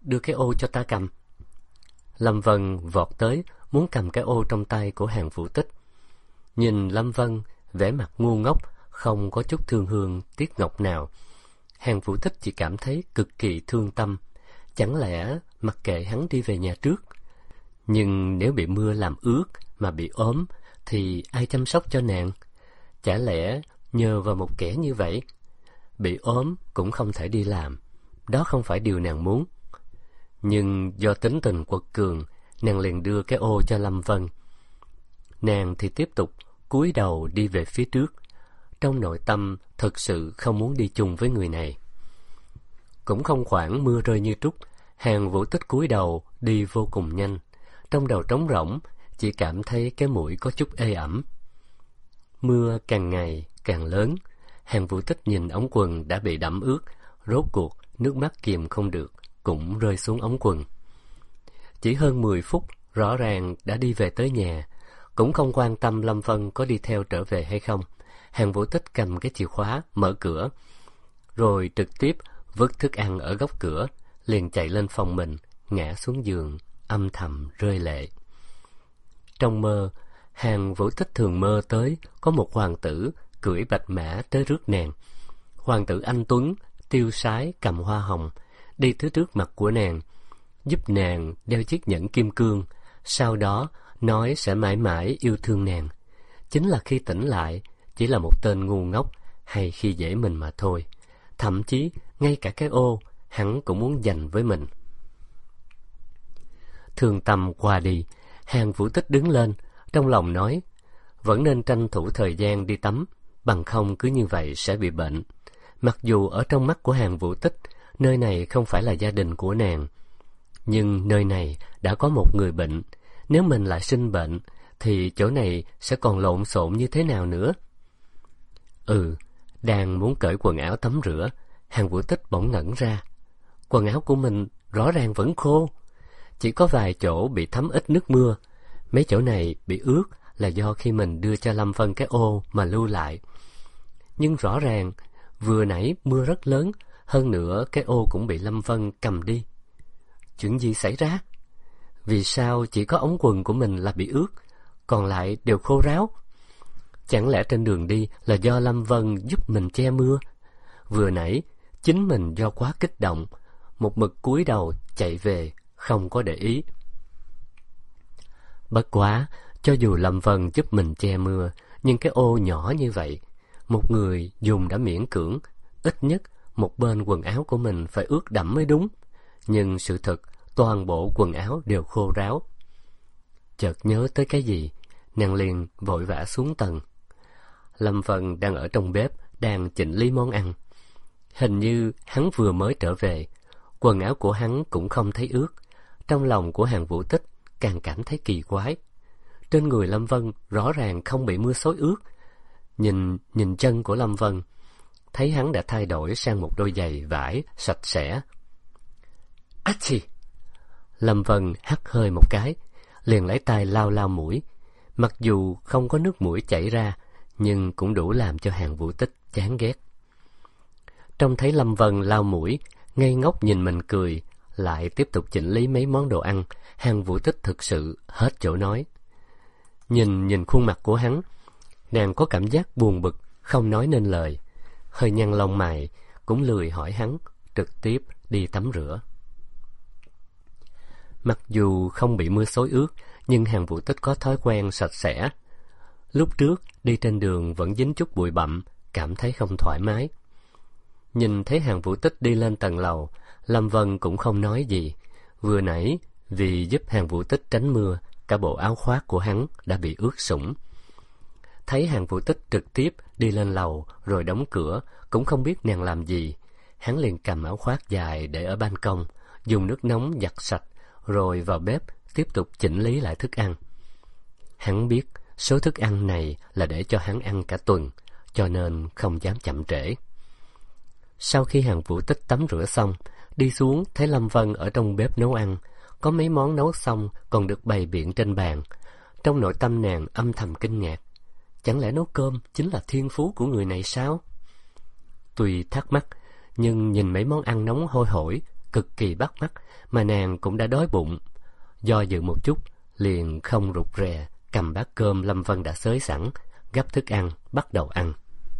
đưa cái ô cho ta cầm. Lâm Vân vọt tới, muốn cầm cái ô trong tay của Hàn Vũ Tích. Nhìn Lâm Vân, vẻ mặt ngu ngốc, không có chút thương hương tiếc ngọc nào. Hàn Vũ Tích chỉ cảm thấy cực kỳ thương tâm. Chẳng lẽ mặc kệ hắn đi về nhà trước? Nhưng nếu bị mưa làm ướt mà bị ốm, thì ai chăm sóc cho nàng? Chả lẽ nhờ vào một kẻ như vậy? Bị ốm cũng không thể đi làm, đó không phải điều nàng muốn. Nhưng do tính tình quật cường, nàng liền đưa cái ô cho Lâm Vân. Nàng thì tiếp tục cúi đầu đi về phía trước. Trong nội tâm thực sự không muốn đi chung với người này. Cũng không khoảng mưa rơi như trút, Hàn Vũ Tích cúi đầu đi vô cùng nhanh. Trong đầu trống rỗng, chỉ cảm thấy cái mũi có chút ê ẩm. Mưa càng ngày càng lớn. Hàn Vũ Tích nhìn ống quần đã bị đẫm ướt, rốt cuộc nước mắt kìm không được, cũng rơi xuống ống quần. Chỉ hơn 10 phút, rõ ràng đã đi về tới nhà. Cũng không quan tâm Lâm Vân có đi theo trở về hay không. Hàn Vũ Tích cầm cái chìa khóa, mở cửa, rồi trực tiếp vứt thức ăn ở góc cửa, liền chạy lên phòng mình, ngã xuống giường, âm thầm rơi lệ. Trong mơ, Hàn Vũ Tích thường mơ tới có một hoàng tử cưỡi bạch mã tới rước nàng. Hoàng tử anh tuấn, tiêu sái, cầm hoa hồng, đi tới trước mặt của nàng, giúp nàng đeo chiếc nhẫn kim cương, sau đó nói sẽ mãi mãi yêu thương nàng. Chính là khi tỉnh lại, chỉ là một tên ngu ngốc hay khi dễ mình mà thôi. Thậm chí, ngay cả cái ô, hắn cũng muốn giành với mình. Thương tâm qua đi, Hàn Vũ Tích đứng lên, trong lòng nói, vẫn nên tranh thủ thời gian đi tắm, bằng không cứ như vậy sẽ bị bệnh. Mặc dù ở trong mắt của Hàn Vũ Tích, nơi này không phải là gia đình của nàng, nhưng nơi này đã có một người bệnh. Nếu mình lại sinh bệnh, thì chỗ này sẽ còn lộn xộn như thế nào nữa? Đang muốn cởi quần áo tắm rửa, Hàn Vũ Tích bỗng ngẩn ra. Quần áo của mình rõ ràng vẫn khô, chỉ có vài chỗ bị thấm ít nước mưa. Mấy chỗ này bị ướt là do khi mình đưa cho Lâm Vân cái ô mà lưu lại. Nhưng rõ ràng vừa nãy mưa rất lớn, hơn nữa cái ô cũng bị Lâm Vân cầm đi. Chuyện gì xảy ra? Vì sao chỉ có ống quần của mình là bị ướt, còn lại đều khô ráo? Chẳng lẽ trên đường đi là do Lâm Vân giúp mình che mưa? Vừa nãy chính mình do quá kích động, một mực cúi đầu chạy về, không có để ý. Bất quá, cho dù Lâm Vân giúp mình che mưa, nhưng cái ô nhỏ như vậy, một người dùng đã miễn cưỡng, ít nhất một bên quần áo của mình phải ướt đẫm mới đúng. Nhưng sự thật, toàn bộ quần áo đều khô ráo. Chợt nhớ tới cái gì, nàng liền vội vã xuống tầng. Lâm Vân đang ở trong bếp, đang chỉnh lý món ăn. Hình như hắn vừa mới trở về, quần áo của hắn cũng không thấy ướt. Trong lòng của Hàn Vũ Tích càng cảm thấy kỳ quái. Trên người Lâm Vân rõ ràng không bị mưa xối ướt. Nhìn chân của Lâm Vân, thấy hắn đã thay đổi sang một đôi giày vải sạch sẽ. Achì! Lâm Vân hắt hơi một cái, liền lấy tay lau lau mũi. Mặc dù không có nước mũi chảy ra, nhưng cũng đủ làm cho Hàn Vũ Tích chán ghét. Trông thấy Lâm Vân lau mũi, ngây ngốc nhìn mình cười, lại tiếp tục chỉnh lý mấy món đồ ăn, Hàn Vũ Tích thực sự hết chỗ nói. Nhìn khuôn mặt của hắn, nàng có cảm giác buồn bực, không nói nên lời. Hơi nhăn lông mày, cũng lười hỏi hắn, trực tiếp đi tắm rửa. Mặc dù không bị mưa xối ướt, nhưng Hàn Vũ Tích có thói quen sạch sẽ. Lúc trước, đi trên đường vẫn dính chút bụi bặm, cảm thấy không thoải mái. Nhìn thấy Hàn Vũ Tích đi lên tầng lầu, Lâm Vân cũng không nói gì. Vừa nãy, vì giúp Hàn Vũ Tích tránh mưa, cả bộ áo khoác của hắn đã bị ướt sũng. Thấy Hàn Vũ Tích trực tiếp đi lên lầu rồi đóng cửa, cũng không biết nàng làm gì. Hắn liền cầm áo khoác dài để ở ban công, dùng nước nóng giặt sạch, rồi vào bếp tiếp tục chỉnh lý lại thức ăn. Hắn biết số thức ăn này là để cho hắn ăn cả tuần, cho nên không dám chậm trễ. Sau khi Hàn Vũ Tích tắm rửa xong, đi xuống thấy Lâm Vân ở trong bếp nấu ăn, có mấy món nấu xong còn được bày biện trên bàn. Trong nội tâm nàng âm thầm kinh ngạc, chẳng lẽ nấu cơm chính là thiên phú của người này sao? Tuy thắc mắc, nhưng nhìn mấy món ăn nóng hôi hổi, cực kỳ bắt mắt mà nàng cũng đã đói bụng. Do dự một chút, liền không rụt rè cầm bát cơm Lâm Vân đã xới sẵn, gắp thức ăn, bắt đầu ăn.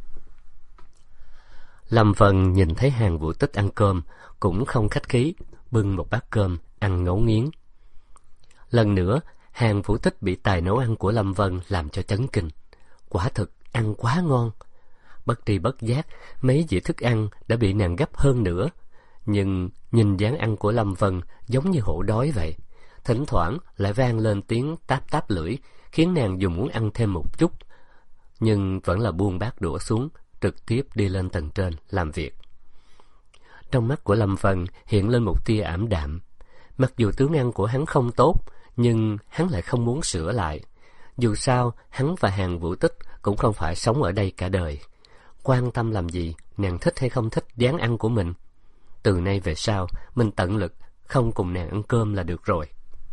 Lâm Vân nhìn thấy Hàn Vũ Tích ăn cơm, cũng không khách khí, bưng một bát cơm, ăn ngấu nghiến. Lần nữa, Hàn Vũ Tích bị tài nấu ăn của Lâm Vân làm cho chấn kinh. Quả thực, ăn quá ngon. Bất tri bất giác, mấy dĩa thức ăn đã bị nàng gấp hơn nữa. Nhưng nhìn dáng ăn của Lâm Vân giống như hổ đói vậy. Thỉnh thoảng lại vang lên tiếng táp táp lưỡi, khiến nàng dù muốn ăn thêm một chút. Nhưng vẫn là buông bát đũa xuống, trực tiếp đi lên tầng trên làm việc. Trong mắt của Lâm Vân hiện lên một tia ảm đạm. Mặc dù tướng ăn của hắn không tốt, nhưng hắn lại không muốn sửa lại. Dù sao, hắn và Hàn Vũ Tích cũng không phải sống ở đây cả đời. Quan tâm làm gì, nàng thích hay không thích dáng ăn của mình. Từ nay về sau, mình tận lực không cùng nàng ăn cơm là được rồi.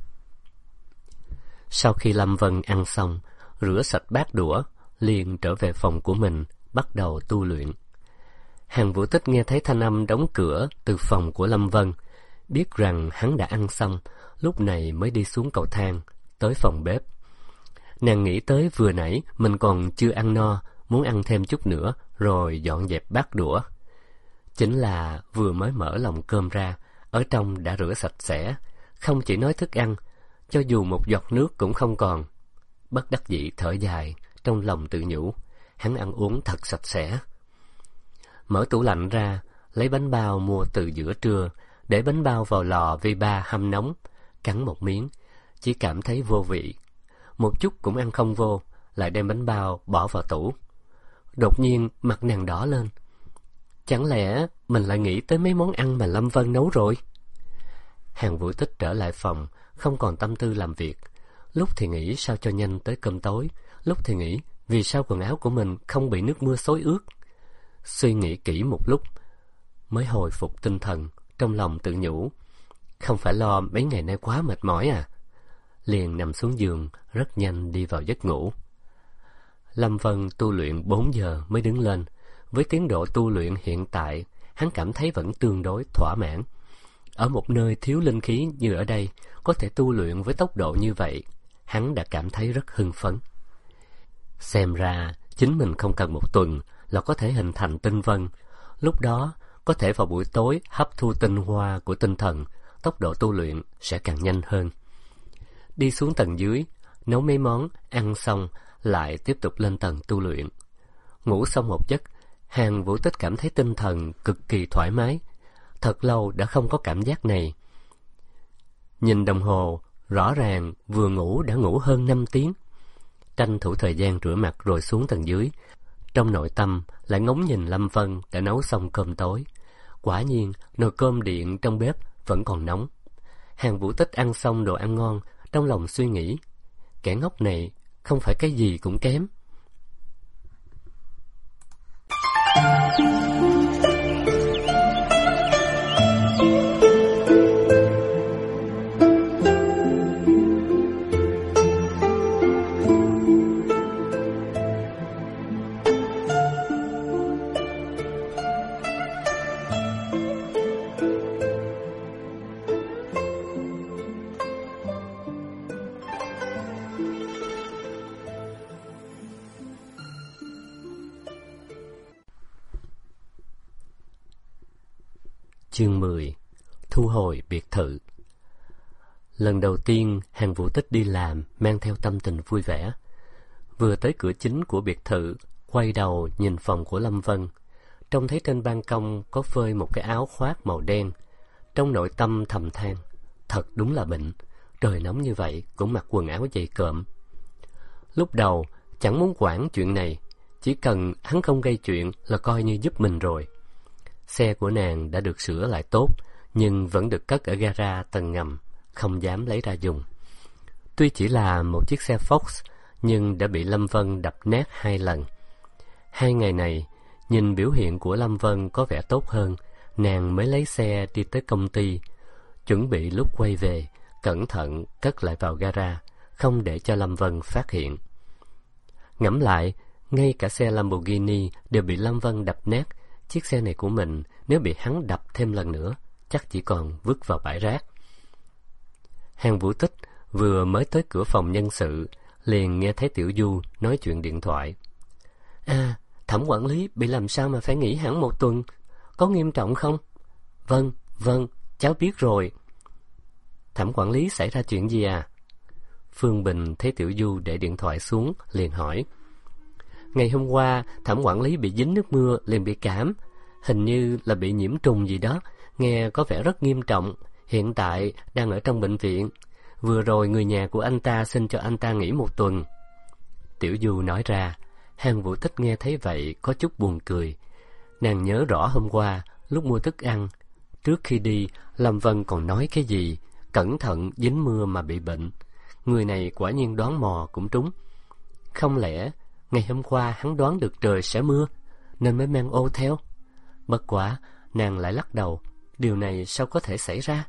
Sau khi Lâm Vân ăn xong, rửa sạch bát đũa, liền trở về phòng của mình, bắt đầu tu luyện. Hàn Vũ Tích nghe thấy thanh âm đóng cửa từ phòng của Lâm Vân, biết rằng hắn đã ăn xong, lúc này mới đi xuống cầu thang, tới phòng bếp. Nàng nghĩ tới vừa nãy mình còn chưa ăn no, muốn ăn thêm chút nữa, rồi dọn dẹp bát đũa. Chính là vừa mới mở lồng cơm ra, ở trong đã rửa sạch sẽ, không chỉ nói thức ăn, cho dù một giọt nước cũng không còn. Bất đắc dĩ thở dài, trong lòng tự nhủ, hắn ăn uống thật sạch sẽ. Mở tủ lạnh ra, lấy bánh bao mua từ giữa trưa, để bánh bao vào lò vi ba hâm nóng, cắn một miếng, chỉ cảm thấy vô vị. Một chút cũng ăn không vô, lại đem bánh bao bỏ vào tủ. Đột nhiên mặt nàng đỏ lên. Chẳng lẽ mình lại nghĩ tới mấy món ăn mà Lâm Vân nấu rồi? Hàn Vũ Tích trở lại phòng, không còn tâm tư làm việc. Lúc thì nghĩ sao cho nhanh tới cơm tối, lúc thì nghĩ vì sao quần áo của mình không bị nước mưa xối ướt. Suy nghĩ kỹ một lúc, mới hồi phục tinh thần, trong lòng tự nhủ, không phải lo mấy ngày nay quá mệt mỏi à? Liền nằm xuống giường, rất nhanh đi vào giấc ngủ. Lâm Vân tu luyện 4 giờ mới đứng lên. Với tiến độ tu luyện hiện tại, hắn cảm thấy vẫn tương đối thỏa mãn. Ở một nơi thiếu linh khí như ở đây, có thể tu luyện với tốc độ như vậy, hắn đã cảm thấy rất hưng phấn. Xem ra, chính mình không cần một tuần là có thể hình thành tinh vân. Lúc đó, có thể vào buổi tối hấp thu tinh hoa của tinh thần, tốc độ tu luyện sẽ càng nhanh hơn. Đi xuống tầng dưới, nấu mấy món, ăn xong, lại tiếp tục lên tầng tu luyện. Ngủ xong một giấc, Hàn Vũ Tích cảm thấy tinh thần cực kỳ thoải mái. Thật lâu đã không có cảm giác này. Nhìn đồng hồ, rõ ràng vừa ngủ đã ngủ hơn 5 tiếng. Tranh thủ thời gian rửa mặt rồi xuống tầng dưới. Trong nội tâm lại ngóng nhìn Lâm Vân đã nấu xong cơm tối. Quả nhiên, nồi cơm điện trong bếp vẫn còn nóng. Hàn Vũ Tích ăn xong đồ ăn ngon, trong lòng suy nghĩ, kẻ ngốc này không phải cái gì cũng kém. Chương 10. Thu hồi biệt thự. Lần đầu tiên Hàn Vũ Tích đi làm mang theo tâm tình vui vẻ. Vừa tới cửa chính của biệt thự, quay đầu nhìn phòng của Lâm Vân, trông thấy trên ban công có phơi một cái áo khoác màu đen. Trong nội tâm thầm than, thật đúng là bệnh, trời nóng như vậy cũng mặc quần áo dày cộm. Lúc đầu chẳng muốn quản chuyện này, chỉ cần hắn không gây chuyện là coi như giúp mình rồi. Xe của nàng đã được sửa lại tốt, nhưng vẫn được cất ở gara tầng ngầm, không dám lấy ra dùng. Tuy chỉ là một chiếc xe Fox, nhưng đã bị Lâm Vân đập nát 2 lần. 2 ngày này, nhìn biểu hiện của Lâm Vân có vẻ tốt hơn, nàng mới lấy xe đi tới công ty, chuẩn bị lúc quay về, cẩn thận cất lại vào gara, không để cho Lâm Vân phát hiện. Ngẫm lại, ngay cả xe Lamborghini đều bị Lâm Vân đập nát, chiếc xe này của mình nếu bị hắn đập thêm lần nữa, chắc chỉ còn vứt vào bãi rác. Hàng Vũ Tích vừa mới tới cửa phòng nhân sự, liền nghe thấy Tiểu Du nói chuyện điện thoại. À, Thẩm quản lý bị làm sao mà phải nghỉ hẳn 1 tuần, có nghiêm trọng không? Vâng, cháu biết rồi. Thẩm quản lý xảy ra chuyện gì à? Phương Bình thấy Tiểu Du để điện thoại xuống, liền hỏi. Ngày hôm qua, Thẩm quản lý bị dính nước mưa, liền bị cảm. Hình như là bị nhiễm trùng gì đó, nghe có vẻ rất nghiêm trọng. Hiện tại đang ở trong bệnh viện. Vừa rồi người nhà của anh ta xin cho anh ta nghỉ 1 tuần. Tiểu Du nói ra. Hàng Vũ Tích nghe thấy vậy có chút buồn cười. Nàng nhớ rõ hôm qua, lúc mua thức ăn, trước khi đi, Lâm Vân còn nói cái gì, cẩn thận dính mưa mà bị bệnh. Người này quả nhiên đoán mò cũng trúng. Không lẽ ngày hôm qua hắn đoán được trời sẽ mưa, nên mới mang ô theo? Bất quá, nàng lại lắc đầu, điều này sao có thể xảy ra?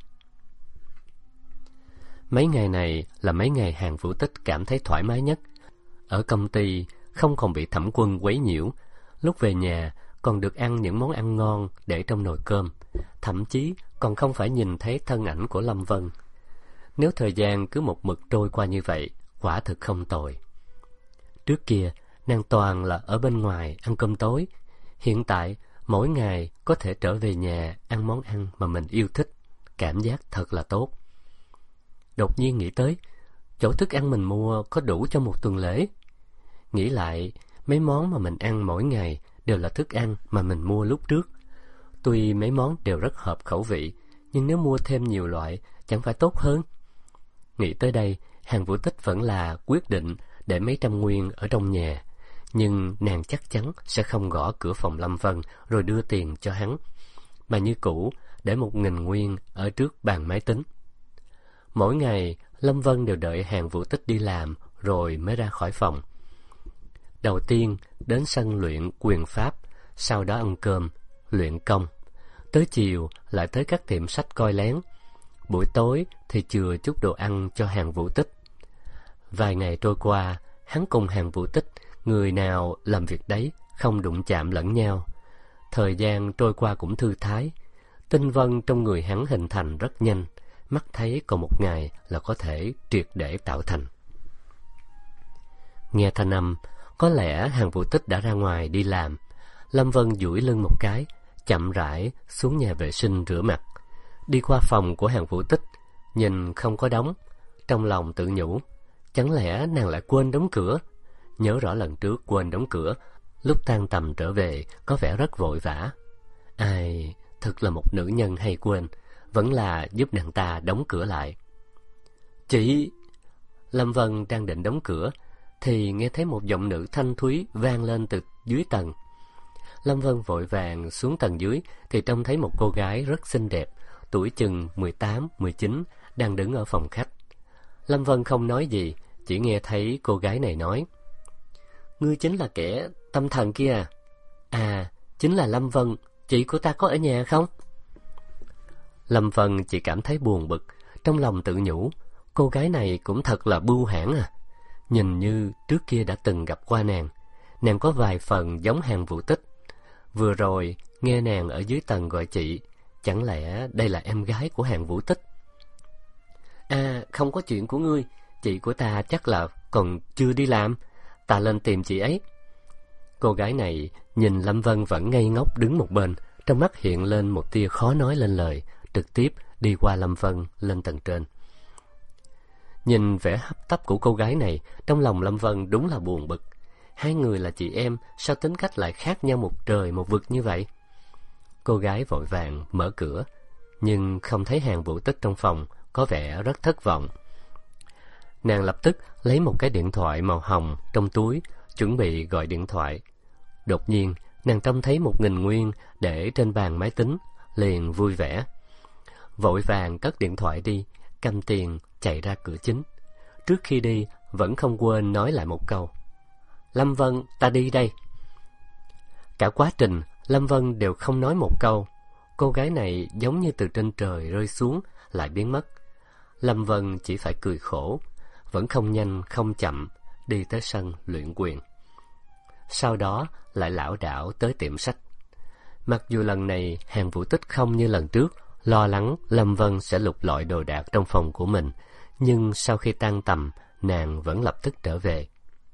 Mấy ngày này là mấy ngày Hàng Vũ Tích cảm thấy thoải mái nhất. Ở công ty không còn bị Thẩm Quân quấy nhiễu, lúc về nhà còn được ăn những món ăn ngon để trong nồi cơm, thậm chí còn không phải nhìn thấy thân ảnh của Lâm Vân. Nếu thời gian cứ một mực trôi qua như vậy, quả thực không tồi. Trước kia, nàng toàn là ở bên ngoài ăn cơm tối. Hiện tại, mỗi ngày có thể trở về nhà ăn món ăn mà mình yêu thích, cảm giác thật là tốt. Đột nhiên nghĩ tới, chỗ thức ăn mình mua có đủ cho 1 tuần lễ. Nghĩ lại, mấy món mà mình ăn mỗi ngày đều là thức ăn mà mình mua lúc trước. Tuy mấy món đều rất hợp khẩu vị, nhưng nếu mua thêm nhiều loại, chẳng phải tốt hơn? Nghĩ tới đây, Hàng Vũ Tích vẫn là quyết định để mấy trăm nguyên ở trong nhà. Nhưng nàng chắc chắn sẽ không gõ cửa phòng Lâm Vân rồi đưa tiền cho hắn, mà như cũ để 1.000 nguyên ở trước bàn máy tính. Mỗi ngày, Lâm Vân đều đợi Hàng Vũ Tích đi làm rồi mới ra khỏi phòng. Đầu tiên đến sân luyện quyền pháp, sau đó ăn cơm, luyện công. Tới chiều lại tới các tiệm sách coi lén. Buổi tối thì chừa chút đồ ăn cho Hàng Vũ Tích. Vài ngày trôi qua, hắn cùng Hàng Vũ Tích, người nào làm việc đấy, không đụng chạm lẫn nhau. Thời gian trôi qua cũng thư thái. Tinh vân trong người hắn hình thành rất nhanh, mắt thấy còn 1 ngày là có thể triệt để tạo thành. Nghe thanh âm, có lẽ Hàng Vũ Tích đã ra ngoài đi làm. Lâm Vân duỗi lưng một cái, chậm rãi xuống nhà vệ sinh rửa mặt. Đi qua phòng của Hàng Vũ Tích, nhìn không có đóng, trong lòng tự nhủ, chẳng lẽ nàng lại quên đóng cửa? Nhớ rõ lần trước quên đóng cửa, lúc tan tầm trở về có vẻ rất vội vã. Ai, thật là một nữ nhân hay quên, vẫn là giúp nàng ta đóng cửa lại. Chị! Lâm Vân đang định đóng cửa, thì nghe thấy một giọng nữ thanh thúy vang lên từ dưới tầng. Lâm Vân vội vàng xuống tầng dưới thì trông thấy một cô gái rất xinh đẹp, tuổi chừng 18, 19, đang đứng ở phòng khách. Lâm Vân không nói gì, chỉ nghe thấy cô gái này nói: Ngươi chính là kẻ tâm thần kia à? À, chính là Lâm Vân, chị của ta có ở nhà không? Lâm Vân chỉ cảm thấy buồn bực, trong lòng tự nhủ, cô gái này cũng thật là bưu hãn à. Nhìn như trước kia đã từng gặp qua nàng có vài phần giống Hàng Vũ Tích. Vừa rồi nghe nàng ở dưới tầng gọi chị, chẳng lẽ đây là em gái của Hàng Vũ Tích? À, không có chuyện của ngươi, chị của ta chắc là còn chưa đi làm, ta lên tìm chị ấy. Cô gái này nhìn Lâm Vân vẫn ngây ngốc đứng một bên, trong mắt hiện lên một tia khó nói lên lời, trực tiếp đi qua Lâm Vân lên tầng trên. Nhìn vẻ hấp tấp của cô gái này, trong lòng Lâm Vân đúng là buồn bực. Hai người là chị em, sao tính cách lại khác nhau một trời một vực như vậy? Cô gái vội vàng mở cửa, nhưng không thấy Hàng Vũ Tích trong phòng, có vẻ rất thất vọng. Nàng lập tức lấy một cái điện thoại màu hồng trong túi, chuẩn bị gọi điện thoại. Đột nhiên, nàng trông thấy 1.000 nguyên để trên bàn máy tính, liền vui vẻ. Vội vàng cất điện thoại đi, cầm tiền chạy ra cửa chính. Trước khi đi, vẫn không quên nói lại một câu: Lâm Vân, ta đi đây. Cả quá trình, Lâm Vân đều không nói một câu. Cô gái này giống như từ trên trời rơi xuống, lại biến mất. Lâm Vân chỉ phải cười khổ, vẫn không nhanh không chậm đi tới sân luyện quyền. Sau đó lại lảo đảo tới tiệm sách. Mặc dù lần này Hàng Vũ Tích không như lần trước Lo lắng Lâm Vân sẽ lục lọi đồ đạc trong phòng của mình, nhưng sau khi tan tầm, nàng vẫn lập tức trở về.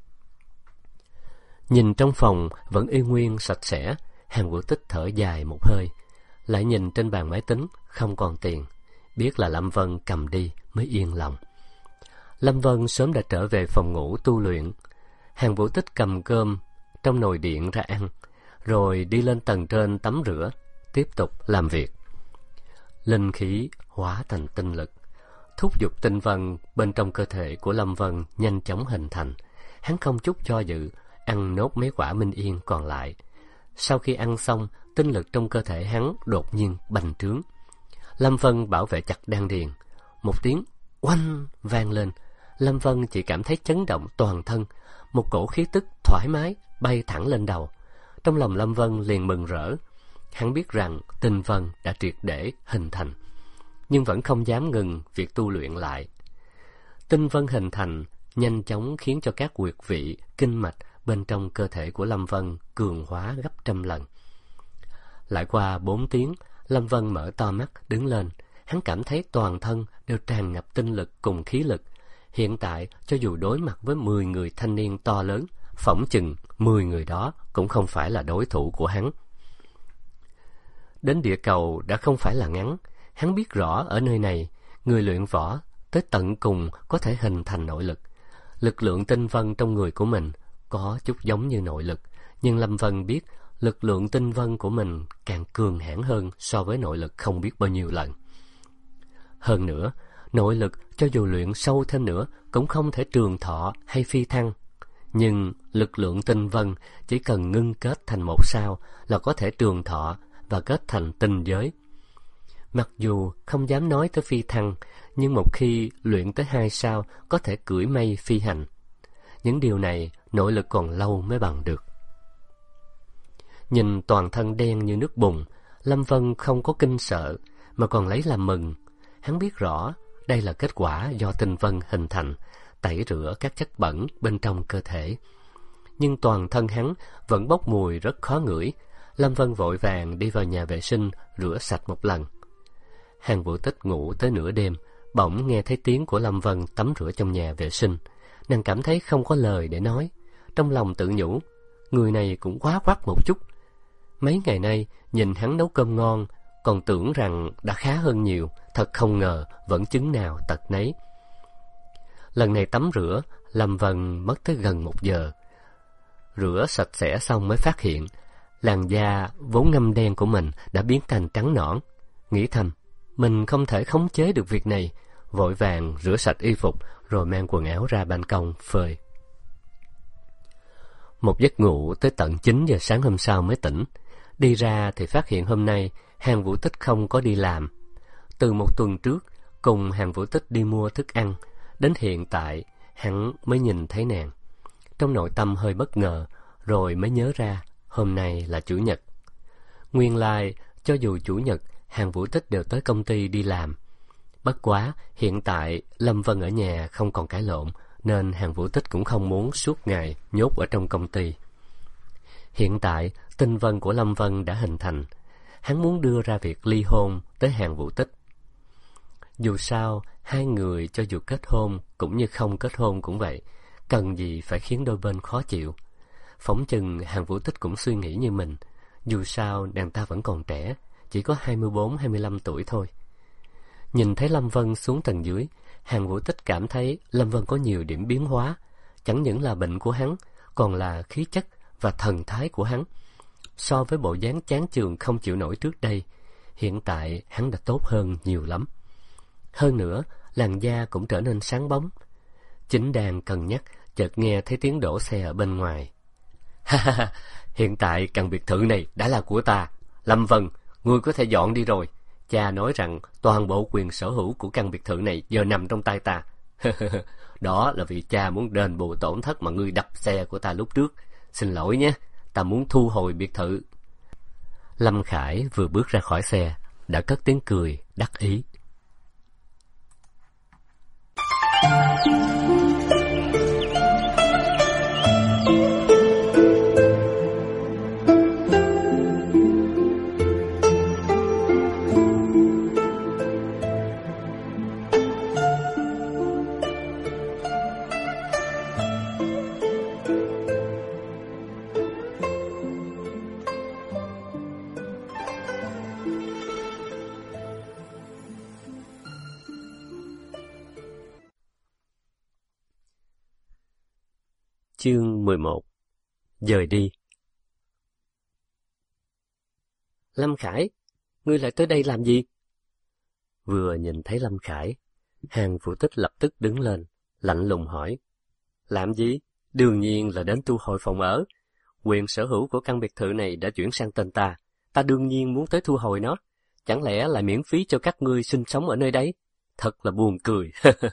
Nhìn trong phòng vẫn y nguyên sạch sẽ, Hàn Vũ Tích thở dài một hơi, lại nhìn trên bàn máy tính không còn tiền, biết là Lâm Vân cầm đi mới yên lòng. Lâm Vân sớm đã trở về phòng ngủ tu luyện. Hàn Vũ Tích cầm cơm trong nồi điện ra ăn, rồi đi lên tầng trên tắm rửa, tiếp tục làm việc. Linh khí hóa thành tinh lực, thúc giục tinh vân bên trong cơ thể của Lâm Vân nhanh chóng hình thành. Hắn không chút do dự, ăn nốt mấy quả minh yên còn lại. Sau khi ăn xong, tinh lực trong cơ thể hắn đột nhiên bành trướng. Lâm Vân bảo vệ chặt đan điền. Một tiếng oanh vang lên, Lâm Vân chỉ cảm thấy chấn động toàn thân, một cổ khí tức thoải mái bay thẳng lên đầu. Trong lòng Lâm Vân liền mừng rỡ. Hắn biết rằng tinh vân đã triệt để hình thành, nhưng vẫn không dám ngừng việc tu luyện lại. Tinh vân hình thành nhanh chóng khiến cho các huyệt vị, kinh mạch bên trong cơ thể của Lâm Vân cường hóa gấp trăm lần. Lại qua 4 tiếng, Lâm Vân mở to mắt đứng lên. Hắn cảm thấy toàn thân đều tràn ngập tinh lực cùng khí lực. Hiện tại, cho dù đối mặt với 10 người thanh niên to lớn, phỏng chừng 10 người đó cũng không phải là đối thủ của hắn. Đến địa cầu đã không phải là ngắn. Hắn biết rõ ở nơi này, người luyện võ tới tận cùng có thể hình thành nội lực. Lực lượng tinh vân trong người của mình có chút giống như nội lực, nhưng Lâm Vân biết lực lượng tinh vân của mình càng cường hãn hơn so với nội lực không biết bao nhiêu lần. Hơn nữa, nội lực cho dù luyện sâu thêm nữa cũng không thể trường thọ hay phi thăng. Nhưng lực lượng tinh vân chỉ cần ngưng kết thành một sao là có thể trường thọ và kết thành tinh giới. Mặc dù không dám nói tới phi thăng, nhưng một khi luyện tới 2 sao có thể cưỡi mây phi hành. Những điều này nội lực còn lâu mới bằng được. Nhìn toàn thân đen như nước bùn, Lâm Vân không có kinh sợ mà còn lấy làm mừng. Hắn biết rõ đây là kết quả do tinh vân hình thành, tẩy rửa các chất bẩn bên trong cơ thể. Nhưng toàn thân hắn vẫn bốc mùi rất khó ngửi. Lâm Vân vội vàng đi vào nhà vệ sinh rửa sạch một lần. Hàn Vũ Tích ngủ tới nửa đêm, bỗng nghe thấy tiếng của Lâm Vân tắm rửa trong nhà vệ sinh. Nàng cảm thấy không có lời để nói, trong lòng tự nhủ, người này cũng quá quắt một chút. Mấy ngày nay nhìn hắn nấu cơm ngon, còn tưởng rằng đã khá hơn nhiều, thật không ngờ vẫn chứng nào tật nấy. Lần này tắm rửa, Lâm Vân mất tới gần 1 giờ. Rửa sạch sẽ xong mới phát hiện làn da vốn ngăm đen của mình đã biến thành trắng nõn. Nghĩ thầm, mình không thể khống chế được việc này, vội vàng rửa sạch y phục rồi mang quần áo ra ban công phơi. Một giấc ngủ tới tận 9 giờ sáng hôm sau mới tỉnh. Đi ra thì phát hiện hôm nay Hàn Vũ Tích không có đi làm. Từ 1 tuần trước cùng Hàn Vũ Tích đi mua thức ăn, đến hiện tại hắn mới nhìn thấy nàng. Trong nội tâm hơi bất ngờ, rồi mới nhớ ra hôm nay là Chủ nhật. Nguyên lai cho dù Chủ nhật Hàn Vũ Tích đều tới công ty đi làm. Bất quá hiện tại Lâm Vân ở nhà không còn cãi lộn, nên Hàn Vũ Tích cũng không muốn suốt ngày nhốt ở trong công ty. Hiện tại tinh vân của Lâm Vân đã hình thành. Hắn muốn đưa ra việc ly hôn tới Hàn Vũ Tích. Dù sao, hai người cho dù kết hôn cũng như không kết hôn cũng vậy, cần gì phải khiến đôi bên khó chịu. Phỏng chừng Hàn Vũ Tích cũng suy nghĩ như mình. Dù sao nàng ta vẫn còn trẻ, chỉ có 24-25 tuổi thôi. Nhìn thấy Lâm Vân xuống tầng dưới, Hàn Vũ Tích cảm thấy Lâm Vân có nhiều điểm biến hóa. Chẳng những là bệnh của hắn, còn là khí chất và thần thái của hắn. So với bộ dáng chán chường không chịu nổi trước đây, hiện tại hắn đã tốt hơn nhiều lắm. Hơn nữa, làn da cũng trở nên sáng bóng. Chính đang cân nhắc, chợt nghe thấy tiếng đổ xe ở bên ngoài. Ha ha ha, hiện tại căn biệt thự này đã là của ta. Lâm Vân, ngươi có thể dọn đi rồi. Cha nói rằng toàn bộ quyền sở hữu của căn biệt thự này giờ nằm trong tay ta. Đó là vì cha muốn đền bù tổn thất mà ngươi đập xe của ta lúc trước. Xin lỗi nhé, ta muốn thu hồi biệt thự. Lâm Khải vừa bước ra khỏi xe đã cất tiếng cười đắc ý. Chương 11. Dời đi. Lâm Khải, ngươi lại tới đây làm gì? Vừa nhìn thấy Lâm Khải, Hàn Vũ Tích lập tức đứng lên, lạnh lùng hỏi. Làm gì? Đương nhiên là đến thu hồi phòng ở. Quyền sở hữu của căn biệt thự này đã chuyển sang tên ta. Ta đương nhiên muốn tới thu hồi nó. Chẳng lẽ lại miễn phí cho các ngươi sinh sống ở nơi đấy? Thật là buồn cười.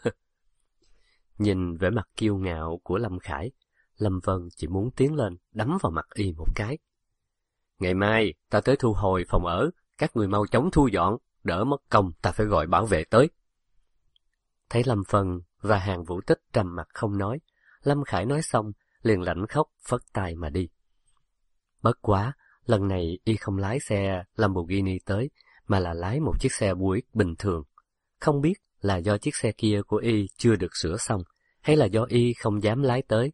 Nhìn vẻ mặt kiêu ngạo của Lâm Khải, Lâm Vân chỉ muốn tiến lên đấm vào mặt y một cái. Ngày mai ta tới thu hồi phòng ở, các người mau chóng thu dọn, đỡ mất công ta phải gọi bảo vệ tới. Thấy Lâm Vân và Hàn Vũ Tích trầm mặt không nói, Lâm Khải nói xong liền lãnh khóc phất tay mà đi. Bất quá, lần này y không lái xe Lamborghini tới, mà là lái một chiếc xe Buick bình thường. Không biết là do chiếc xe kia của y chưa được sửa xong, hay là do y không dám lái tới.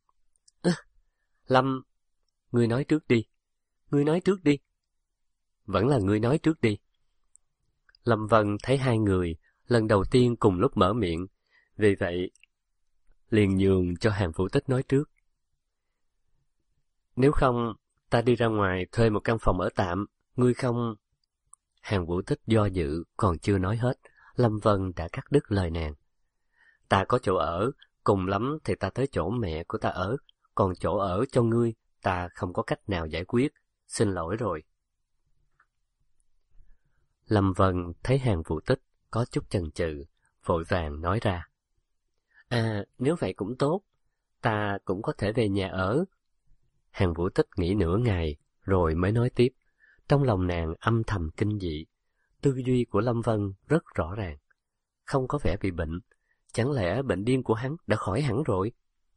Lâm, ngươi nói trước đi. Ngươi nói trước đi. Vẫn là ngươi nói trước đi. Lâm Vân thấy hai người lần đầu tiên cùng lúc mở miệng, vì vậy liền nhường cho Hàn Vũ Tích nói trước. Nếu không, ta đi ra ngoài thuê một căn phòng ở tạm, ngươi không... Hàn Vũ Tích do dự, còn chưa nói hết, Lâm Vân đã cắt đứt lời nàng. Ta có chỗ ở, cùng lắm thì ta tới chỗ mẹ của ta ở, còn chỗ ở cho ngươi, ta không có cách nào giải quyết, xin lỗi rồi. Lâm Vân thấy Hàn Vũ Tích có chút chần chừ, vội vàng nói ra. Nếu vậy cũng tốt, ta cũng có thể về nhà ở. Hàn Vũ Tích nghĩ nửa ngày, rồi mới nói tiếp. Trong lòng nàng âm thầm kinh dị, tư duy của Lâm Vân rất rõ ràng. Không có vẻ bị bệnh, chẳng lẽ bệnh điên của hắn đã khỏi hẳn rồi?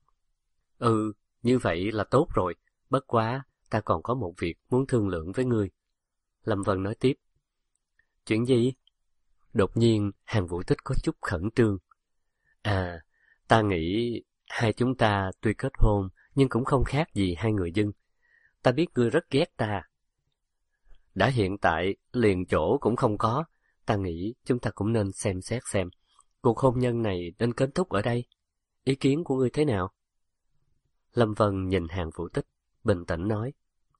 Như vậy là tốt rồi, bất quá ta còn có một việc muốn thương lượng với ngươi. Lâm Vân nói tiếp. Chuyện gì? Đột nhiên Hàn Vũ Tích có chút khẩn trương. Ta nghĩ hai chúng ta tuy kết hôn nhưng cũng không khác gì hai người dân. Ta biết ngươi rất ghét ta. Đã hiện tại liền chỗ cũng không có, ta nghĩ chúng ta cũng nên xem xét xem cuộc hôn nhân này nên kết thúc ở đây. Ý kiến của ngươi thế nào? Lâm Vân nhìn Hàn Vũ Tích, bình tĩnh nói.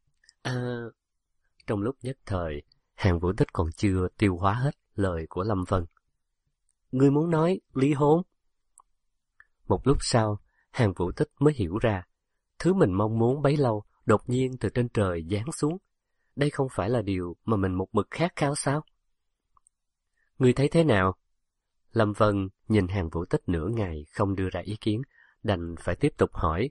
Trong lúc nhất thời, Hàn Vũ Tích còn chưa tiêu hóa hết lời của Lâm Vân. Ngươi muốn nói ly hôn? Một lúc sau, Hàn Vũ Tích mới hiểu ra, thứ mình mong muốn bấy lâu đột nhiên từ trên trời giáng xuống. Đây không phải là điều mà mình một mực khát khao sao? Ngươi thấy thế nào? Lâm Vân nhìn Hàn Vũ Tích nửa ngày không đưa ra ý kiến, đành phải tiếp tục hỏi.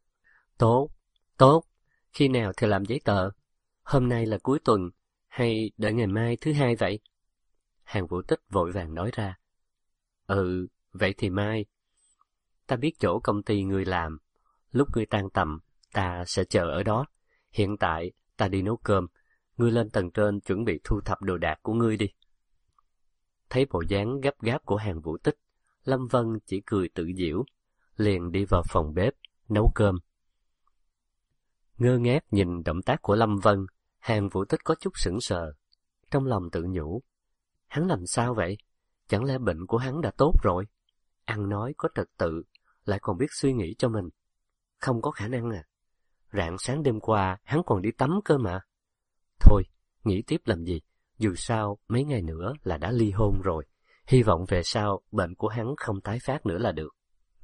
Tốt, khi nào thì làm giấy tờ? Hôm nay là cuối tuần, hay đợi ngày mai thứ hai vậy? Hàn Vũ Tích vội vàng nói ra. Vậy thì mai. Ta biết chỗ công ty ngươi làm, lúc ngươi tan tầm, ta sẽ chờ ở đó. Hiện tại, ta đi nấu cơm, ngươi lên tầng trên chuẩn bị thu thập đồ đạc của ngươi đi. Thấy bộ dáng gấp gáp của Hàn Vũ Tích, Lâm Vân chỉ cười tự giễu, liền đi vào phòng bếp, nấu cơm. Ngơ ngác nhìn động tác của Lâm Vân, Hàn Vũ Tích có chút sững sờ, trong lòng tự nhủ. Hắn làm sao vậy? Chẳng lẽ bệnh của hắn đã tốt rồi? Ăn nói có trật tự, lại còn biết suy nghĩ cho mình. Không có khả năng à? Rạng sáng đêm qua, hắn còn đi tắm cơ mà. Thôi, nghĩ tiếp làm gì? Dù sao, mấy ngày nữa là đã ly hôn rồi. Hy vọng về sau, bệnh của hắn không tái phát nữa là được.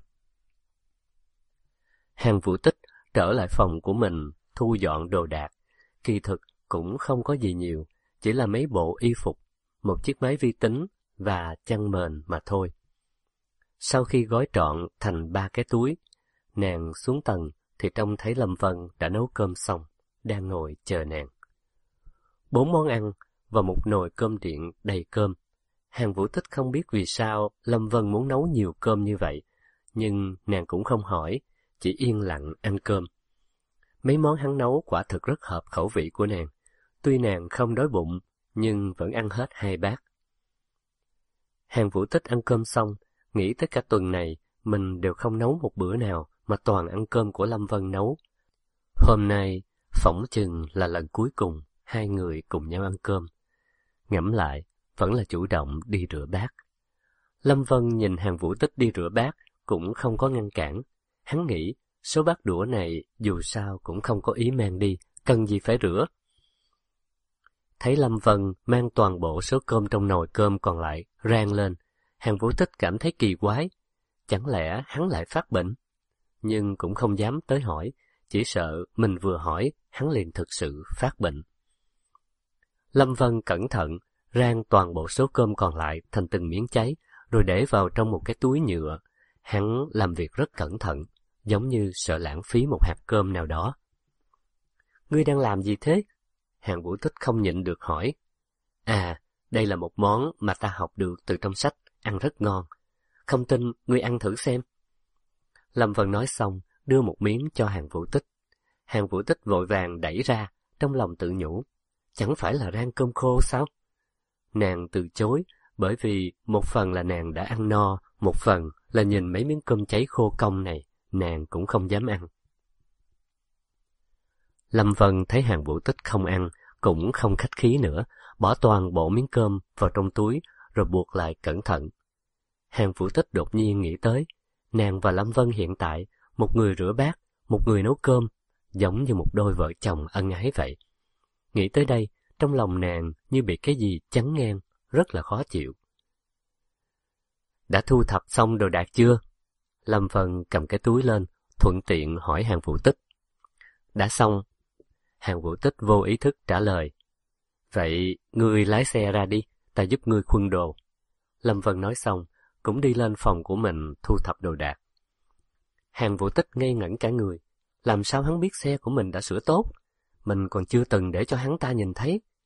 Hàn Vũ Tích trở lại phòng của mình, thu dọn đồ đạc. Kỳ thực cũng không có gì nhiều, chỉ là mấy bộ y phục, một chiếc máy vi tính và chăn mền mà thôi. Sau khi gói trọn thành 3 cái túi, nàng xuống tầng thì trông thấy Lâm Vân đã nấu cơm xong, đang ngồi chờ nàng. 4 món ăn và một nồi cơm điện đầy cơm. Hàn Vũ Tích không biết vì sao Lâm Vân muốn nấu nhiều cơm như vậy, nhưng nàng cũng không hỏi, chỉ yên lặng ăn cơm. Mấy món hắn nấu quả thực rất hợp khẩu vị của nàng. Tuy nàng không đói bụng, nhưng vẫn ăn hết 2 bát. Hàn Vũ Tích ăn cơm xong, nghĩ tới cả tuần này, mình đều không nấu một bữa nào, mà toàn ăn cơm của Lâm Vân nấu. Hôm nay, phỏng chừng là lần cuối cùng, hai người cùng nhau ăn cơm. Ngẫm lại, vẫn là chủ động đi rửa bát. Lâm Vân nhìn Hàn Vũ Tích đi rửa bát, cũng không có ngăn cản. Hắn nghĩ, số bát đũa này dù sao cũng không có ý mang đi, cần gì phải rửa. Thấy Lâm Vân mang toàn bộ số cơm trong nồi cơm còn lại rang lên, Hàn Vũ Tích cảm thấy kỳ quái, chẳng lẽ hắn lại phát bệnh? Nhưng cũng không dám tới hỏi, chỉ sợ mình vừa hỏi hắn liền thực sự phát bệnh. Lâm Vân cẩn thận rang toàn bộ số cơm còn lại thành từng miếng cháy, rồi để vào trong một cái túi nhựa. Hắn làm việc rất cẩn thận, giống như sợ lãng phí một hạt cơm nào đó. Ngươi đang làm gì thế? Hàn Vũ Tích không nhịn được hỏi. À, đây là một món mà ta học được từ trong sách, ăn rất ngon. Không tin, ngươi ăn thử xem. Lâm Vân nói xong, đưa một miếng cho Hàn Vũ Tích. Hàn Vũ Tích vội vàng đẩy ra, trong lòng tự nhủ. Chẳng phải là rang cơm khô sao? Nàng từ chối, bởi vì một phần là nàng đã ăn no, một phần là nhìn mấy miếng cơm cháy khô cong này, nàng cũng không dám ăn. Lâm Vân thấy Hàn Vũ Tích không ăn, cũng không khách khí nữa, bỏ toàn bộ miếng cơm vào trong túi, rồi buộc lại cẩn thận. Hàn Vũ Tích đột nhiên nghĩ tới, nàng và Lâm Vân hiện tại, một người rửa bát, một người nấu cơm, giống như một đôi vợ chồng ân ái vậy. Nghĩ tới đây, trong lòng nàng như bị cái gì chắn ngang, rất là khó chịu. Đã thu thập xong đồ đạc chưa? Lâm Vân cầm cái túi lên, thuận tiện hỏi Hàn Vũ Tích. Đã xong. Hàn Vũ Tích vô ý thức trả lời. Vậy ngươi lái xe ra đi, ta giúp ngươi khuân đồ. Lâm Vân nói xong, cũng đi lên phòng của mình thu thập đồ đạc. Hàn Vũ Tích ngây ngẩn cả người. Làm sao hắn biết xe của mình đã sửa tốt? Mình còn chưa từng để cho hắn ta nhìn thấy.